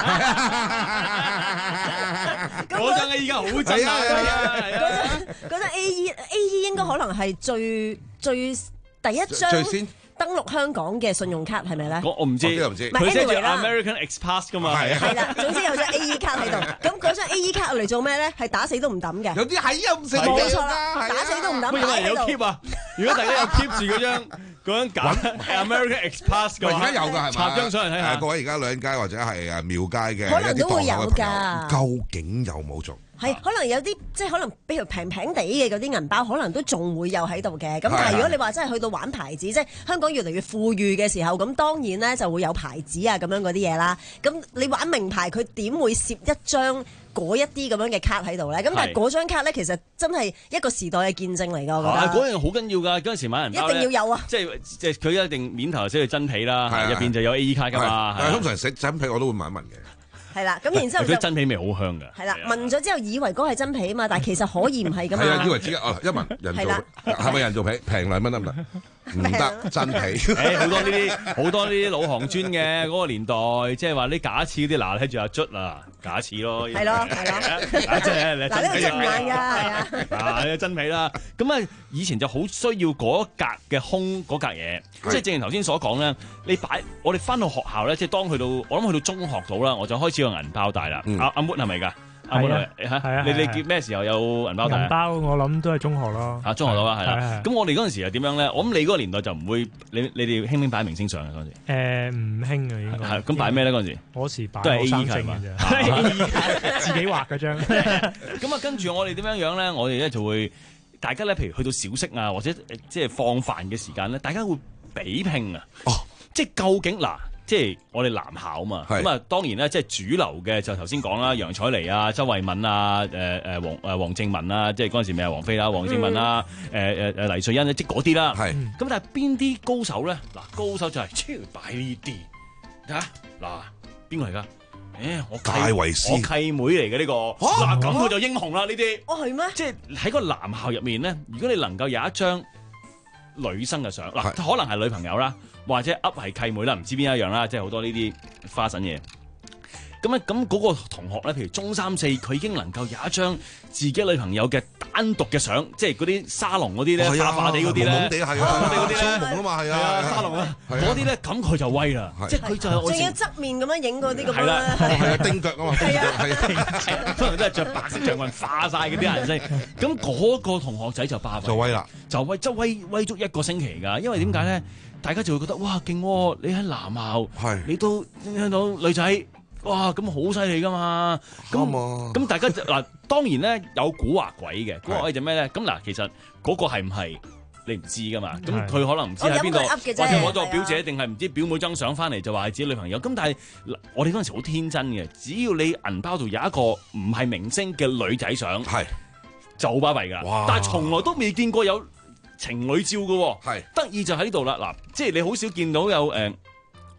嗰張 A E 卡好正啊！ 嗰張嗰張 A E A E 應該可能係最最第一張。登陸香港嘅信用卡係咪咧？ 我唔知， 唔知。 佢寫住 American Express 㗎嘛。 係啦，總之有張 A E 卡喺度。咁嗰張 A E 卡嚟做咩咧？係打死都唔抌嘅。 有啲係啊，唔食冇錯啦，打死都唔抌。 有人有 keep 啊？如果大家有 keep 住嗰張嗰張假 American Express 嘅話， 而家有㗎係咪？ 插張上嚟睇下。 各位而家兩街或者係誒廟街嘅， 可能都會有㗎。 究竟有冇做？ 係，可能有啲即係可能比如平平地嘅嗰啲銀包，可能都仲會有喺度嘅。咁但係如果你話真係去到玩牌子，即係香港越嚟越富裕嘅時候，咁當然咧就會有牌子啊咁樣嗰啲嘢啦。咁你玩名牌，佢點會攝一張嗰一啲咁樣嘅卡喺度咧？咁但係嗰張卡咧，其實真係一個時代嘅見證嚟㗎。我覺得嗰樣好緊要㗎。嗰陣時買銀包一定要有啊！ 即係即係佢一定面頭寫住真皮啦，入邊就有 A E 卡㗎嘛。 但係通常食真皮我都會問一問嘅。 係啦，咁然之後佢真皮味好香㗎。 係啦，聞咗之後以為嗰係真皮啊嘛，但係其實可以唔係㗎嘛。 係啊，以為自己哦一聞人造係咪人造皮平兩蚊得唔得？唔得真皮。 誒好多呢啲好多呢啲老行尊嘅嗰個年代，即係話啲假廁嗰啲嗱，睇住阿卒啊，假廁咯。 係咯係咯。 即係你真皮唔係㗎，係啊。 嗱，真皮啦。咁啊，以前就好需要嗰格嘅空嗰格嘢，即係正如頭先所講咧，你擺我哋翻到學校咧，即係當去到我諗去到中學度啦，我就開始。個銀包袋啦，阿阿 Moon 係咪㗎？阿 Moon 係啊，你你結咩時候有銀包袋？ 銀包我諗都係中學咯。 啊，中學到啦，係啦。咁我哋嗰陣時又點樣咧？我諗你嗰個年代就唔會，你你哋興唔興擺明星相啊？嗰陣時誒唔興啊，應該係咁擺咩咧？嗰陣時嗰時擺都係 A E 卡嘅啫，自己畫嗰張。 咁啊，跟住我哋點樣樣咧？我哋咧就會大家咧，譬如去到小息啊，或者即係放飯嘅時間咧，大家會比拼啊。哦，即係究竟嗱。即係我哋男校啊嘛，咁啊當然咧，即係主流嘅就頭先講啦，楊采妮啊、周慧敏啊、誒誒黃誒黃正文啊，即係嗰陣時咪係王菲啦、黃正文啦、誒誒誒黎瑞恩即係嗰啲啦。係咁，但係邊啲高手咧？嗱，高手就係超擺呢啲嚇嗱，邊個嚟㗎？誒，我戴維斯， 我契妹嚟嘅呢個嗱，咁佢就英雄啦呢啲。 哦，係咩？ 即係喺個男校入面咧，如果你能夠有一張女生嘅相，嗱，可能係女朋友啦。或者噏係契妹啦，唔知邊一樣啦，即係好多呢啲花神嘢。咁咧，咁嗰個同學咧，譬如中三四，佢已經能夠有一張自己女朋友嘅單獨嘅相，即係嗰啲沙龍嗰啲咧，化化地嗰啲咧， 蒙地係啊， 嗰啲咧， 蘇蒙啊嘛，係啊， 沙龍啊，嗰啲咧，咁佢就威啦，即係佢就仲要側面咁樣影嗰啲咁樣。 係啦， 係啊，釘腳啊嘛，係啊， 通常都係着白色長裙化晒嗰啲顏色。咁嗰個同學仔就霸就威啦， 就威，即係威威足一個星期㗎。因為點解咧？大家就會覺得哇勁喎！你喺男校，你都聽到女仔，哇咁好犀利噶嘛！咁咁大家就嗱，當然咧有古惑鬼嘅，古惑鬼就咩咧？咁嗱，其實嗰個係唔係你唔知噶嘛？咁佢可能唔知喺邊度，或者攞咗表姐定係唔知表妹張相翻嚟就話係自己女朋友。咁但係我哋嗰陣時好天真嘅，只要你銀包度有一個唔係明星嘅女仔相，係就好巴閉㗎。但係從來都未見過有情侶照嘅喎，係得意就喺呢度啦。嗱，即係你好少見到有誒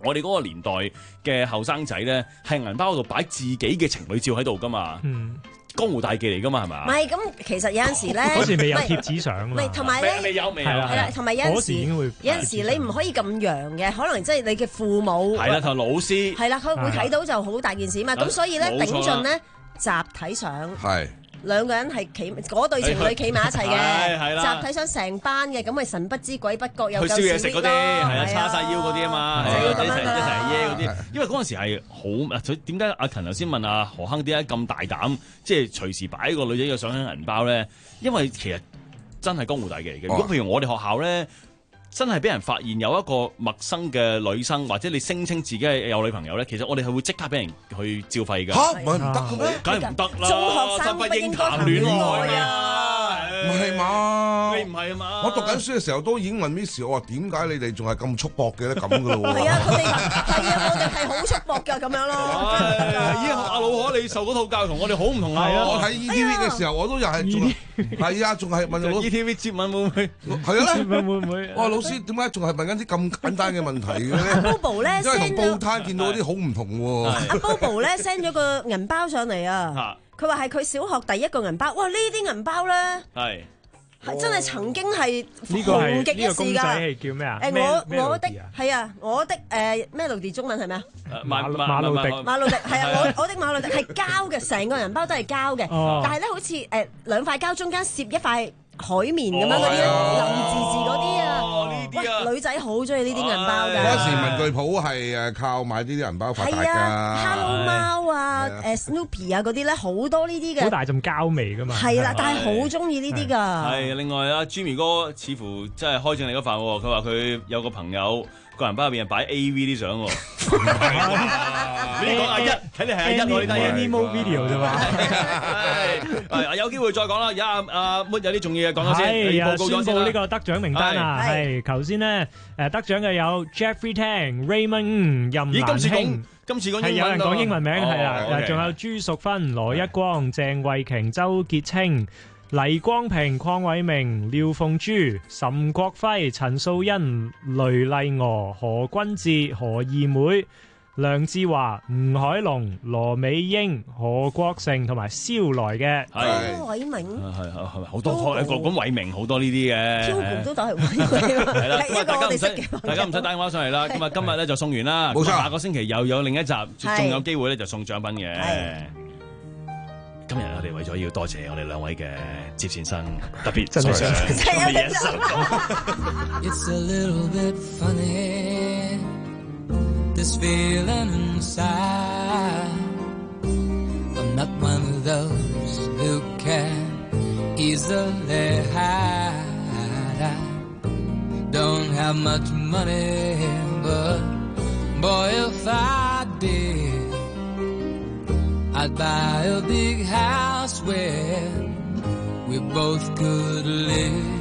我哋嗰個年代嘅後生仔咧，係銀包嗰度擺自己嘅情侶照喺度噶嘛。嗯。江湖大忌嚟噶嘛，係嘛？ 唔係咁，其實有陣時咧， 嗰時未有貼紙相啊嘛。 唔係同埋咧， 未有未有係啦，同埋有陣時，有陣時你唔可以咁揚嘅，可能即係你嘅父母係啦，同老師係啦，佢會睇到就好大件事嘛。咁所以咧，頂盡咧集體相係。兩個人係企嗰對情侶企埋一齊嘅，集體相成班嘅，咁咪神不知鬼不覺又去燒嘢食嗰啲，係啊，叉晒腰嗰啲啊嘛，一齊一齊耶嗰啲。因為嗰陣時係好，佢點解阿勤頭先問阿何鏗點解咁大膽，即係隨時擺個女仔嘅相喺銀包咧？因為其實真係江湖大忌嚟嘅。如果譬如我哋學校咧，真係俾人發現有一個陌生嘅女生，或者你聲稱自己係有女朋友咧，其實我哋係會即刻俾人去照肺㗎。 嚇，唔係唔得嘅咩？ 梗係唔得啦！ 中學生不應談戀愛啊！ 唔係嘛？ 你唔係啊嘛？ 我讀緊書嘅時候都已經問 Miss，我話點解你哋仲係咁束縛嘅咧？咁嘅咯喎。 係啊，佢哋係啊，我哋係好束縛㗎，咁樣咯。 咦，阿老可你受嗰套教育同我哋好唔同啊！ 我睇 E T V 嘅時候，我都又係仲係啊，仲係問我 E T V 接吻會唔會？ 係啊， 接吻會唔會？ 我話老師點解仲係問緊啲咁簡單嘅問題嘅咧 ？Bobo 咧， 因為同報攤見到嗰啲好唔同喎。 阿 Bobo 咧 send 咗個銀包上嚟啊！佢話係佢小學第一個銀包。哇！呢啲銀包咧係。係真係曾經係紅極一時㗎。呢個公仔係叫咩啊？ 誒我我的係啊，我的誒 Melody 中文係咩啊？ 馬馬路迪。 馬路迪係啊，我我的馬路迪係膠嘅，成個銀包都係膠嘅。但係咧好似誒兩塊膠中間攝一塊海綿咁樣嗰啲林字字嗰啲啊。呢啲啊，女仔好中意呢啲銀包㗎。 嗰時文具鋪係誒靠買呢啲銀包發達㗎。 係啊 ，Hello 貓啊，誒 Snoopy 啊嗰啲咧好多呢啲嘅。 好大陣膠味㗎嘛。 係啦，但係好中意呢啲㗎。 係另外啊 Jimmy 哥似乎真係開正你嗰份喎，佢話佢有個朋友個銀包入邊係擺 A V 啲相喎。你講阿一，睇你係阿一我呢單嘢。 Animal video 啫嘛。 係有機會再講啦。而家阿阿 Moon 有啲重要嘅講咗先， 係啊，宣佈呢個得獎名單啊。係頭先呢，誒得獎嘅有 Jeffrey Tang、Raymond、任蘭卿。 今次講係有人講英文名係啦，仲有朱淑芬、羅一光、鄭慧瓊、周潔清、黎光平、鄺偉明、廖鳳珠、岑國輝、陳素欣、雷麗娥、何君志、何義妹、梁志華、吳海龍、羅美英、何國成同埋蕭來嘅。 鄺偉明係係係好多個咁偉明好多呢啲嘅。 超盤都打係偉明。係啦，咁啊大家唔使大家唔使打電話上嚟啦。咁啊今日咧就送完啦。 冇錯， 下個星期又有另一集，仲有機會咧就送獎品嘅。今日我哋為咗要多謝我哋兩位嘅接線生，特別真係想今日一首歌。 It's a little bit funny, this feeling inside. I'm not one of those who can easily hide. I don't have much money, but boy, if I did, I'd buy a big house where we both could live.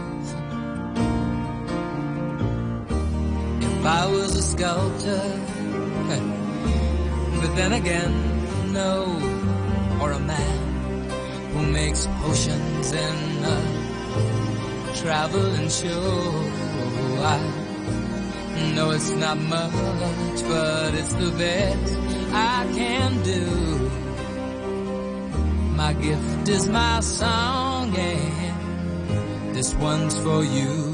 If I was a sculptor, but then again, no, or a man who makes potions in a traveling show. I know it's not much, but it's the best I can do. My gift is my song, and this one's for you.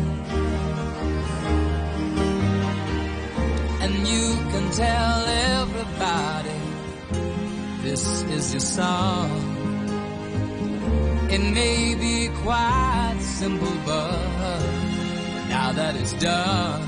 And you can tell everybody this is your song. It may be quite simple, but now that it's done,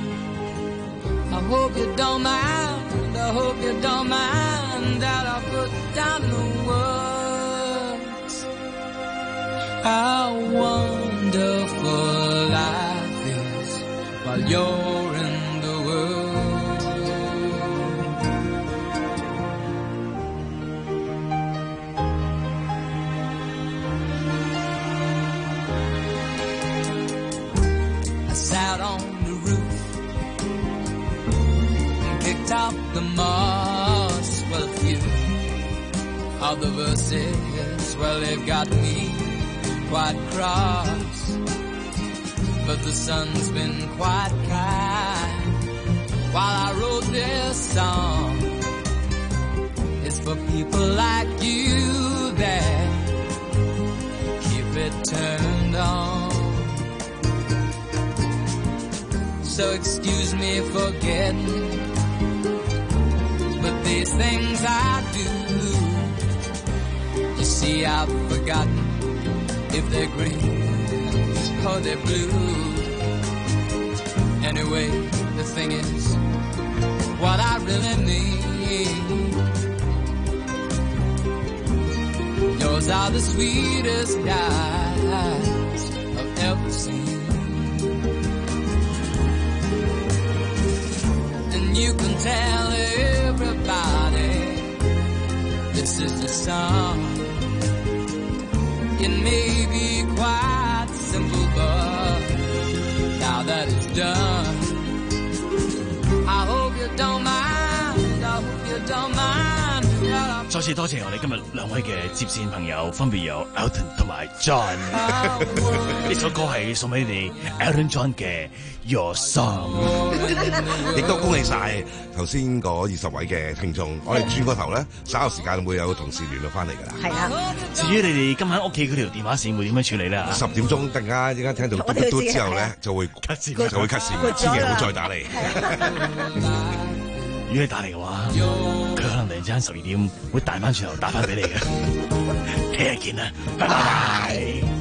I hope you don't mind. I hope you don't mind that I put down the words. How wonderful life is while you're in the world. I sat on the roof and picked up the moss. Well, a few of the verses, well, they've got me quite cross, but the sun's been quite kind while I wrote this song. It's for people like you that keep it turned on. So excuse me for getting, but these things I do, you see I've forgotten if they're green or they're blue. Anyway, the thing is, what I really need, yours are the sweetest eyes I've ever seen. And you can tell everybody this is the song. It may be quite simple, but now that it's done, I hope you don't mind, I hope you don't mind. 再次多謝我哋今日兩位嘅接線朋友，分別有 Elton 同埋 John。呢首歌係送俾你 Elton John 嘅 Your Song。 亦都恭喜晒頭先嗰二十位嘅聽眾。我哋轉個頭咧，稍後時間會有同事聯絡翻嚟㗎啦。 係啊。 至於你哋今晚屋企嗰條電話線會點樣處理咧？ 十點鐘突然間依家聽到嘟嘟嘟之後咧，就會 cut 線，就會 cut 線，千祈唔好再打嚟。 如果你打嚟嘅話，佢可能突然之間十二點會彈翻轉頭打翻俾你嘅。聽日見啦，拜拜。